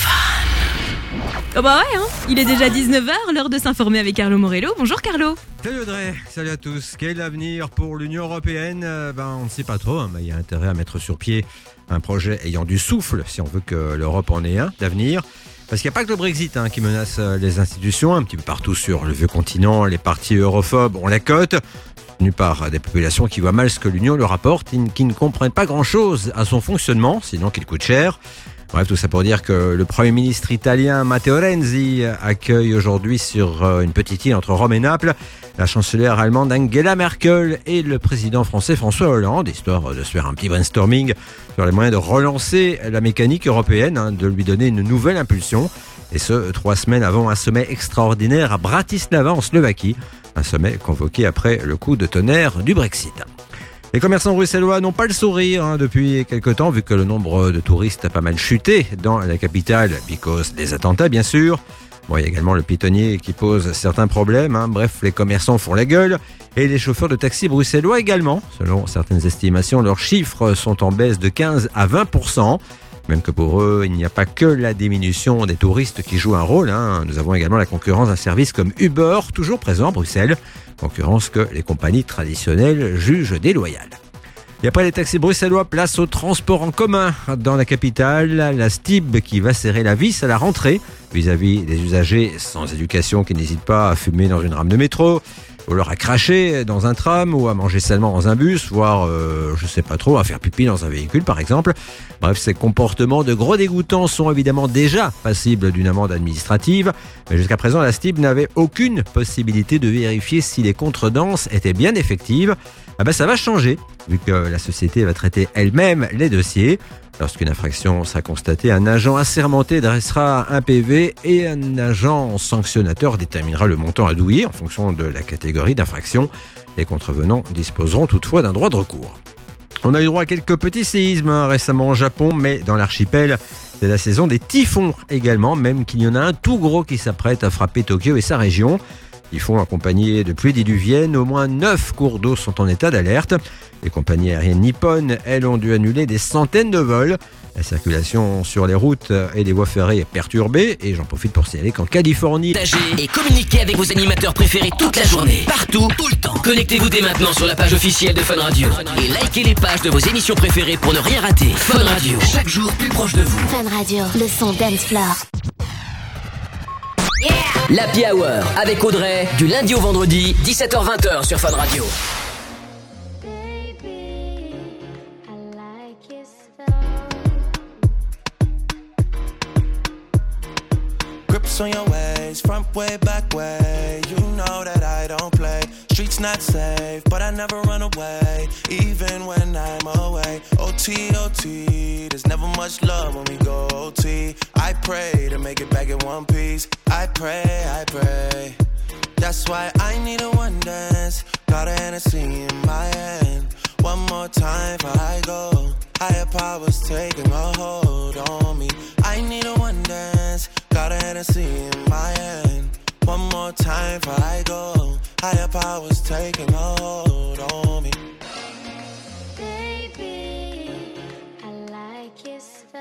Oh bah ouais, hein. Il est déjà dix-neuf heures, l'heure de s'informer avec Carlo Morello. Bonjour Carlo. Salut Audrey, salut à tous. Quel est l'avenir pour l'Union Européenne? euh, Ben on ne sait pas trop, hein, mais il y a intérêt à mettre sur pied un projet ayant du souffle, si on veut que l'Europe en ait un d'avenir. Parce qu'il n'y a pas que le Brexit hein, qui menace les institutions, un petit peu partout sur le vieux continent, les partis europhobes ont la cote, soutenus par des populations qui voient mal ce que l'Union leur apporte, qui ne comprennent pas grand-chose à son fonctionnement, sinon qu'il coûte cher. Bref, tout ça pour dire que le Premier ministre italien Matteo Renzi accueille aujourd'hui sur une petite île entre Rome et Naples la chancelière allemande Angela Merkel et le président français François Hollande, histoire de se faire un petit brainstorming sur les moyens de relancer la mécanique européenne, hein, de lui donner une nouvelle impulsion. Et ce, trois semaines avant un sommet extraordinaire à Bratislava en Slovaquie, un sommet convoqué après le coup de tonnerre du Brexit. Les commerçants bruxellois n'ont pas le sourire hein, depuis quelques temps, vu que le nombre de touristes a pas mal chuté dans la capitale, because des attentats bien sûr. Bon, il y a également le pitonnier qui pose certains problèmes. Hein. Bref, les commerçants font la gueule et les chauffeurs de taxi bruxellois également. Selon certaines estimations, leurs chiffres sont en baisse de quinze à vingt pour cent. Même que pour eux, il n'y a pas que la diminution des touristes qui joue un rôle. Hein. Nous avons également la concurrence d'un service comme Uber, toujours présent à Bruxelles. Concurrence que les compagnies traditionnelles jugent déloyale. Et après les taxis bruxellois, place au transport en commun. Dans la capitale, la S T I B qui va serrer la vis à la rentrée vis-à-vis des usagers sans éducation qui n'hésitent pas à fumer dans une rame de métro, ou alors à cracher dans un tram, ou à manger salement dans un bus, voire, euh, je sais pas trop, à faire pipi dans un véhicule par exemple. Bref, ces comportements de gros dégoûtants sont évidemment déjà passibles d'une amende administrative, mais jusqu'à présent, la S T I B n'avait aucune possibilité de vérifier si les contredanses étaient bien effectives. Ah ben ça va changer. vu que la société va traiter elle-même les dossiers. Lorsqu'une infraction sera constatée, un agent assermenté dressera un P V et un agent sanctionnateur déterminera le montant à douiller en fonction de la catégorie d'infraction. Les contrevenants disposeront toutefois d'un droit de recours. On a eu droit à quelques petits séismes hein, récemment au Japon, mais dans l'archipel, c'est la saison des typhons également, même qu'il y en a un tout gros qui s'apprête à frapper Tokyo et sa région. Typhons accompagnés de pluies diluviennes, au moins neuf cours d'eau sont en état d'alerte. Les compagnies aériennes nippones, elles, ont dû annuler des centaines de vols. La circulation sur les routes et les voies ferrées est perturbée et j'en profite pour signaler qu'en Californie... Et communiquez avec vos animateurs préférés toute la journée, partout, tout le temps. Connectez-vous dès maintenant sur la page officielle de Fun Radio et likez les pages de vos émissions préférées pour ne rien rater. Fun Radio, chaque jour plus proche de vous. Fun Radio, le son dance floor. L'Happy Hour avec Audrey, du lundi au vendredi, dix-sept heures vingt sur Fun Radio. Grips on your ways, front way, back way. You know that I don't play. Streets not safe, but I never run away, even when I'm away. O T, O T, there's never much love when we go O T. I pray to make it back in one piece. I pray, I pray. That's why I need a one dance. Got a Hennessy in my hand. One more time before I go. Higher powers taking a hold on me. I need a one dance. Got a Hennessy in my hand. One more time before I go. Higher powers taking a hold on me. Baby, I like it so.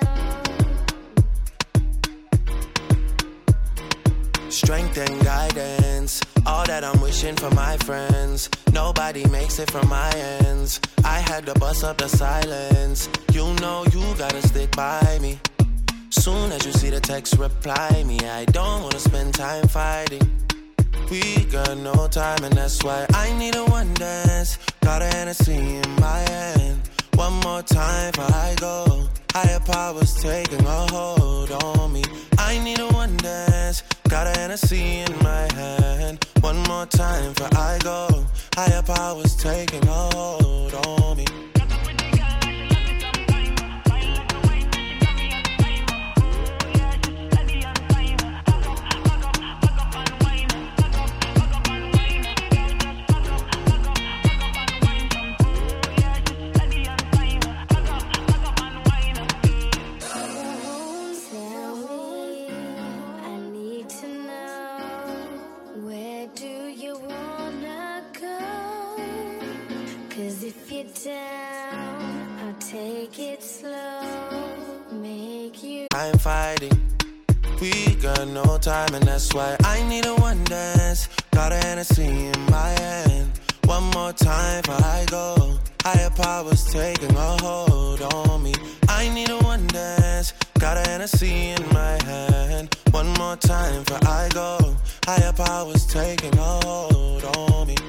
Strength and guidance, all that I'm wishing for my friends. Nobody makes it from my ends. I had to bust up the silence. You know you gotta stick by me. Soon as you see the text, reply me. I don't wanna spend time fighting. We got no time and that's why I need a one dance. Got a Hennessy in my hand. One more time before I go. Higher powers taking a hold on me. I need a one dance. Got a Hennessy in my hand. One more time before I go. Higher powers taking a hold on me. Down, I'll take it slow, make you. I'm fighting. We got no time and that's why I need a one dance. Got a Hennessy in my hand. One more time before I go. Higher powers taking a hold on me. I need a one dance. Got a Hennessy in my hand. One more time before I go. Higher powers taking a hold on me.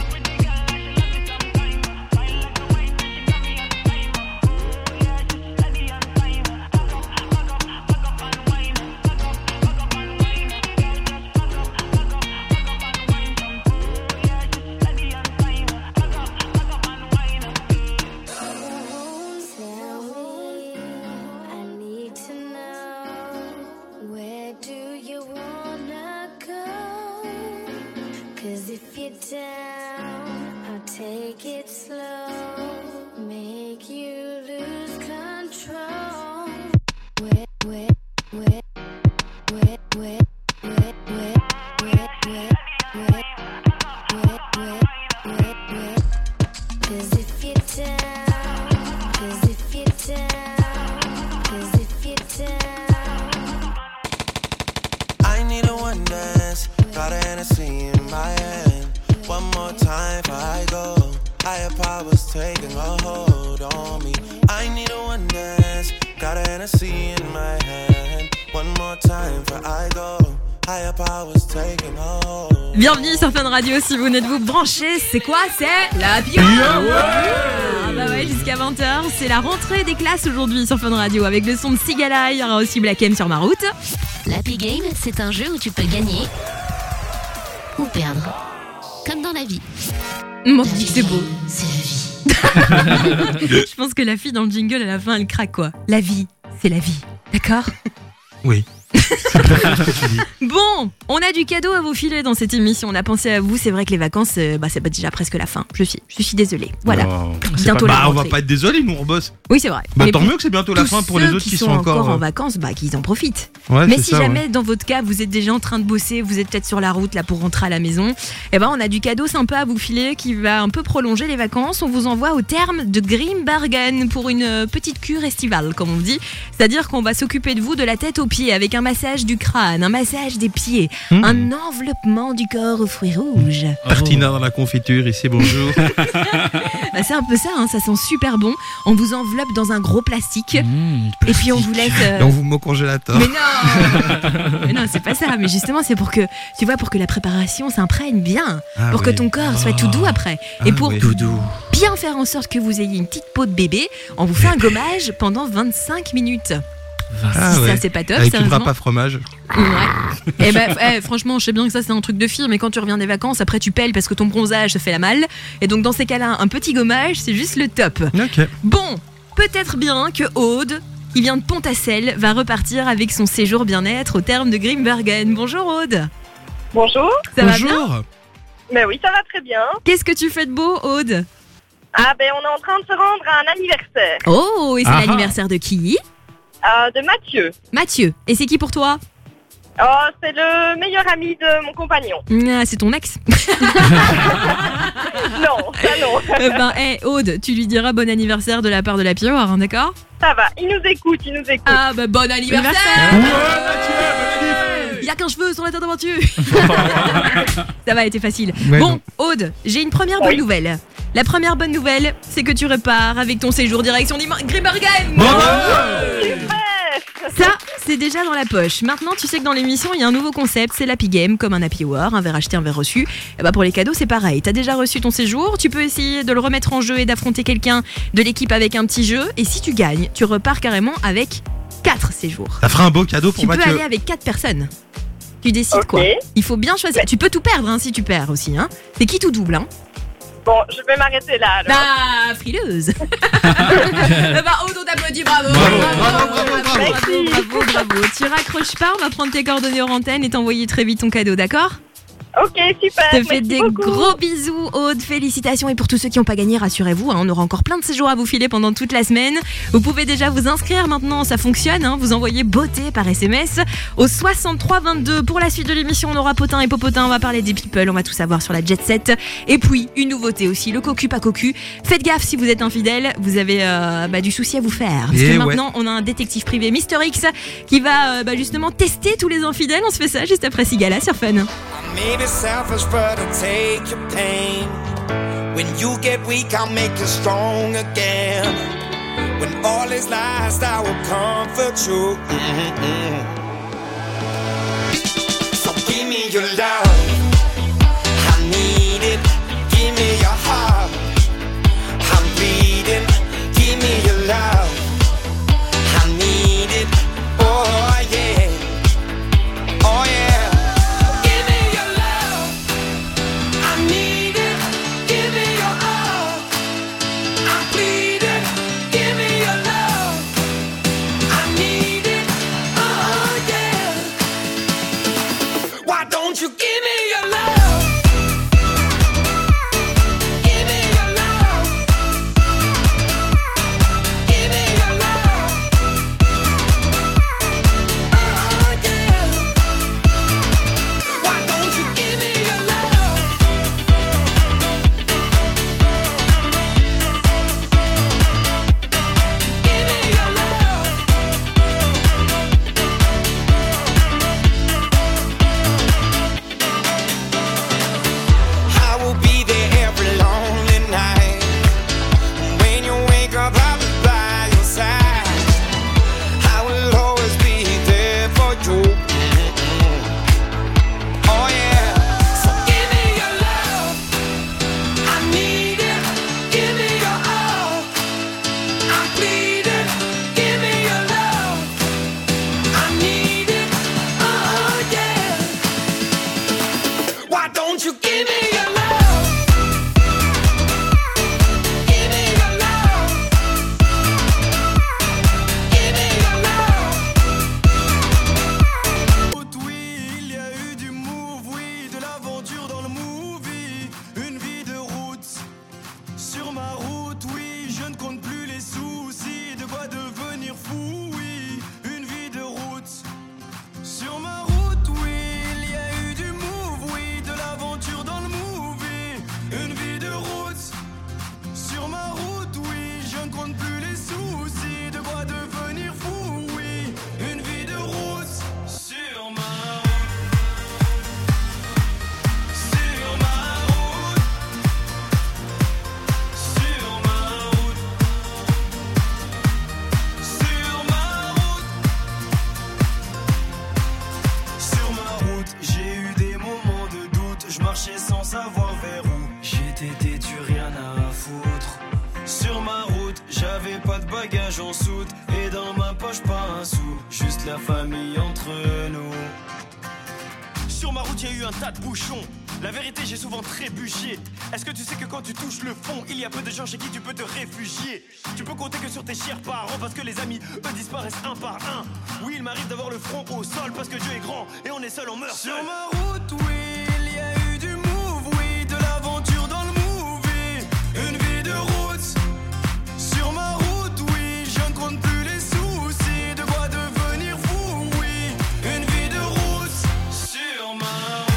Down, I'll take it slow, make you lose control. Wet, wet, wet, wet, wet, wet, wet, wet, wet, wet, wet, wet, wet. 'Cause if you're down, 'cause if you're down, 'cause if you're down. I need a one dance. Got a Hennessy in my hand. One more time before I go. Higher powers taking a hold on me. I need a one dance. Got a Hennessy in my hand. One more time before I go. Higher powers taking a hold. Bienvenue sur Fun Radio, si vous venez de vous brancher, c'est quoi? C'est la Happy Hour. Ah bah ouais, jusqu'à vingt heures, c'est la rentrée des classes aujourd'hui sur Fun Radio avec le son de Sigala, il y aura aussi Black M sur ma route. L'Happy Game, c'est un jeu où tu peux gagner ou perdre. Comme dans la vie. Moi, je dis que c'est beau. C'est la vie. Je pense que la fille dans le jingle, à la fin, elle craque quoi. La vie, c'est la vie. D'accord ? Oui. Bon, on a du cadeau à vous filer dans cette émission. On a pensé à vous. C'est vrai que les vacances, euh, bah, c'est pas déjà presque la fin. Je suis, je suis désolée. Voilà. Non, c'est Bientôt pas... la bah, on va rentrée. pas être désolé, nous on bosse. Oui, c'est vrai. Bah, Mais tant pour mieux que c'est bientôt la tous fin pour les ceux autres qui sont encore, encore en euh, vacances, bah qu'ils en profitent. Ouais, Mais c'est si ça, jamais ouais. dans votre cas vous êtes déjà en train de bosser, vous êtes peut-être sur la route là pour rentrer à la maison, eh ben on a du cadeau sympa à vous filer qui va un peu prolonger les vacances. On vous envoie au terme de Grimbergen pour une euh, petite cure estivale comme on dit. C'est-à-dire qu'on va s'occuper de vous de la tête aux pieds avec un massage du crâne, un massage des pieds, Mmh. un enveloppement du corps aux fruits rouges. Tartina dans la confiture, ici bonjour. Bah, c'est un peu ça, hein, ça sent super bon. On vous enveloppe dans un gros plastique, et puis on vous laisse. euh, Et on vous met au congélateur. Mais non Mais non, c'est pas ça. Mais justement, c'est pour que, tu vois, pour que la préparation s'imprègne bien, Ah pour que oui. ton corps soit tout doux après, Ah et pour oui. Tout doux. bien faire en sorte que vous ayez une petite peau de bébé, on vous fait un gommage pendant vingt-cinq minutes. Ah si ouais. ça c'est pas top, Avec une sérieusement. râpe à fromage. Ouais. Et ben, eh, franchement, je sais bien que ça c'est un truc de fille, mais quand tu reviens des vacances, après tu pèles parce que ton bronzage te fait la malle. Et donc dans ces cas-là, un petit gommage, c'est juste le top. Ok. Bon, peut-être bien que Aude, qui vient de Pont-à-Celle, va repartir avec son séjour bien-être au terme de Grimbergen. Bonjour Aude. Bonjour. Ça va bien ? Ben oui, ça va très bien. Qu'est-ce que tu fais de beau, Aude ? Ah ben on est en train de se rendre à un anniversaire. Oh, et c'est Ah ah. l'anniversaire de qui ? Euh, de Mathieu. Mathieu. Et c'est qui pour toi ? Oh, c'est le meilleur ami de mon compagnon. Ah, c'est ton ex. Non, ça non. Euh, ben, hé, Aude, tu lui diras bon anniversaire de la part de la Piroire, hein, d'accord ? Ça va, il nous écoute, il nous écoute. Ah bah bon anniversaire. Il y a qu'un cheveu sur la tête de Mathieu. Ça va, été facile. Ouais, bon, non. Aude, j'ai une première bonne nouvelle. La première bonne nouvelle, c'est que tu repars avec ton séjour direction Grimbergen. Ça, c'est déjà dans la poche. Maintenant, tu sais que dans l'émission, il y a un nouveau concept, c'est l'Happy Game, comme un Happy Hour, un verre acheté, un verre reçu. Et bah pour les cadeaux, c'est pareil. T'as déjà reçu ton séjour, tu peux essayer de le remettre en jeu et d'affronter quelqu'un de l'équipe avec un petit jeu. Et si tu gagnes, tu repars carrément avec quatre séjours. Ça fera un beau cadeau pour Tu peux Mathieu. aller avec quatre personnes. Tu décides Ok. quoi. Il faut bien choisir. Tu peux tout perdre hein, si tu perds aussi. Hein. C'est qui tout double. Hein. Bon, je vais m'arrêter là alors. Bah, frileuse. Bah, Aude, on t'applaudit, bravo. Bravo, bravo, bravo, bravo, bravo, bravo. Tu raccroches pas, on va prendre tes coordonnées hors antenne et t'envoyer très vite ton cadeau, d'accord ? Ok, super. Je te fais merci des beaucoup. gros bisous, Aude. Félicitations. Et pour tous ceux qui n'ont pas gagné, rassurez-vous, hein, on aura encore plein de séjours à vous filer pendant toute la semaine. Vous pouvez déjà vous inscrire maintenant, ça fonctionne. Hein, vous envoyez beauté par S M S au soixante-trois vingt-deux. Pour la suite de l'émission, on aura Potin et Popotin. On va parler des people, on va tout savoir sur la Jet Set. Et puis, une nouveauté aussi, le cocu pas cocu. Faites gaffe si vous êtes infidèle, vous avez euh, bah, du souci à vous faire. Parce Et que ouais. maintenant, on a un détective privé, Mister X, qui va euh, bah, justement tester tous les infidèles. On se fait ça juste après Sigala sur Fun. Maybe selfish, but I'll take your pain. When you get weak, I'll make you strong again. When all is lost, I will comfort you. Mm-hmm. So give me your love. I need it. Give me your heart. I'm bleeding. Give me your love. I need it. Oh yeah. Oh yeah. Don't you give me pas de bagages en soute et dans ma poche pas un sou, juste la famille entre nous. Sur ma route, il y a eu un tas de bouchons. La vérité, j'ai souvent trébuché. Est-ce que tu sais que quand tu touches le fond, il y a peu de gens chez qui tu peux te réfugier? Tu peux compter que sur tes chers parents parce que les amis, eux, disparaissent un par un. Oui, il m'arrive d'avoir le front au sol parce que Dieu est grand et on est seul, on meurt seul. Sur ma route, oui, il y a eu du move, oui, de l'aventure dans le movie. Une vie de route. Sur ma route, oui, je ne compte plus les soucis. De quoi devenir fou, oui. Une vie de route. Sur ma route.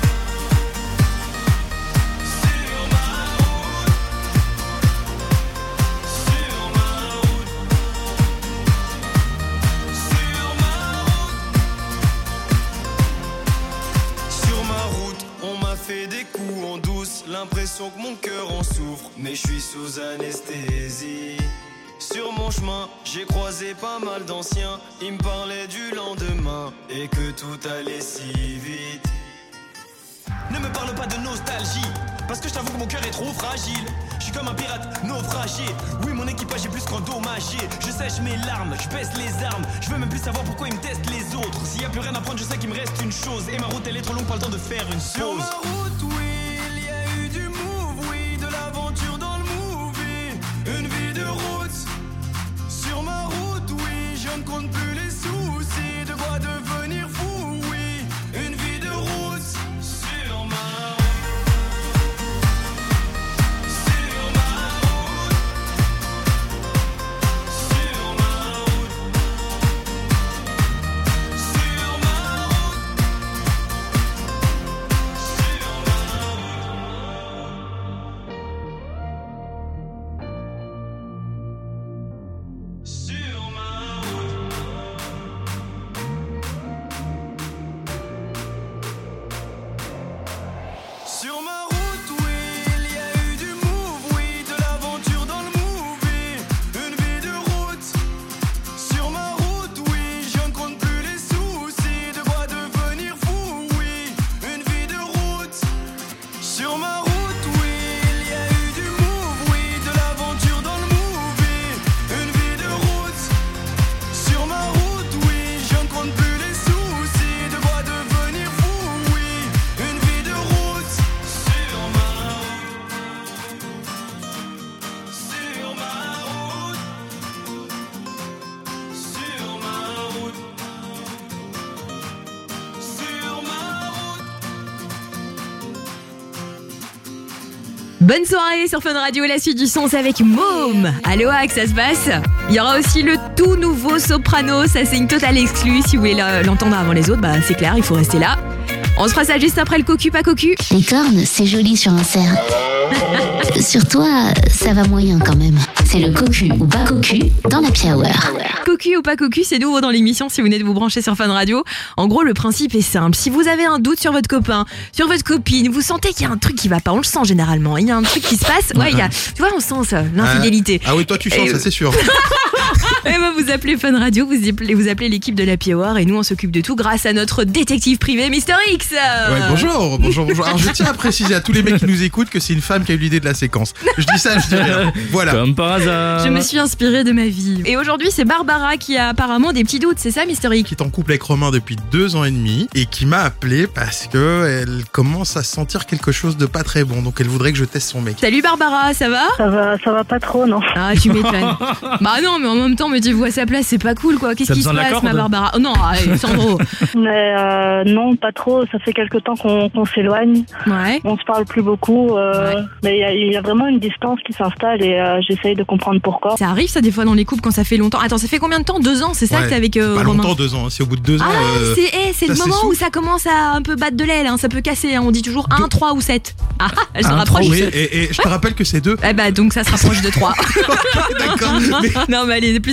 Fait des coups en douce, l'impression que mon cœur en souffre, mais je suis sous anesthésie. Sur mon chemin, j'ai croisé pas mal d'anciens, ils me parlaient du lendemain et que tout allait si vite. Ne me parle pas de nostalgie, parce que je t'avoue que mon cœur est trop fragile. Je suis comme un pirate naufragé. Oui, mon équipage est plus qu'endommagé. Je sèche mes larmes, je baisse les armes. Je veux même plus savoir pourquoi ils me testent les autres. S'il y a plus rien à prendre, je sais qu'il me reste une chose. Et ma route, elle est trop longue, pas le temps de faire une Sur pause. ma route, oui, il y a eu du move, oui, de l'aventure dans le movie. Une vie de route. Sur ma route, oui, je ne compte plus les soucis. De quoi devenir fou, oui. Une vie de route. Sur ma route. Sur ma route, oui, il y a eu du move, oui, de l'aventure dans le movie. Une vie de route. Sur ma route, oui, je ne compte plus les soucis. De quoi devenir fou, oui. Une vie de route. Sur ma route, oui, il y a eu du move, oui, de l'aventure dans le movie. Une vie de route. Sur ma route, oui, je ne compte plus les soucis. De quoi devenir fou, oui. Une vie de route. Sur ma route. Sur ma route. Sur ma route. Sur ma route. Bonne soirée sur Fun Radio, la suite du son c'est avec Môme. Aloha, que ça se passe. Il y aura aussi le tout nouveau Soprano, ça c'est une totale exclue. Si vous voulez l'entendre avant les autres, bah c'est clair, il faut rester là. On se fera ça juste après le cocu pas cocu. Les cornes, c'est joli sur un cerf. Sur toi, ça va moyen quand même. C'est le cocu ou pas cocu dans la Happy Hour. Cocu ou pas cocu, c'est nouveau dans l'émission si vous venez de vous brancher sur Fun Radio. En gros, le principe est simple. Si vous avez un doute sur votre copain, sur votre copine, vous sentez qu'il y a un truc qui va pas, on le sent généralement. Il y a un truc qui se passe. Ouais, il y a, tu vois, on sent ça, l'infidélité. Ah, ah oui, toi tu sens, Et- ça c'est sûr. Et ben vous appelez Fun Radio, vous appelez, vous appelez l'équipe de l'Happy Hour et nous on s'occupe de tout grâce à notre détective privé Mister X. Ouais, bonjour, bonjour, bonjour. Alors je tiens à préciser à tous les mecs qui nous écoutent que c'est une femme qui a eu l'idée de la séquence. Je dis ça, je dis rien. Voilà. Comme par hasard. Je me suis inspirée de ma vie. Et aujourd'hui c'est Barbara qui a apparemment des petits doutes, c'est ça Mister X? Qui est en couple avec Romain depuis deux ans et demi et qui m'a appelé parce que elle commence à sentir quelque chose de pas très bon. Donc elle voudrait que je teste son mec. Salut Barbara, ça va? Ça va, ça va pas trop, non. Ah, tu m'étonnes. Bah non, mais en même temps, mettez-vous à sa place, c'est pas cool quoi. Qu'est-ce T'as qui se besoin de la passe, corde ma Barbara? Oh non, allez, Sandro. Mais euh, non, pas trop. Ça fait quelque temps qu'on qu'on s'éloigne. Ouais. On se parle plus beaucoup. euh, Mais il y a- il y, a vraiment une distance qui s'installe et euh, j'essaye de comprendre pourquoi. Ça arrive ça des fois dans les couples quand ça fait longtemps. Attends, ça fait combien de temps? Deux ans, c'est ça Ouais, que t'es avec euh, Pas Romain? longtemps, deux ans. hein. C'est au bout de deux ans. Ah, euh, c'est eh, c'est le ça moment s'essouffle. où ça commence à un peu battre de l'aile, hein, ça peut casser, hein, on dit toujours un, trois ou sept. Ah, ah, elle se Un, rapproche. trois, oui, et, et je te rappelle que c'est deux. Eh bah donc ça se rapproche de trois. D'accord. mais- Non mais elle est plus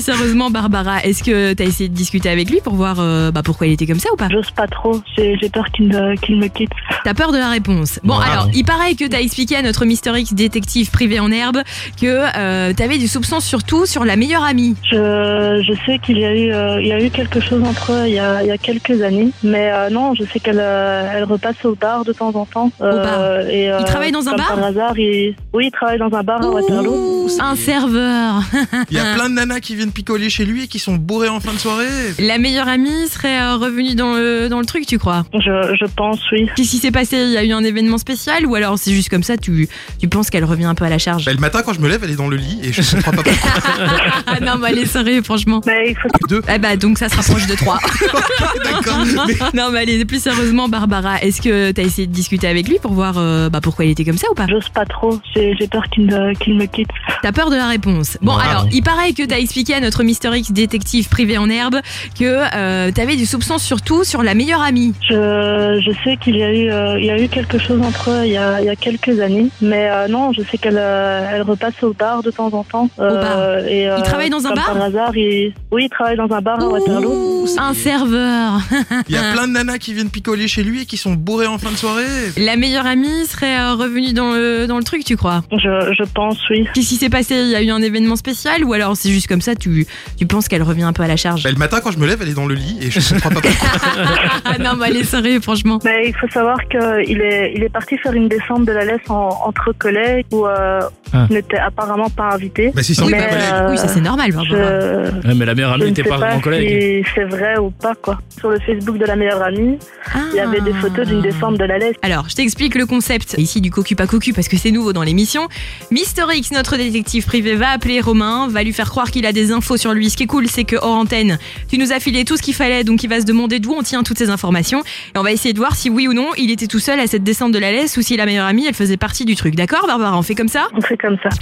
sérieusement, Barbara, est-ce que t'as essayé de discuter avec lui pour voir euh, bah, pourquoi il était comme ça ou pas? J'ose pas trop, j'ai, j'ai peur qu'il me, qu'il me quitte. T'as peur de la réponse. Bon, Wow. alors, il paraît que t'as expliqué à notre Mister X détective privé en herbe que euh, t'avais du soupçon surtout sur la meilleure amie. Je, je sais qu'il y a eu, euh, il y a eu quelque chose entre eux il y a, il y a quelques années, mais euh, non, je sais qu'elle euh, elle repasse au bar de temps en temps. Euh, Au bar. et, euh, Il travaille dans un comme bar par hasard, il... Oui, il travaille dans un bar à Waterloo. Un serveur. Il y a plein de nanas qui viennent picoler chez lui et qui sont bourrées en fin de soirée. La meilleure amie serait euh, revenue dans le, dans le truc, tu crois? Je, je pense, oui. Qu'est-ce qui s'est passé? Il y a eu un événement spécial ou alors c'est juste comme ça, tu, tu penses qu'elle revient un peu à la charge? Bah, le matin, quand je me lève, elle est dans le lit et je comprends pas pourquoi. Ah non, bah allez, sérieux, franchement. Mais il faut... Deux. Eh bah donc ça se rapproche de trois. D'accord. Non, mais allez, plus sérieusement, Barbara, est-ce que t'as essayé de discuter avec lui pour voir euh, bah, pourquoi il était comme ça ou pas? J'ose pas trop, j'ai, j'ai peur qu'il me, qu'il me quitte. T'as peur de la réponse. Bon, Wow. alors, il paraît que t'as expliqué à notre Mister X détective privé en herbe que euh, t'avais du soupçon surtout sur la meilleure amie. Je, je sais qu'il y a eu, euh, il y a eu quelque chose entre eux il y a, il y a quelques années, mais euh, non, je sais qu'elle, euh, elle repasse au bar de temps en temps. Euh, Au bar. Et, euh, Il travaille dans un comme bar par hasard, il... Oui, il travaille dans un bar à Waterloo. Un serveur. Il y a plein de nanas qui viennent picoler chez lui et qui sont bourrées en fin de soirée. La meilleure amie serait euh, revenue dans le, dans le truc, tu crois? Je, je pense, oui. Qu'est-ce qui s'est passé? Il y a eu un événement spécial ou alors c'est juste comme ça, tu, tu penses qu'elle revient un peu à la charge? Bah, le matin, quand je me lève, elle est dans le lit et je comprends pas pourquoi. Ah non, mais allez, sérieux, franchement. Mais il faut savoir qu'il est, il est parti faire une descente de la laisse en- entre collègues où euh, Ah. il n'était apparemment pas invité. Bah, si, c'est Mais, entre collègues. euh, Oui, ça c'est normal, Barbara. je- Ouais, mais la meilleure Je amie ne n'était sais pas pas mon collègue. si c'est vrai ou pas, quoi. Sur le Facebook de la meilleure amie, il y avait des photos d'une descente de la laisse. Alors, je t'explique le concept ici du cocu pas cocu parce que c'est nouveau dans l'émission. Mister X, notre détective privé, va appeler Romain, va lui faire croire qu'il a des infos sur lui. Ce qui est cool, c'est que hors antenne, tu nous as filé tout ce qu'il fallait, donc il va se demander d'où on tient toutes ces informations. Et on va essayer de voir si oui ou non, il était tout seul à cette descente de la laisse ou si la meilleure amie, elle faisait partie du truc. D'accord, Barbara? On fait comme ça? On fait comme ça.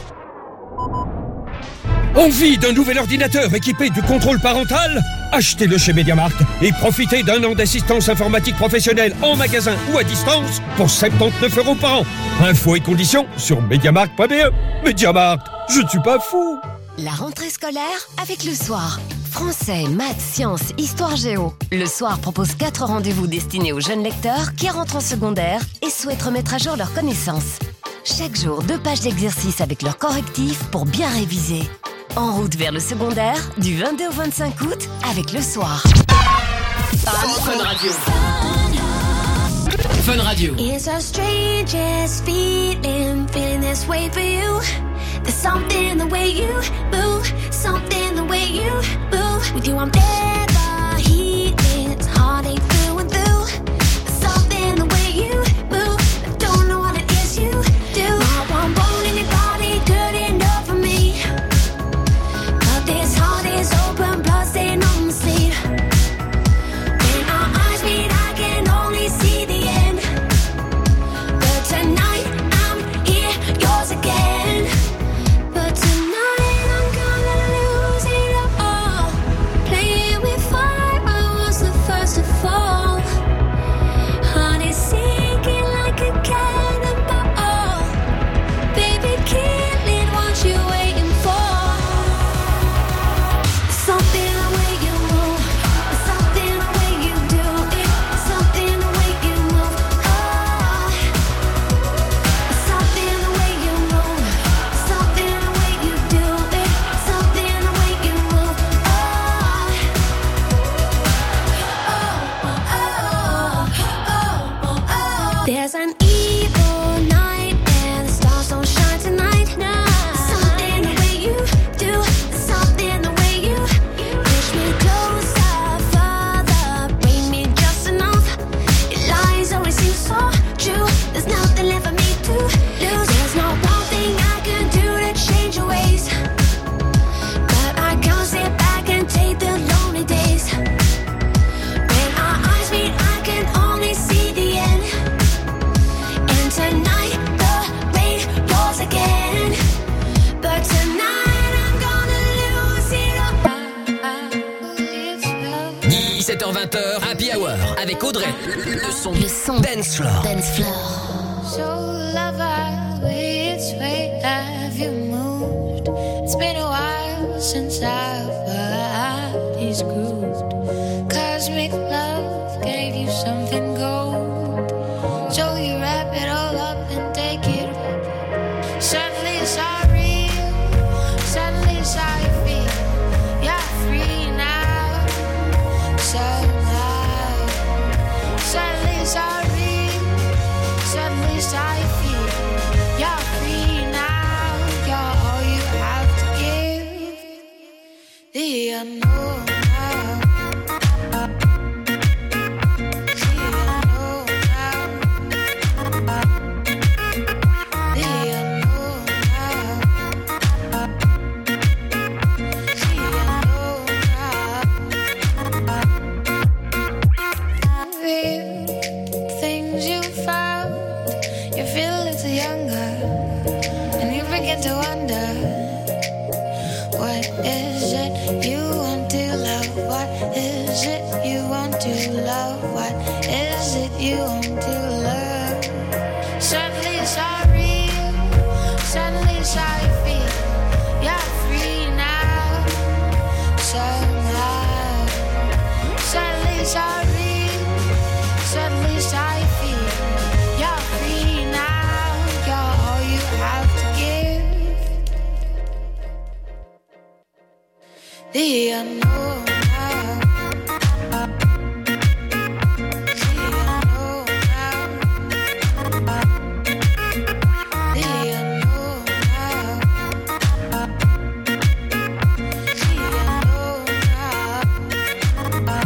Envie d'un nouvel ordinateur équipé du contrôle parental? Achetez-le chez MediaMarkt et profitez d'un an d'assistance informatique professionnelle en magasin ou à distance pour soixante-dix-neuf euros par an. Infos et conditions sur mediamarkt point b e. MediaMarkt, je ne suis pas fou. La rentrée scolaire avec Le Soir. Français, maths, sciences, histoire géo. Le Soir propose quatre rendez-vous destinés aux jeunes lecteurs qui rentrent en secondaire et souhaitent remettre à jour leurs connaissances. Chaque jour, deux pages d'exercices avec leurs correctifs pour bien réviser. En route vers le secondaire, du vingt-deux au vingt-cinq août, avec Le Soir. Fun Radio. Fun Radio. It's the strangest feeling, feeling this way for you. There's something the way you move, something the way you move. With you I'm never healing, it's heartache through and through. There's something the way you move, I don't know what it is you do. Not one bone in your body good enough for me. But this heart is open, blood stain on the sleeve. When our eyes meet, I can only see the end. But tonight I'm here, yours again. But tonight I'm gonna lose it all. Playing with fire, I was the first to fall. Heart is sinking like a cannonball. Baby, kill it, what you waiting for? Something the way you move, something the way you do it, something the way you move. Oh, something the way you move, something the way you do it, something the way you move. Oh, oh, oh, oh. There's an evil night and the stars don't shine tonight. Something the way you do, something the way you push me closer, further, bring me just enough. Your lies always seem so true. There's nothing left for me to lose. There's not one thing I can do to change your ways, but I can't sit back and take the lonely days. When our eyes meet, I can only see the end. And tonight the rain pours again. But tonight I'm gonna lose it all. dix-sept heures vingt, Happy Hour avec Audrey. Le son. Le son. Dance Floor. Dance Floor. So lover, which way have you moved? It's been a while since our bodies grew. Cosmic love gave you something gold, so you wrap it all up and take it. Suddenly it's all real, suddenly it's how you feel. You're free now, somehow. Suddenly it's all real, suddenly it's how you feel. You're free now, you're all you have to give. The unknown now. Things you found, you feel a little younger, and you begin to wonder, what is it you want to love? What is it you want to love? What is it you want to love? Suddenly it's all real, suddenly it's how you feel. You're free now, somehow. Suddenly it's all real, suddenly it's how you feel. You're free now, you're all you have to give. The unknown now. The unknown now. The unknown now. The unknown now.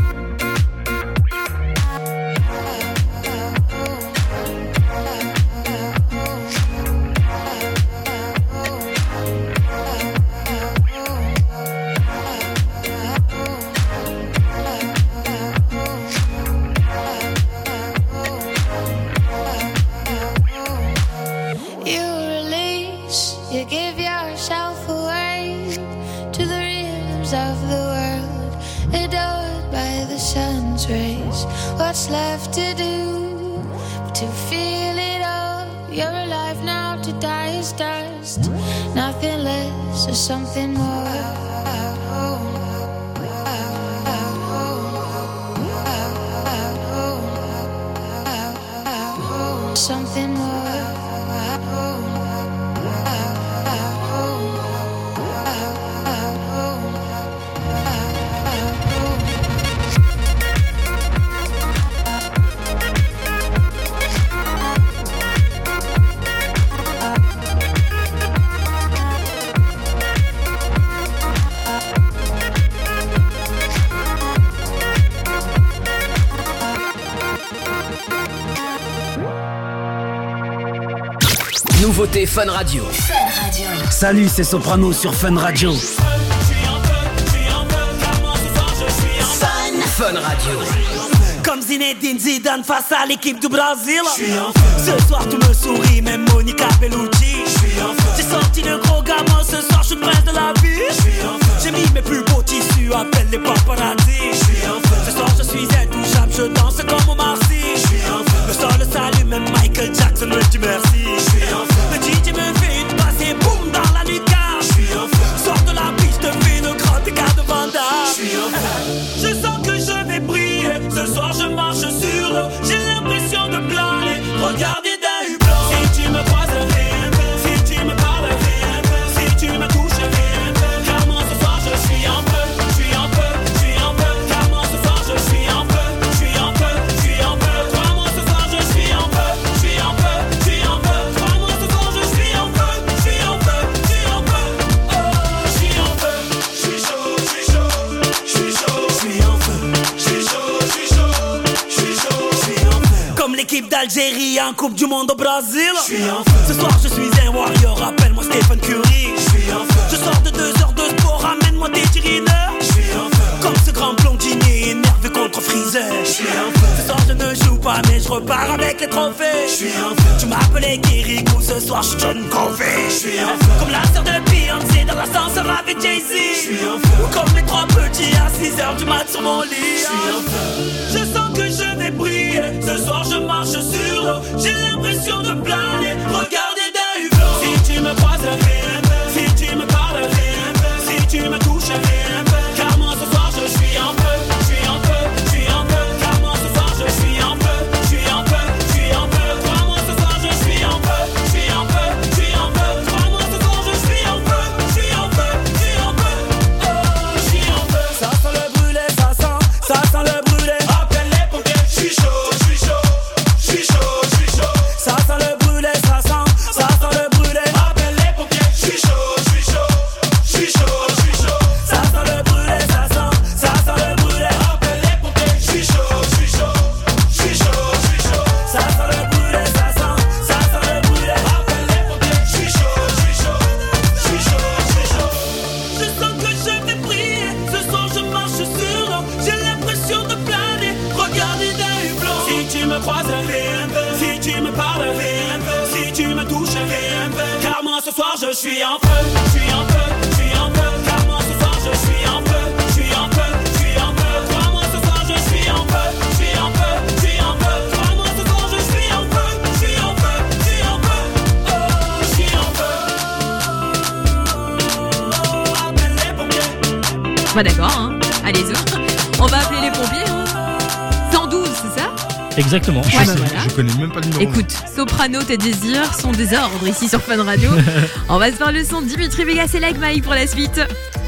You release, you give yourself away to the rhythms of the world, adored by the sun's rays. What's left to do but to feel it all? You're alive now, to die is dust. Nothing less or something more. Something more. Nouveauté Fun Radio. Salut, c'est Soprano sur Fun Radio. Fun Radio. Comme Zinedine Zidane face à l'équipe du Brésil. Ce soir tout me sourit, même Monica Bellucci. J'ai sorti le gros gamin, ce soir je suis le prince de la vie. J'ai mis mes plus beaux tissus, appelle les paparazzi. Ce soir je suis intouchable, je danse comme Omar Sy. Le sol salue, même Michael Jackson me dit merci. Le D J me fait une passe et boum dans la lucarne. Sors de la piste, fais une grande écart de Vanda. Je sens que je vais briller, ce soir je marche sur l'eau. J'ai l'impression de planer, regardez d'un hublot. Si tu me croises, si tu me parles, si tu me touches, car moi ce soir je suis en feu, je suis en feu, je suis en feu. Car moi ce soir je suis en feu, je suis en feu, je suis en feu. Toi moi ce soir je suis en feu, je suis en feu, je suis en feu. Toi moi ce soir je suis en feu, je suis en feu, je suis en feu. Oh, je suis en feu, je suis chaud, je suis chaud, je suis chaud, je suis en feu, je suis chaud, je suis chaud, je suis chaud, je suis en feu. Comme l'équipe d'Algérie en Coupe du Monde au Brésil. Je suis en feu. Ce soir je suis un warrior, appelle-moi Stephen Curry. Je suis en feu. Je sors de deux heures de sport, ramène-moi des tirineurs. Je suis en feu. Comme ce grand blondinier énervé contre Freezer. Je suis en feu. Ce soir je ne joue pas mais je repars avec les trophées. Je suis en feu. Tu m'appelais Kirikou, ce soir je suis John Covey. Je suis en feu. Comme la sœur de Beyoncé dans l'ascenseur avec Jay-Z. Je suis en feu. Ou comme les trois petits à six heures du mat sur mon lit. Je suis en feu. Je sens que je vais briller, ce soir je marche sur l'eau. J'ai l'impression de planer, regardez d'un hublot. Si tu me croises, si tu me parles, si tu me touches. croises, si tu me parles, si tu me touches, car moi ce soir je suis en feu, je suis en feu, je suis en feu, car moi ce soir je suis en feu, je suis en feu, je suis en feu, crois-moi ce soir je suis en feu, je suis en feu, je suis en feu, crois-moi ce soir je suis en feu, je suis en feu, je suis en feu, oh je suis en feu, oh appelle les pompiers. Bah d'accord, hein. Allez-y, on va appeler les pompiers. Hein. cent douze, c'est ça? Exactement. Ouais, bah voilà. Je connais même pas le numéro. Écoute, Soprano, tes désirs sont des ordres ici sur Fun Radio. On va se faire le son de Dimitri Vegas et Like Mike pour la suite.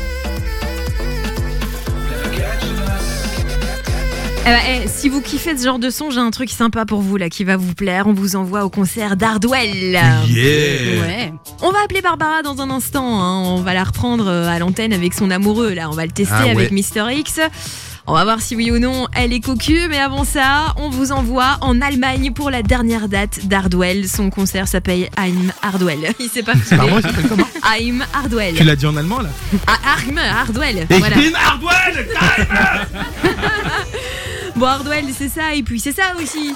Eh ben, eh, si vous kiffez ce genre de son, j'ai un truc sympa pour vous là qui va vous plaire. On vous envoie au concert d'Hardwell. Yeah. Ouais. On va appeler Barbara dans un instant. Hein. On va la reprendre à l'antenne avec son amoureux. Là, on va le tester Ah ouais. avec Mister X. On va voir si oui ou non elle est cocu, mais avant ça, on vous envoie en Allemagne pour la dernière date d'Hardwell. Son concert s'appelle Heim Hardwell. Il s'est pas filé. Pardon, il s'appelle comment? Heim Hardwell. Tu l'as dit en allemand là? Ah, Heim Hardwell. Ich Voilà. bin Hardwell. Bon, Hardwell, c'est ça, et puis c'est ça aussi.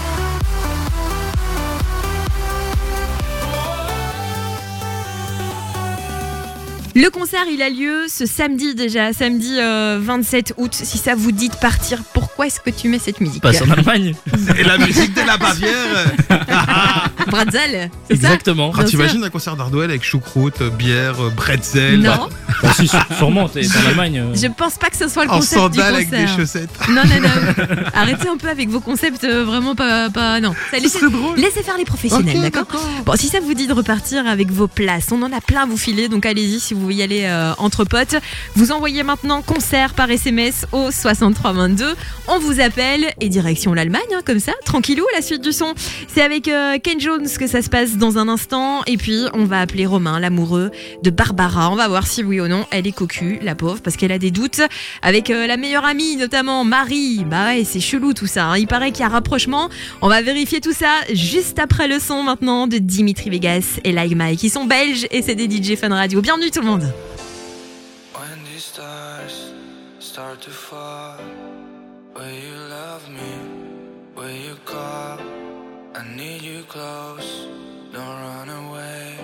Le concert, il a lieu ce samedi déjà, samedi euh, vingt-sept août. Si ça vous dit de partir, pourquoi est-ce que tu mets cette musique? Passe en Allemagne. Et la musique de la Bavière. Bratzel, c'est Exactement. Ah, t'imagines un concert d'Hardwell avec choucroute, bière, bretzel. Non. Bah, si, sûrement, t'es en Allemagne. euh. Je pense pas que ce soit le En concept du sandales avec concert. des chaussettes. Non, non, non. Arrêtez un peu avec vos concepts, euh, vraiment pas, pas non. Ça, laissez, laissez faire les professionnels, Ok, d'accord. Bon, si ça vous dit de repartir avec vos places, on en a plein à vous filer, donc allez-y si vous voulez y aller euh, entre potes. Vous envoyez maintenant concert par S M S au soixante-trois vingt-deux. On vous appelle et direction l'Allemagne, hein, comme ça, tranquillou. La suite du son, c'est avec euh, Ken Jones que ça se passe dans un instant. Et puis, on va appeler Romain, l'amoureux de Barbara. On va voir si oui ou non elle est cocu, la pauvre, parce qu'elle a des doutes avec euh, la meilleure amie, notamment Marie. Bah ouais, c'est chelou tout ça. Hein. Il paraît qu'il y a rapprochement. On va vérifier tout ça juste après le son maintenant de Dimitri Vegas et Like Mike. Ils sont belges et c'est des D J Fun Radio. Bienvenue tout le monde. When these stars start to fall, will you love me? Will you call? I need you close. Don't run away.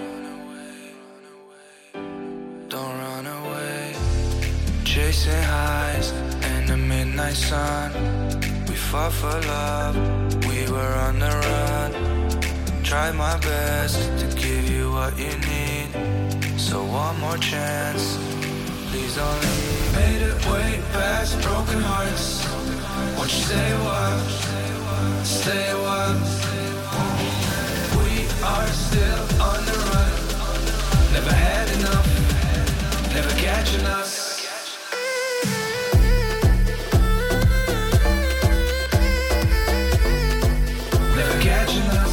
Don't run away. Chasing highs in the midnight sun. We fought for love. We were on the run. Tried my best to give you what you need. So one more chance. Please don't leave. Made it way past broken hearts. Won't you stay a while? Stay a while. We are still on the run. Never had enough. Never catching us. Never catching us.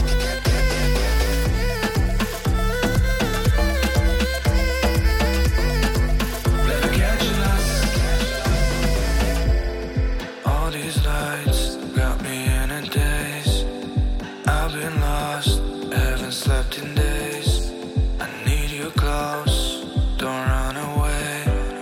All these lights got me in a daze. I've been lost, haven't slept in days. I need you close, don't run away.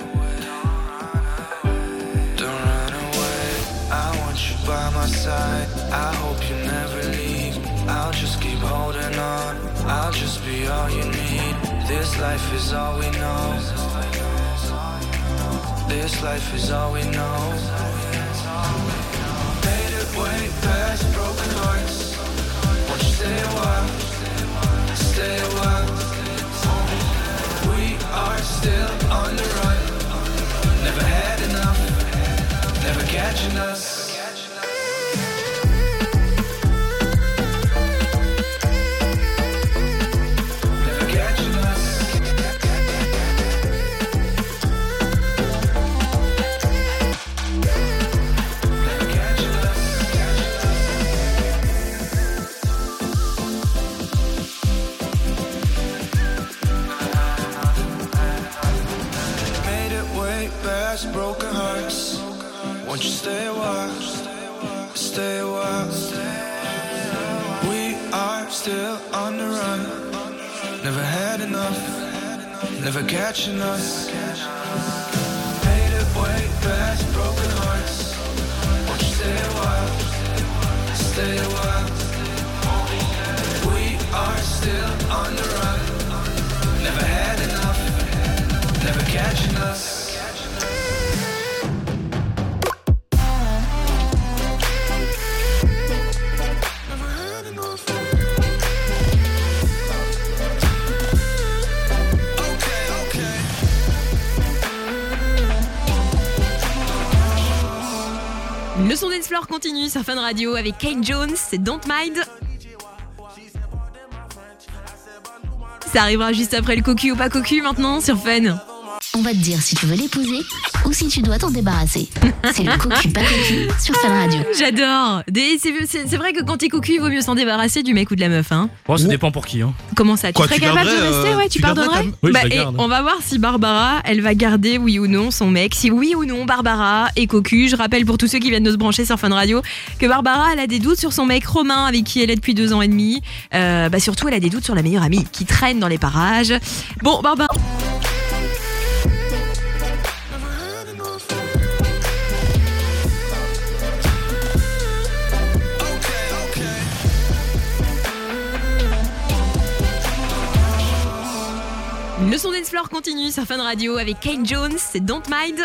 Don't run away. I want you by my side. I hope you never leave. I'll just keep holding on. I'll just be all you need. This life is all we know. This life is all we know. Made it way past broken hearts. Won't you stay a while? Stay a while. We are still on the run. Never had enough. Never catching us. Never catching us. Made it way past broken hearts. Won't you stay a while? Stay a while. We are still on the run. Never had enough. Never catching us. Made it way past broken hearts. Won't you stay a while? Stay stay a while. We are still on the run. Never had enough, never catching us. Le son Dance Floor continue sur Fun Radio avec Kate Jones, c'est Don't Mind. Ça arrivera juste après le cocu ou pas cocu maintenant sur Fun. On va te dire si tu veux l'épouser ou si tu dois t'en débarrasser. C'est le cocu pas cocu sur Fun Radio. J'adore. Des- C'est, c'est- c'est vrai que quand t'es cocu, il vaut mieux s'en débarrasser du mec ou de la meuf. Hein. Bon, ça dépend pour qui. Hein. Comment ça? Tu Quoi, serais tu capable de garderais, rester? euh, Ouais, tu, tu garderais pardonnerais? ta- Oui, Bah, je la et garde. on va voir si Barbara, elle va garder oui ou non son mec. Si oui ou non Barbara est cocu. Je rappelle pour tous ceux qui viennent de se brancher sur Fun Radio que Barbara, elle a des doutes sur son mec Romain avec qui elle est depuis deux ans et demi. Euh, bah surtout, elle a des doutes sur la meilleure amie qui traîne dans les parages. Bon, Barbara. Le son Dance Floor continue sur Fun Radio avec Kate Jones, c'est Don't Mind.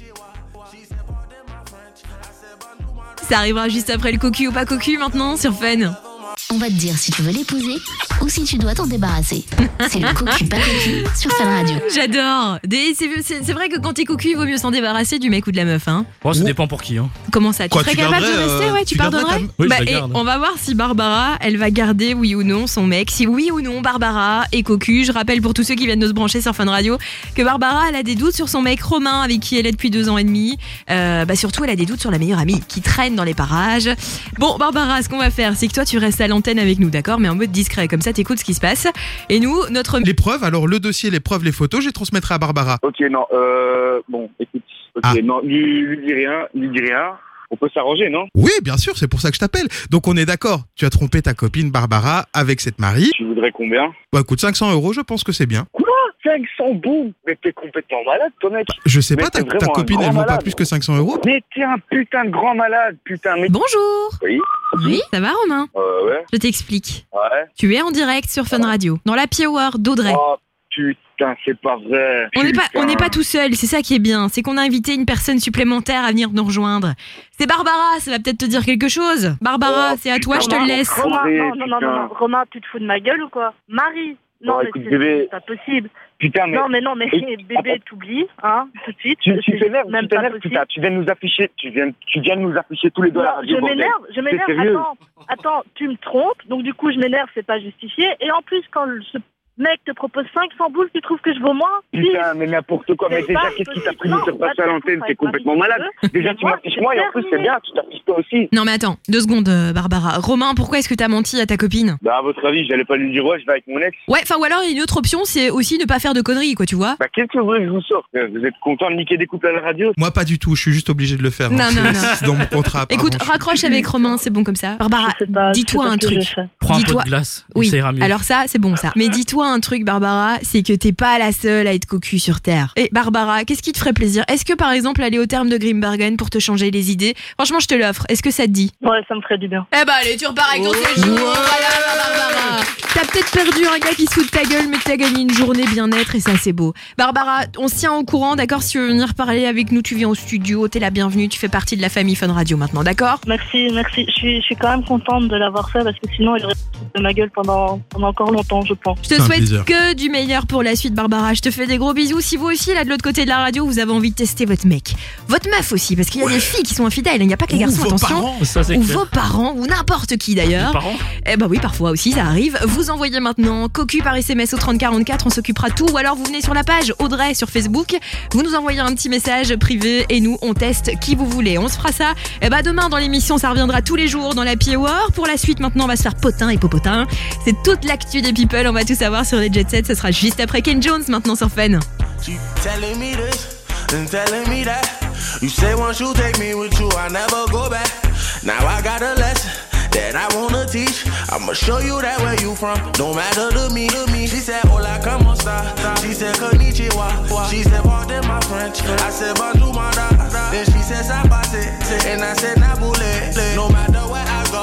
Ça arrivera juste après le cocu ou pas cocu maintenant sur Fun. On va te dire si tu veux l'épouser ou si tu dois t'en débarrasser. C'est le cocu pas cocu sur Fun Radio. J'adore. Des- C'est, c'est- c'est vrai que quand t'es cocu, il vaut mieux s'en débarrasser du mec ou de la meuf. Hein. Bon, ça dépend pour qui. Hein. Comment ça? Tu Quoi, serais tu capable de garderais, rester? euh, Ouais, tu, tu garderais pardonnerais? ta- Oui, je Bah, la et garde. on va voir si Barbara, elle va garder oui ou non son mec. Si oui ou non Barbara est cocu. Je rappelle pour tous ceux qui viennent de se brancher sur Fun Radio que Barbara, elle a des doutes sur son mec Romain avec qui elle est depuis deux ans et demi. Euh, bah surtout, elle a des doutes sur la meilleure amie qui traîne dans les parages. Bon, Barbara, ce qu'on va faire, c'est que toi, tu restes à l'antenne avec nous, d'accord? Mais en mode discret, comme ça, t'écoutes ce qui se passe. Et nous, notre Les preuves, alors le dossier, les preuves, les photos, je les transmettrai à Barbara. Ok, non, euh, bon, écoute, ok, Ah. non, lui, lui dis rien, lui dis rien. On peut s'arranger, non? Oui, bien sûr, c'est pour ça que je t'appelle. Donc on est d'accord, tu as trompé ta copine Barbara avec cette Marie. Tu voudrais combien? Bah écoute, cinq cents euros, je pense que c'est bien. Quoi? cinq cents bouts? Mais t'es complètement malade, ton mec. Je sais Mais pas, ta, t'es ta vraiment un copine, grand elle vaut pas malade. plus que cinq cents euros. Mais t'es un putain de grand malade, putain. Mais... Bonjour. Oui? Oui, ça va Romain? Euh, ouais. Je t'explique. Ouais. Tu es en direct sur Fun Radio, dans l'Happy Hour d'Audrey. Oh, putain, c'est pas vrai. On n'est pas, Putain. on n'est pas tout seul, c'est ça qui est bien. C'est qu'on a invité une personne supplémentaire à venir nous rejoindre. C'est Barbara, ça va peut-être te dire quelque chose. Barbara, Oh, c'est à toi, je te putain, le laisse. Romain, Romain, non, non, non, putain. non, Romain, tu te fous de ma gueule ou quoi? Marie, non, Oh, mais écoute, c'est, bébé. c'est pas possible. Putain, mais. Non, mais non, mais Et- bébé, Attends. t'oublies, hein, tout de suite. Tu, tu C'est t'énerves, même tu pas t'énerves, possible. putain, tu viens de nous afficher, tu viens, tu viens de nous afficher tous les deux à la Non, radio. je bordel. m'énerve, je T'es m'énerve. sérieux? Attends, attends, tu me trompes, donc du coup je m'énerve, c'est pas justifié. Et en plus, quand le- ce mec te propose cinq cents boules, tu trouves que je vaux moins? Putain, mais n'importe quoi. Mais C'est déjà, pas qu'est-ce qui t'a pris possible. de te Non, passer à va te l'antenne? foutre T'es avec complètement Marie, malade. si tu veux. Déjà, Mais tu moi, m'affiches c'est moi et en plus, c'est terminé. bien, tu t'affiches toi aussi. Non mais attends, deux secondes euh, Barbara. Romain, pourquoi est-ce que t'as menti à ta copine? Bah, à votre avis, j'allais pas lui dire, ouais, je vais avec mon ex. Ouais, enfin ou alors une autre option, c'est aussi ne pas faire de conneries, quoi, tu vois. Bah, qu'est-ce que vous voulez que je vous sorte? Vous êtes content de niquer des couples à la radio? Moi, pas du tout, je suis juste obligé de le faire. Non, hein. non, C'est- non. c'est dans mon contrat. Écoute, pardon, je- raccroche avec Romain, c'est bon comme ça. Barbara, Je sais pas, je sais dis-toi pas un ce que truc. je fais. Prends un pot Dis-toi- de glace, Oui, ça ira mieux. alors ça, c'est bon ça. Mais dis-toi un truc, Barbara, c'est que t'es pas la seule à être cocu sur Terre. Et Barbara, qu'est-ce qui te ferait plaisir? Est-ce que par exemple aller au terme de Grimbergen pour te changer les idées? Franchement, je te l'offre. Est-ce que ça te dit? Ouais, ça me ferait du bien. Eh bah allez, tu repars avec ton séjour. Voilà, Barbara. T'as peut-être perdu un gars qui se fout de ta gueule, mais t'as gagné une journée bien-être et ça c'est beau. Barbara, on se tient au courant, d'accord? Si tu veux venir parler avec nous, tu viens au studio, t'es la bienvenue, tu fais partie de la famille Fun Radio maintenant, d'accord? Merci, merci. Je suis, je suis quand même contente de l'avoir fait parce que sinon il aurait foutu de ma gueule pendant, pendant encore longtemps, je pense. Je te souhaite que du meilleur pour la suite, Barbara. Je te fais des gros bisous. Si vous aussi, là, de l'autre côté de la radio, vous avez envie de tester votre mec, votre meuf aussi, parce qu'il y a des filles qui sont infidèles. Il n'y a pas que les Ou garçons, vos attention. parents, ça, c'est ou clair. vos parents, ou n'importe qui d'ailleurs. Les parents Eh bah oui, parfois aussi, ça arrive. Vous envoyez maintenant cocu par S M S au trente quarante-quatre, on s'occupera de tout. Ou alors vous venez sur la page Audrey sur Facebook, vous nous envoyez un petit message privé et nous, on teste qui vous voulez. On se fera ça. Eh bah demain dans l'émission, ça reviendra tous les jours dans la Happy Hour. Pour la suite, maintenant, on va se faire potin et popotin. C'est toute l'actu des people. On va tout savoir sur les Jet Set. Ce sera juste après Ken Jones maintenant sur Fun. She telling me this and telling me that. You say once you take me with you, I never go back. Now I got a lesson that I wanna teach. I'ma show you that where you from. Don't matter to me, to me. She said, hola, como esta? She said, konnichiwa. She said, pardon my French. I said, bonjour, mada. Then she said, sabase. And I said, nabule. No matter where I go, go.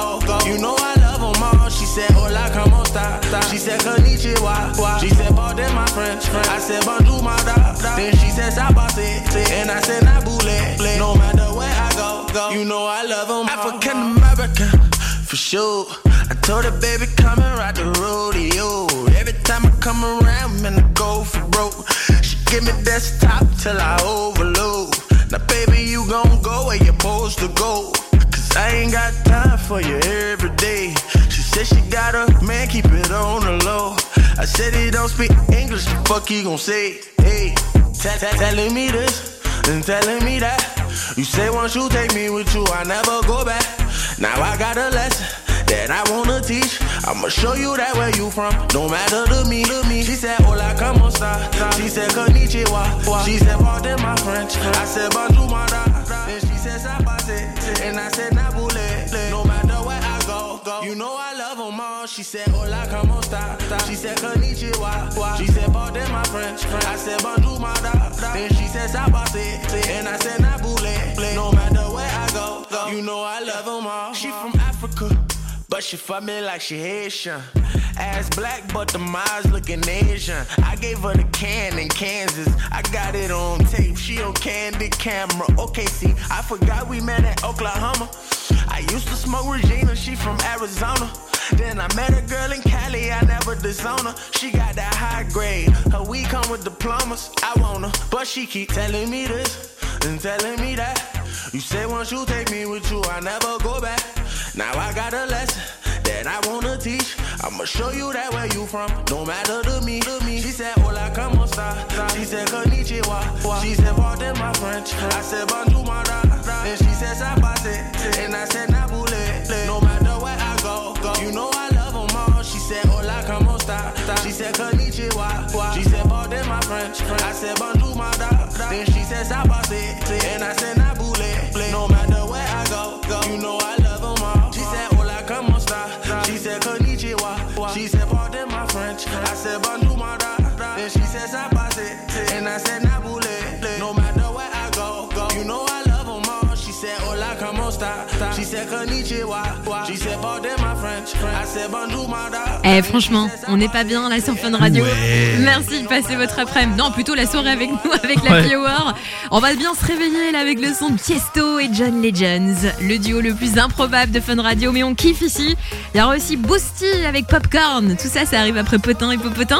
You know I love them all. She said, hola, como esta? She said, konnichiwa. She said, pardon my French. I said, bonjour, my da. Then she said, sabase. And I said, nabule. No matter where I go, go. You know I love them all. African American, for sure. I told her, baby, come and ride the rodeo. Every time I come around, man, I go for broke. She give me desktop till I overload. Now, baby, you gon' go where you're supposed to go. Cause I ain't got time for you every day. She said she got a man, keep it on the low. I said he don't speak English, the fuck he gon' say? Hey, t- t- telling me this and telling me that. You say once you take me with you, I never go back. Now I got a lesson that I wanna teach. I'ma show you that where you from, no matter to me, to me. She said, hola, como esta? She said, konnichiwa. She said, pardon my French. I said, bonjour, my da. Then she said, sabase. And I said, nabule. No matter where I go, go. You know I love them all. She said, hola, como esta? She said, konnichiwa. She said, pardon my French. I said, bonjour, my da. Then she said, sabase. And I said, nabule. No matter where I go, go. You know I love them all. She from Africa, but she fuck me like she Haitian. Ass black, but the eyes looking Asian. I gave her the can in Kansas. I got it on tape. She on candid camera. Okay, see, I forgot we met at Oklahoma. I used to smoke Regina. She from Arizona. Then I met a girl in Cali. I never disown her. She got that high grade. Her weed come with diplomas. I want her, but she keep telling me this and telling me that. You say once you take me with you, I never go back. Now I got a lesson that I wanna teach. I'ma show you that where you from, no matter to me, to me. She said, hola, como esta? She said, konnichiwa. She said, pardon my French. I said, bonjour, my da. Then she said, sabase. And I said, nabule. No matter where I go, go. You know I love them all. She said, hola, como esta? She said, konnichiwa. She said, pardon my French. I said, bonjour, my da. Then she said, sabase. And I said, nabule. No matter where I go, go. You know I love them all. She said, hola, como esta? She said, konnichiwa. She said, pardon my French. I said, bonjour, my da. Then she said, sabase. And I said, nabule. No matter where I go, go. You know I love them all. She said, hola, como esta? She said, konnichiwa. She said, pardon my French. I said, bonjour, my da. Eh franchement, on n'est pas bien là sur Fun Radio. Ouais. Merci de passer votre après-midi. Non, plutôt la soirée avec nous, avec la Ouais. Power. On va bien se réveiller là avec le son de Tiesto et John Legends, le duo le plus improbable de Fun Radio. Mais on kiffe ici. Il y aura aussi Boosty avec Popcorn. Tout ça, ça arrive après Potin et Popotin.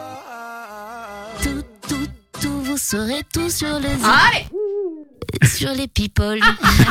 Tout, tout, tout, vous saurez tout sur les... Allez Sur les people.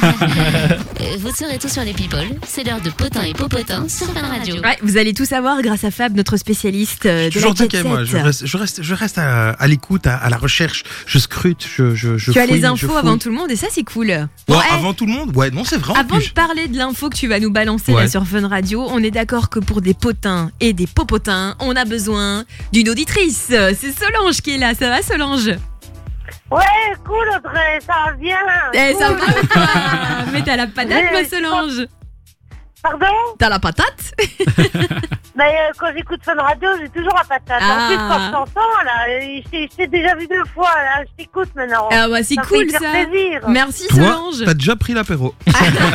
Vous saurez tout sur les people. C'est l'heure de Potin et Popotin sur Fun Radio. Ouais, vous allez tout savoir grâce à Fab, notre spécialiste euh, de la Toujours jet taquet, moi. Je set. reste, je reste, je reste à, à l'écoute, à, à la recherche. Je scrute, je, je, je Tu as fouille, les je infos fouille. avant tout le monde et ça c'est cool. Ouais, Bon, eh, avant tout le monde. Ouais, non, c'est vrai. en avant plus. de parler de l'info que tu vas nous balancer Ouais. là sur Fun Radio, on est d'accord que pour des potins et des popotins, on a besoin d'une auditrice. C'est Solange qui est là. Ça va Solange? Ouais, cool Audrey, ça va bien. Eh, ça Cool. va pas. Mais t'as la patate, Mais- ma Solange. Pardon? T'as la patate? Mais euh, quand j'écoute Fun Radio, j'ai toujours la patate. Ah. En plus, quand je t'entends, là, euh, je t'ai- je t'ai déjà vu deux fois, là, je t'écoute maintenant. Ah bah c'est Ça me cool fait hyper ça. plaisir. Merci Toi, Solange. t'as déjà pris l'apéro. Euh,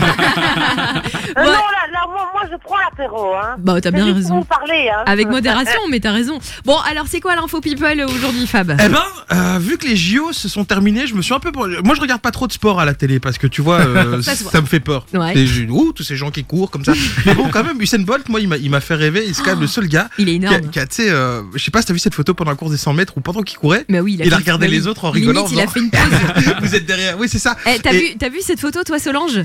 Non, là, là moi, moi, je prends l'apéro. Hein. Bah t'as C'est bien juste raison. pour vous parler. Hein. Avec modération, mais t'as raison. Bon, alors c'est quoi l'info people aujourd'hui, Fab? Eh ben, euh, vu que les J O se sont terminés, je me suis un peu. Moi, je regarde pas trop de sport à la télé parce que tu vois, euh, Ça ça, se voit. me fait peur. Ouais. Et je- ouh, tous ces gens qui courent comme ça. Mais bon, quand même, Usain Bolt, moi, il m'a, il m'a fait rêver. C'est quand même le seul gars. Il est Qui a, énorme. qui a, tu sais, euh, je sais pas si t'as vu cette photo pendant la course des cent mètres ou pendant qu'il courait. Mais oui, il a, il a fait- regardé bah oui. les autres en Limite, rigolant. il a genre, fait une pause. Vous êtes derrière. Oui, c'est ça. Eh, t'as Et- vu, t'as vu cette photo, toi, Solange?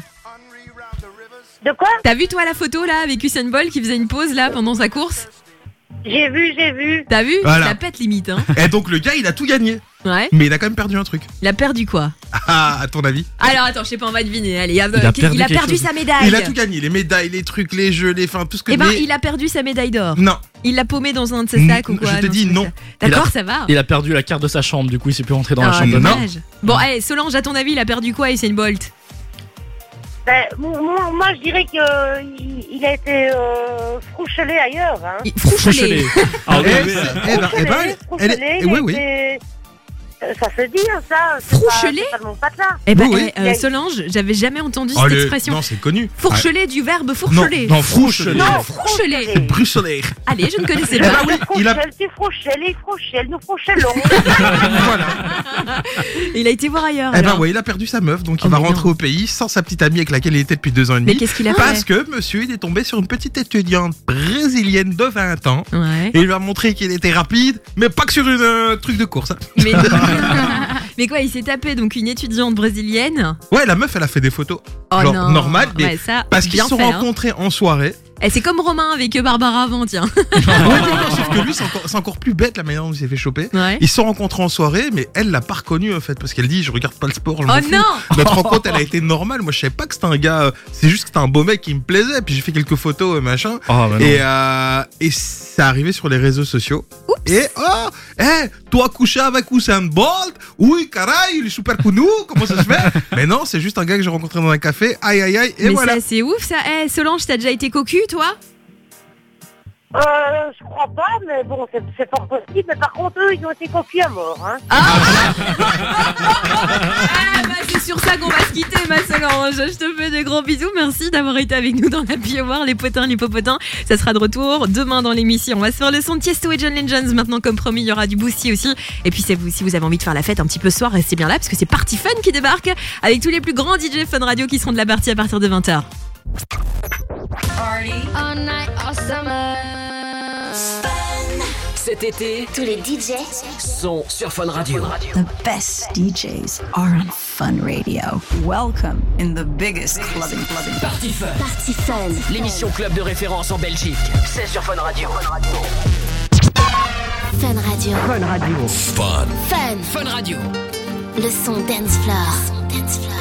De quoi? T'as vu, toi, la photo là avec Usain Bolt qui faisait une pause là pendant sa course? J'ai vu, j'ai vu. T'as vu? Voilà. La pète limite, hein. Et donc, le gars, il a tout gagné. Ouais. Mais il a quand même perdu un truc. Il a perdu quoi? Ah, à ton avis? Alors attends, je sais pas, on va deviner. Allez, il a, Il a perdu il a quelque perdu chose. sa médaille. Il a tout gagné. Les médailles, les trucs, les jeux, les fins, tout ce que. Eh ben, mais- il a perdu sa médaille d'or. Non. Il l'a paumé dans un de ses sacs ou quoi? Je te dans dis son non. sac. D'accord, Il a- ça va. Il a perdu la carte de sa chambre, du coup il s'est plus rentré dans la Ah, chambre de dommage. Nord. Bon, allez, Solange, à ton avis, il a perdu quoi, Usain Bolt? Ben, moi, moi, moi, je dirais qu'il il a été euh, frouchelé ailleurs. Hein. Frouchelé. Ah oui, Eh, oui, c'est- euh, eh ben, eh ben, elle- elle est- Frouchelé, eh il a oui, oui. été- Euh, Ça se dit, hein, ça. C'est pas, Froucheler c'est pas de mon patelin. Eh ben, Oui, oui. eh, euh, Solange, j'avais jamais entendu Oh, cette le- expression. Non, c'est connu. Fourcheler du verbe Non, fourcheler. non, froucheler. Non, froucheler. C'est bruxeler. Allez, je ne connaissais Eh ben pas. oui, il a- Frouchel, tu frouchel, il frouchel, nous frouchelons. Il a été voir ailleurs. Eh ben alors. ouais, il a perdu sa meuf, donc Oh, il va mais rentrer au pays sans sa petite amie avec laquelle il était depuis deux ans et demi. Mais qu'est-ce qu'il a fait? Parce que monsieur, il est tombé sur une petite étudiante brésilienne de vingt ans. Ouais. Et il lui a montré qu'il était rapide, mais pas que sur une euh, truc de course. hein. Mais... mais quoi, il s'est tapé donc une étudiante brésilienne. Ouais, la meuf, elle a fait des photos. Oh genre non. normales, mais Ouais, ça, parce qu'ils bien se sont fait, hein. rencontrés en soirée. Eh, c'est comme Romain avec Barbara avant, tiens. Ouais, non, non, sauf que lui, c'est encore, c'est encore plus bête la manière dont il s'est fait choper. Ouais. Ils se sont rencontrés en soirée, mais elle l'a pas reconnu en fait, parce qu'elle dit je regarde pas le sport. Je m'en Oh fous. non. Notre rencontre, elle a été normale. Moi, je savais pas que c'était un gars. euh, C'est juste que c'était un beau mec qui me plaisait. Puis j'ai fait quelques photos, euh, machin. Ah, bah non. et euh, et c'est arrivé sur les réseaux sociaux. Et oh, eh, toi couché avec Usain Bolt? Oui, caray, il est super connu. Comment ça se fait? Mais non, c'est juste un gars que j'ai rencontré dans un café. Aïe, aïe, aïe. Et Mais voilà. c'est assez ouf ça. Eh, Solange, t'as déjà été cocu, toi? Euh, je crois pas, mais bon, c'est, c'est fort possible. Mais par contre, eux, ils ont été coquilles à mort, hein. Ah bah c'est sur ça qu'on va se quitter, ma Solange. Je te fais de gros bisous. Merci d'avoir été avec nous dans la Hour, les potins, les popotins. Ça sera de retour demain dans l'émission. On va se faire le son de Tiesto et John Legends. Maintenant, comme promis, il y aura du Boosie aussi. Et puis, si vous, si vous avez envie de faire la fête un petit peu ce soir, restez bien là parce que c'est Party Fun qui débarque avec tous les plus grands D J Fun Radio qui seront de la partie à partir de vingt heures. All night, all summer. Cet été, Tous les D J sont sur Fun Radio. The best D Js are on Fun Radio. Welcome in the biggest clubbing clubbing. Party Fun. Party Fun. L'émission club de référence en Belgique. C'est sur Fun Radio. Fun Radio. Fun Radio. Fun. Fun. Fun Radio. Le son dance floor. Dance floor.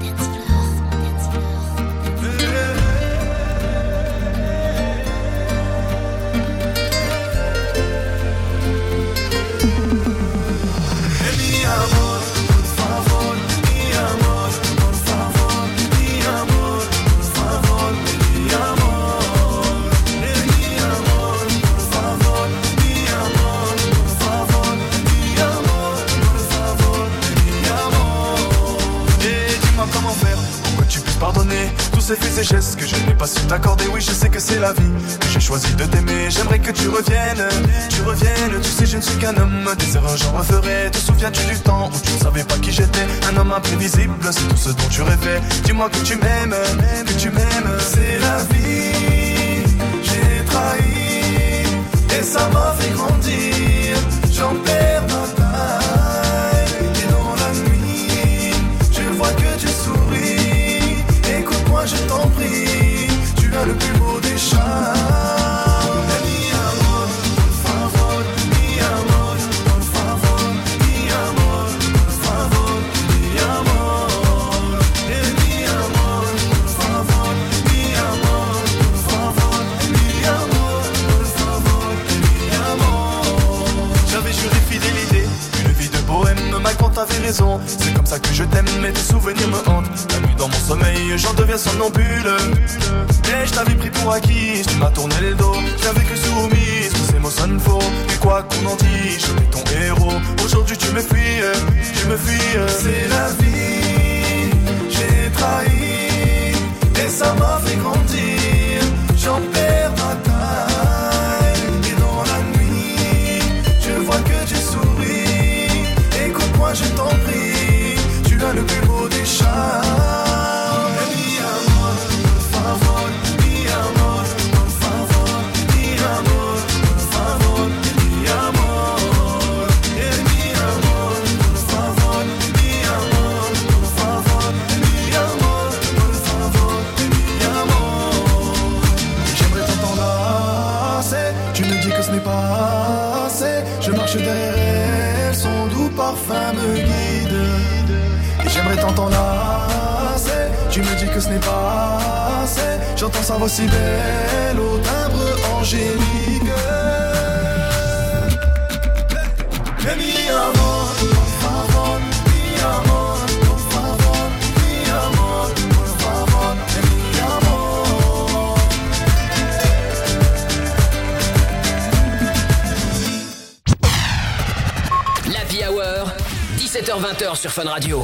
Mi amor, por favor, mi amor, por favor, mi amor, por favor, mi amor. Mi amor, por favor, mi amor, por favor, mi amor, por favor, mi amor. Et dis-moi comment faire pour que tu puisses pardonner tous ces faits et gestes que je n'ai pas su t'accorder. Oui, je sais que c'est la vie, que j'ai choisi de t'aimer. J'aimerais que tu reviennes, tu reviennes. Tu sais, je ne suis qu'un homme, des erreurs j'en referai. Te souviens-tu du temps où tu ne savais pas qui j'étais? Un homme imprévisible, c'est tout ce dont tu rêvais. Dis-moi que tu m'aimes, que tu m'aimes. C'est la vie, j'ai trahi, et ça m'a fait grandir. J'en perds ma taille, et dans la nuit, je vois que tu souris. Écoute-moi, je t'en prie, tu as le plus beau des chats. Mi amor, por favor, mi amor, por favor, mi amor, por favor, mi amor. Eh, mi amor, por favor, mi amor, por favor, mi amor, por favor, mi amor. J'avais juré fidélité, une vie de bohème, ma quand t'avais raison. C'est comme ça que je t'aime, mais tes souvenirs me hantent. La nuit dans mon sommeil, j'en deviens somnambule. Et je t'avais pris pour acquis, tu m'as tourné le dos. J'avais cru soumise, que ces mots sonnent faux. Et quoi qu'on en dise, je suis ton héros. Aujourd'hui tu me fuis, tu me fuis. C'est la vie, j'ai trahi, et ça m'a fait grandir. J'en perds ma taille, et dans la nuit, je vois que tu souris. Écoute-moi, je t'en prie, tu as le plus beau des chats. Mi amor, por favor, mi amor, por favor, mi amor, por favor, mi amor. Eh, mi amor, por favor, mi amor, por favor, mi amor, por favor, mi amor. J'aimerais t'enlacer, tu me dis que ce n'est pas assez. Je marche derrière elle, son doux parfum me guide. Et j'aimerais t'entendre lasser, tu me dis que ce n'est pas assez. J'entends sa voix si belle au timbre angélique. Mais mi amor, por favor, mi amor, por favor, mi amor, por favor, mi amor. La Hour heures vingt heures sur Fun Radio.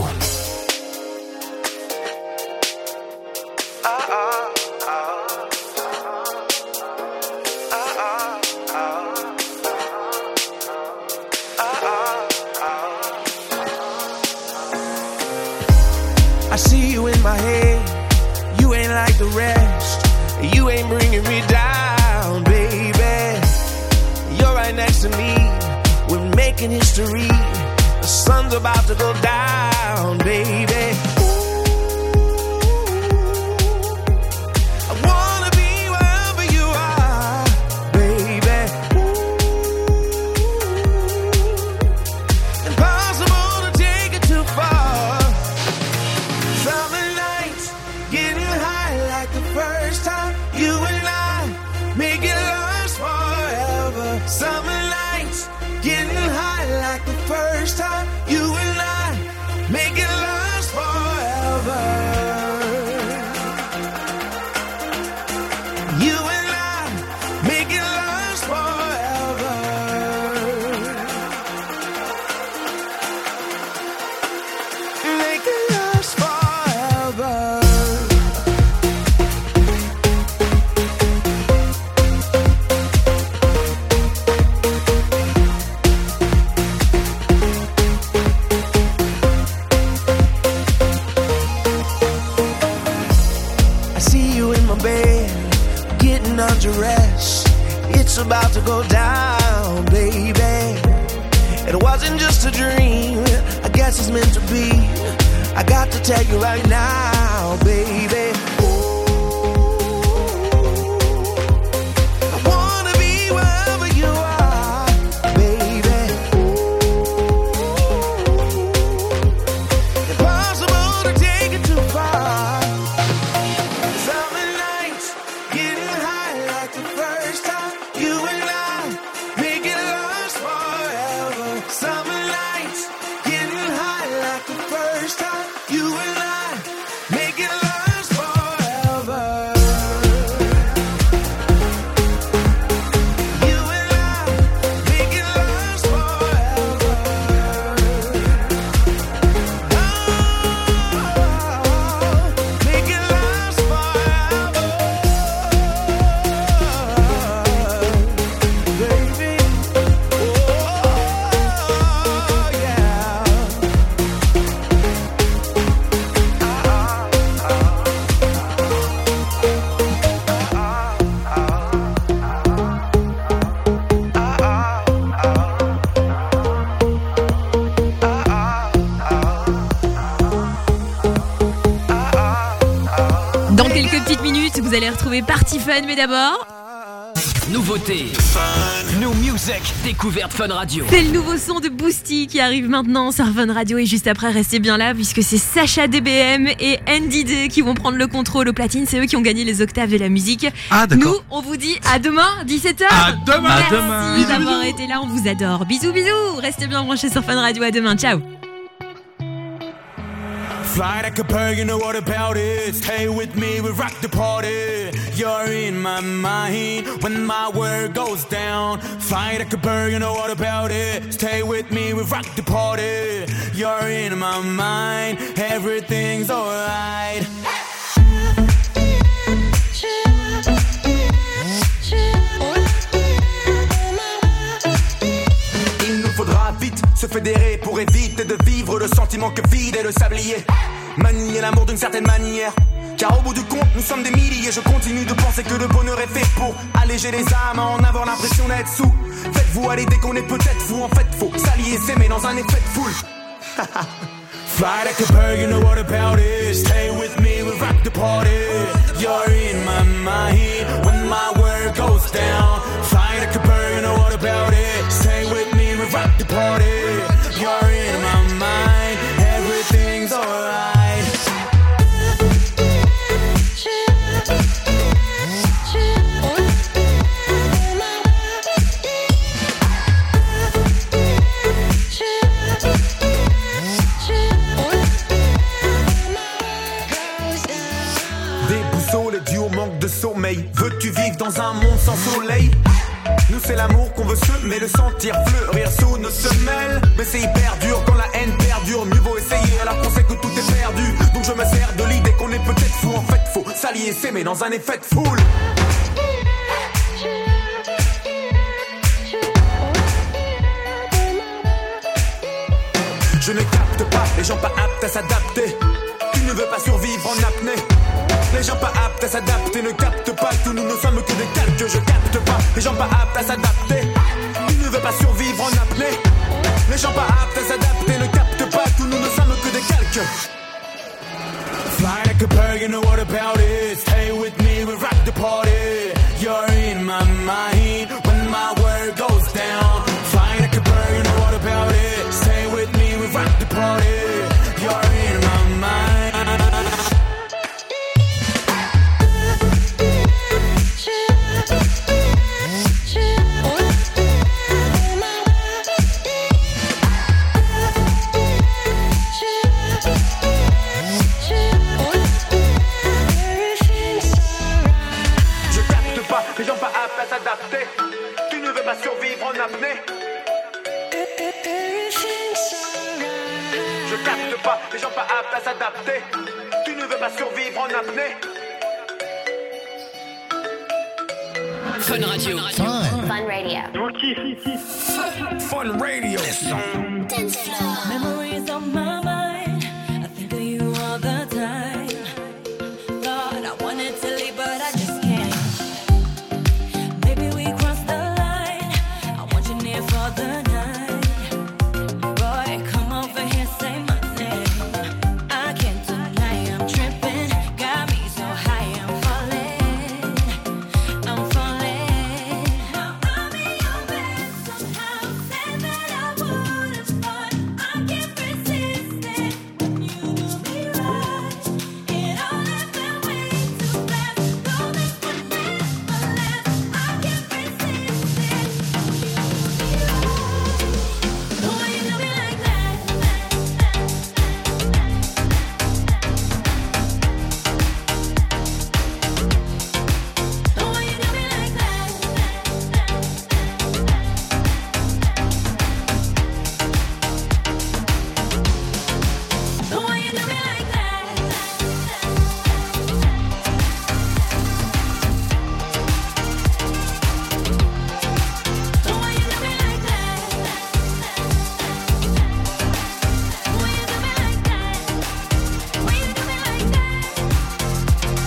I see you in my head. You ain't like the rest. You ain't bringing me down, baby. You're right next to me. We're making history. The sun's about to go down, baby. I wanna be wherever you are, baby. Impossible to take it too far. Summer nights, getting high like the first time. You and I make it last forever. Summer nights, getting high like the first time. You and I make it last forever. You and I make it last forever. Make it last forever. I see you in my bed, getting undressed. It's about to go down, baby. It wasn't just a dream, I guess it's meant to be. I got to tell you right now, baby. I wanna be wherever you are, baby. Impossible to take it too far. Summer nights, getting high like the first time. You and I make it last forever. Summer nights, getting high like the first time. You and I make it last forever. You and I make it last forever. Oh, make it last forever, baby. Oh, yeah. Dans quelques petites minutes, vous allez retrouver Party Fun, mais d'abord, Nouveauté. New Music. Découverte Fun Radio. c'est le nouveau son de Boosty qui arrive maintenant sur Fun Radio. Et juste après, restez bien là puisque c'est Sacha D B M et N D D qui vont prendre le contrôle au platine. C'est eux qui ont gagné les octaves de la musique. Ah, d'accord. Nous, on vous dit à demain, dix-sept heures. À demain. Merci À demain. Bisous, d'avoir bisous. été là, on vous adore. Bisous, bisous. Restez bien branchés sur Fun Radio. À demain, ciao. Fly like a bird, you know what about it. Stay with me, we rock the party. You're in my mind when my world goes down. Fly like a bird, you know what about it. Stay with me, we rock the party. You're in my mind, everything's alright. Il nous faudra vite se fédérer pour éviter de vivre le sentiment que vide est le sablier. Manier l'amour d'une certaine manière, car au bout du compte nous sommes des milliers. Je continue de penser que le bonheur est fait pour alléger les âmes, en avoir l'impression d'être sous. Faites-vous à l'idée qu'on est peut-être fou. En fait faut s'allier, s'aimer dans un effet de foule. Fly like a bird, you know what about it. Stay with me, we rock the party. You're in my mind when my world goes down. Fly like a bird, you know what about it. Stay with me, we rock the party. You're in my mind, everything's alright. Déboussolé dû au manque de sommeil. Veux-tu vivre dans un monde sans soleil? Nous c'est l'amour qu'on veut semer, le sentir fleurir sous nos semelles. Mais c'est hyper dur quand la haine perdure. Mieux vaut essayer alors qu'on sait que tout est perdu. Donc je me sers de l'idée qu'on est peut-être fou. En fait faut s'allier, s'aimer dans un effet de foule. Je ne capte pas les gens pas aptes à s'adapter. Tu ne veux pas survivre en apnée. Les gens pas aptes à s'adapter ne captent pas que nous ne sommes que des calques. Je capte pas les gens pas aptes à s'adapter. Tu ne veux pas survivre en apnée. Les gens pas aptes à s'adapter ne captent pas que nous ne sommes que des calques. Fly like a bird, you know what about it. Stay with me, we rock the party. You're in my mind when my word goes down. Fly like a bird, you know what about it. Stay with me, we rock the party. You're in my mind. Les gens pas aptes à s'adapter. Tu ne veux pas survivre en apnée. Je capte pas, les gens pas aptes à s'adapter. Tu ne veux pas survivre en apnée. Fun Radio. Fun, Fun Radio. Fun Radio. Dance floor. Memories on my mind. I think of you all the time. Thought I wanted to leave, but I just can't. Maybe we crossed the line. I want you near for the night. Boy, come over here, say my name. I can't deny I'm tripping. Got me so high, I'm falling. I'm falling. Now I'm in your bed somehow. Said that I wouldn't, but I can't resist it. When you do me right, it all happened way too fast. Though this would never last, I can't resist it. The way you do me like that. The way you do me like that. The way you do me like that. The way you do me like that. The way you do me like that. The way you do me like that.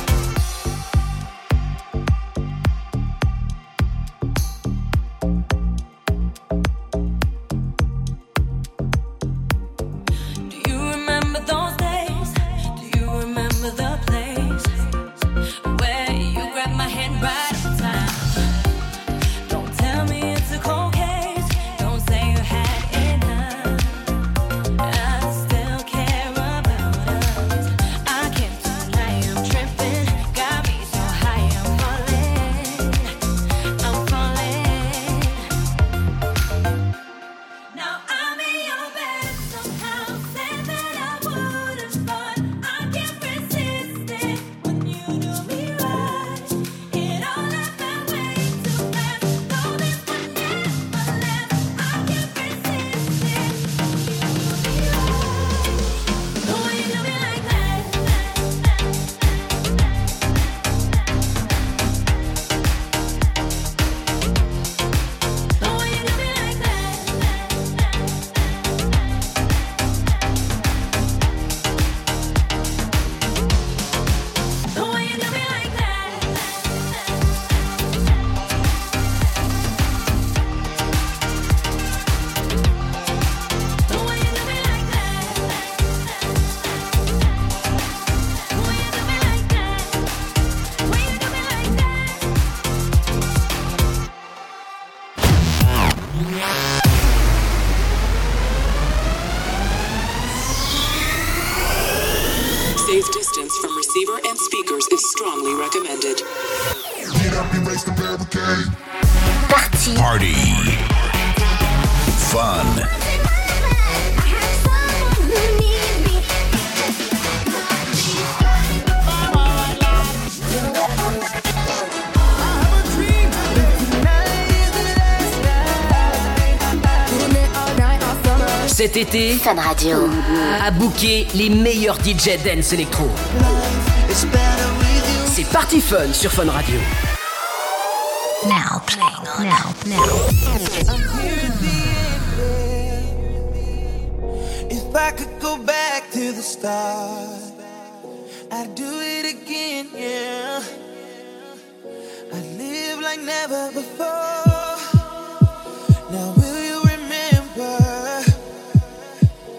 Do you remember those days? Do you remember the place where you grabbed my hand right on time? Don't tell me it's a cold case. Don't say you had enough. I still care about us. I can't deny I'm tripping. Got me so high, I'm falling. I'm falling. Now I'm in your bed somehow. Said that I wouldn't, but I can't resist it. When you do me right, it all happened way too fast. Though this would never last, I can't resist it. The way you do me like that. The way you do me like that. The way you do me like that. The way you do me like that. The way you do me like that. The way you do me like Safe distance from receiver and speakers is strongly recommended. Get up and raise the barricade. Party. Party. Fun. Tonight Cet été, Fun Radio a booké les meilleurs D J dance électro. C'est Party Fun sur Fun Radio. Now playing, now, now. If I could go back to the start, I'd do it again, yeah. I'd live like never before.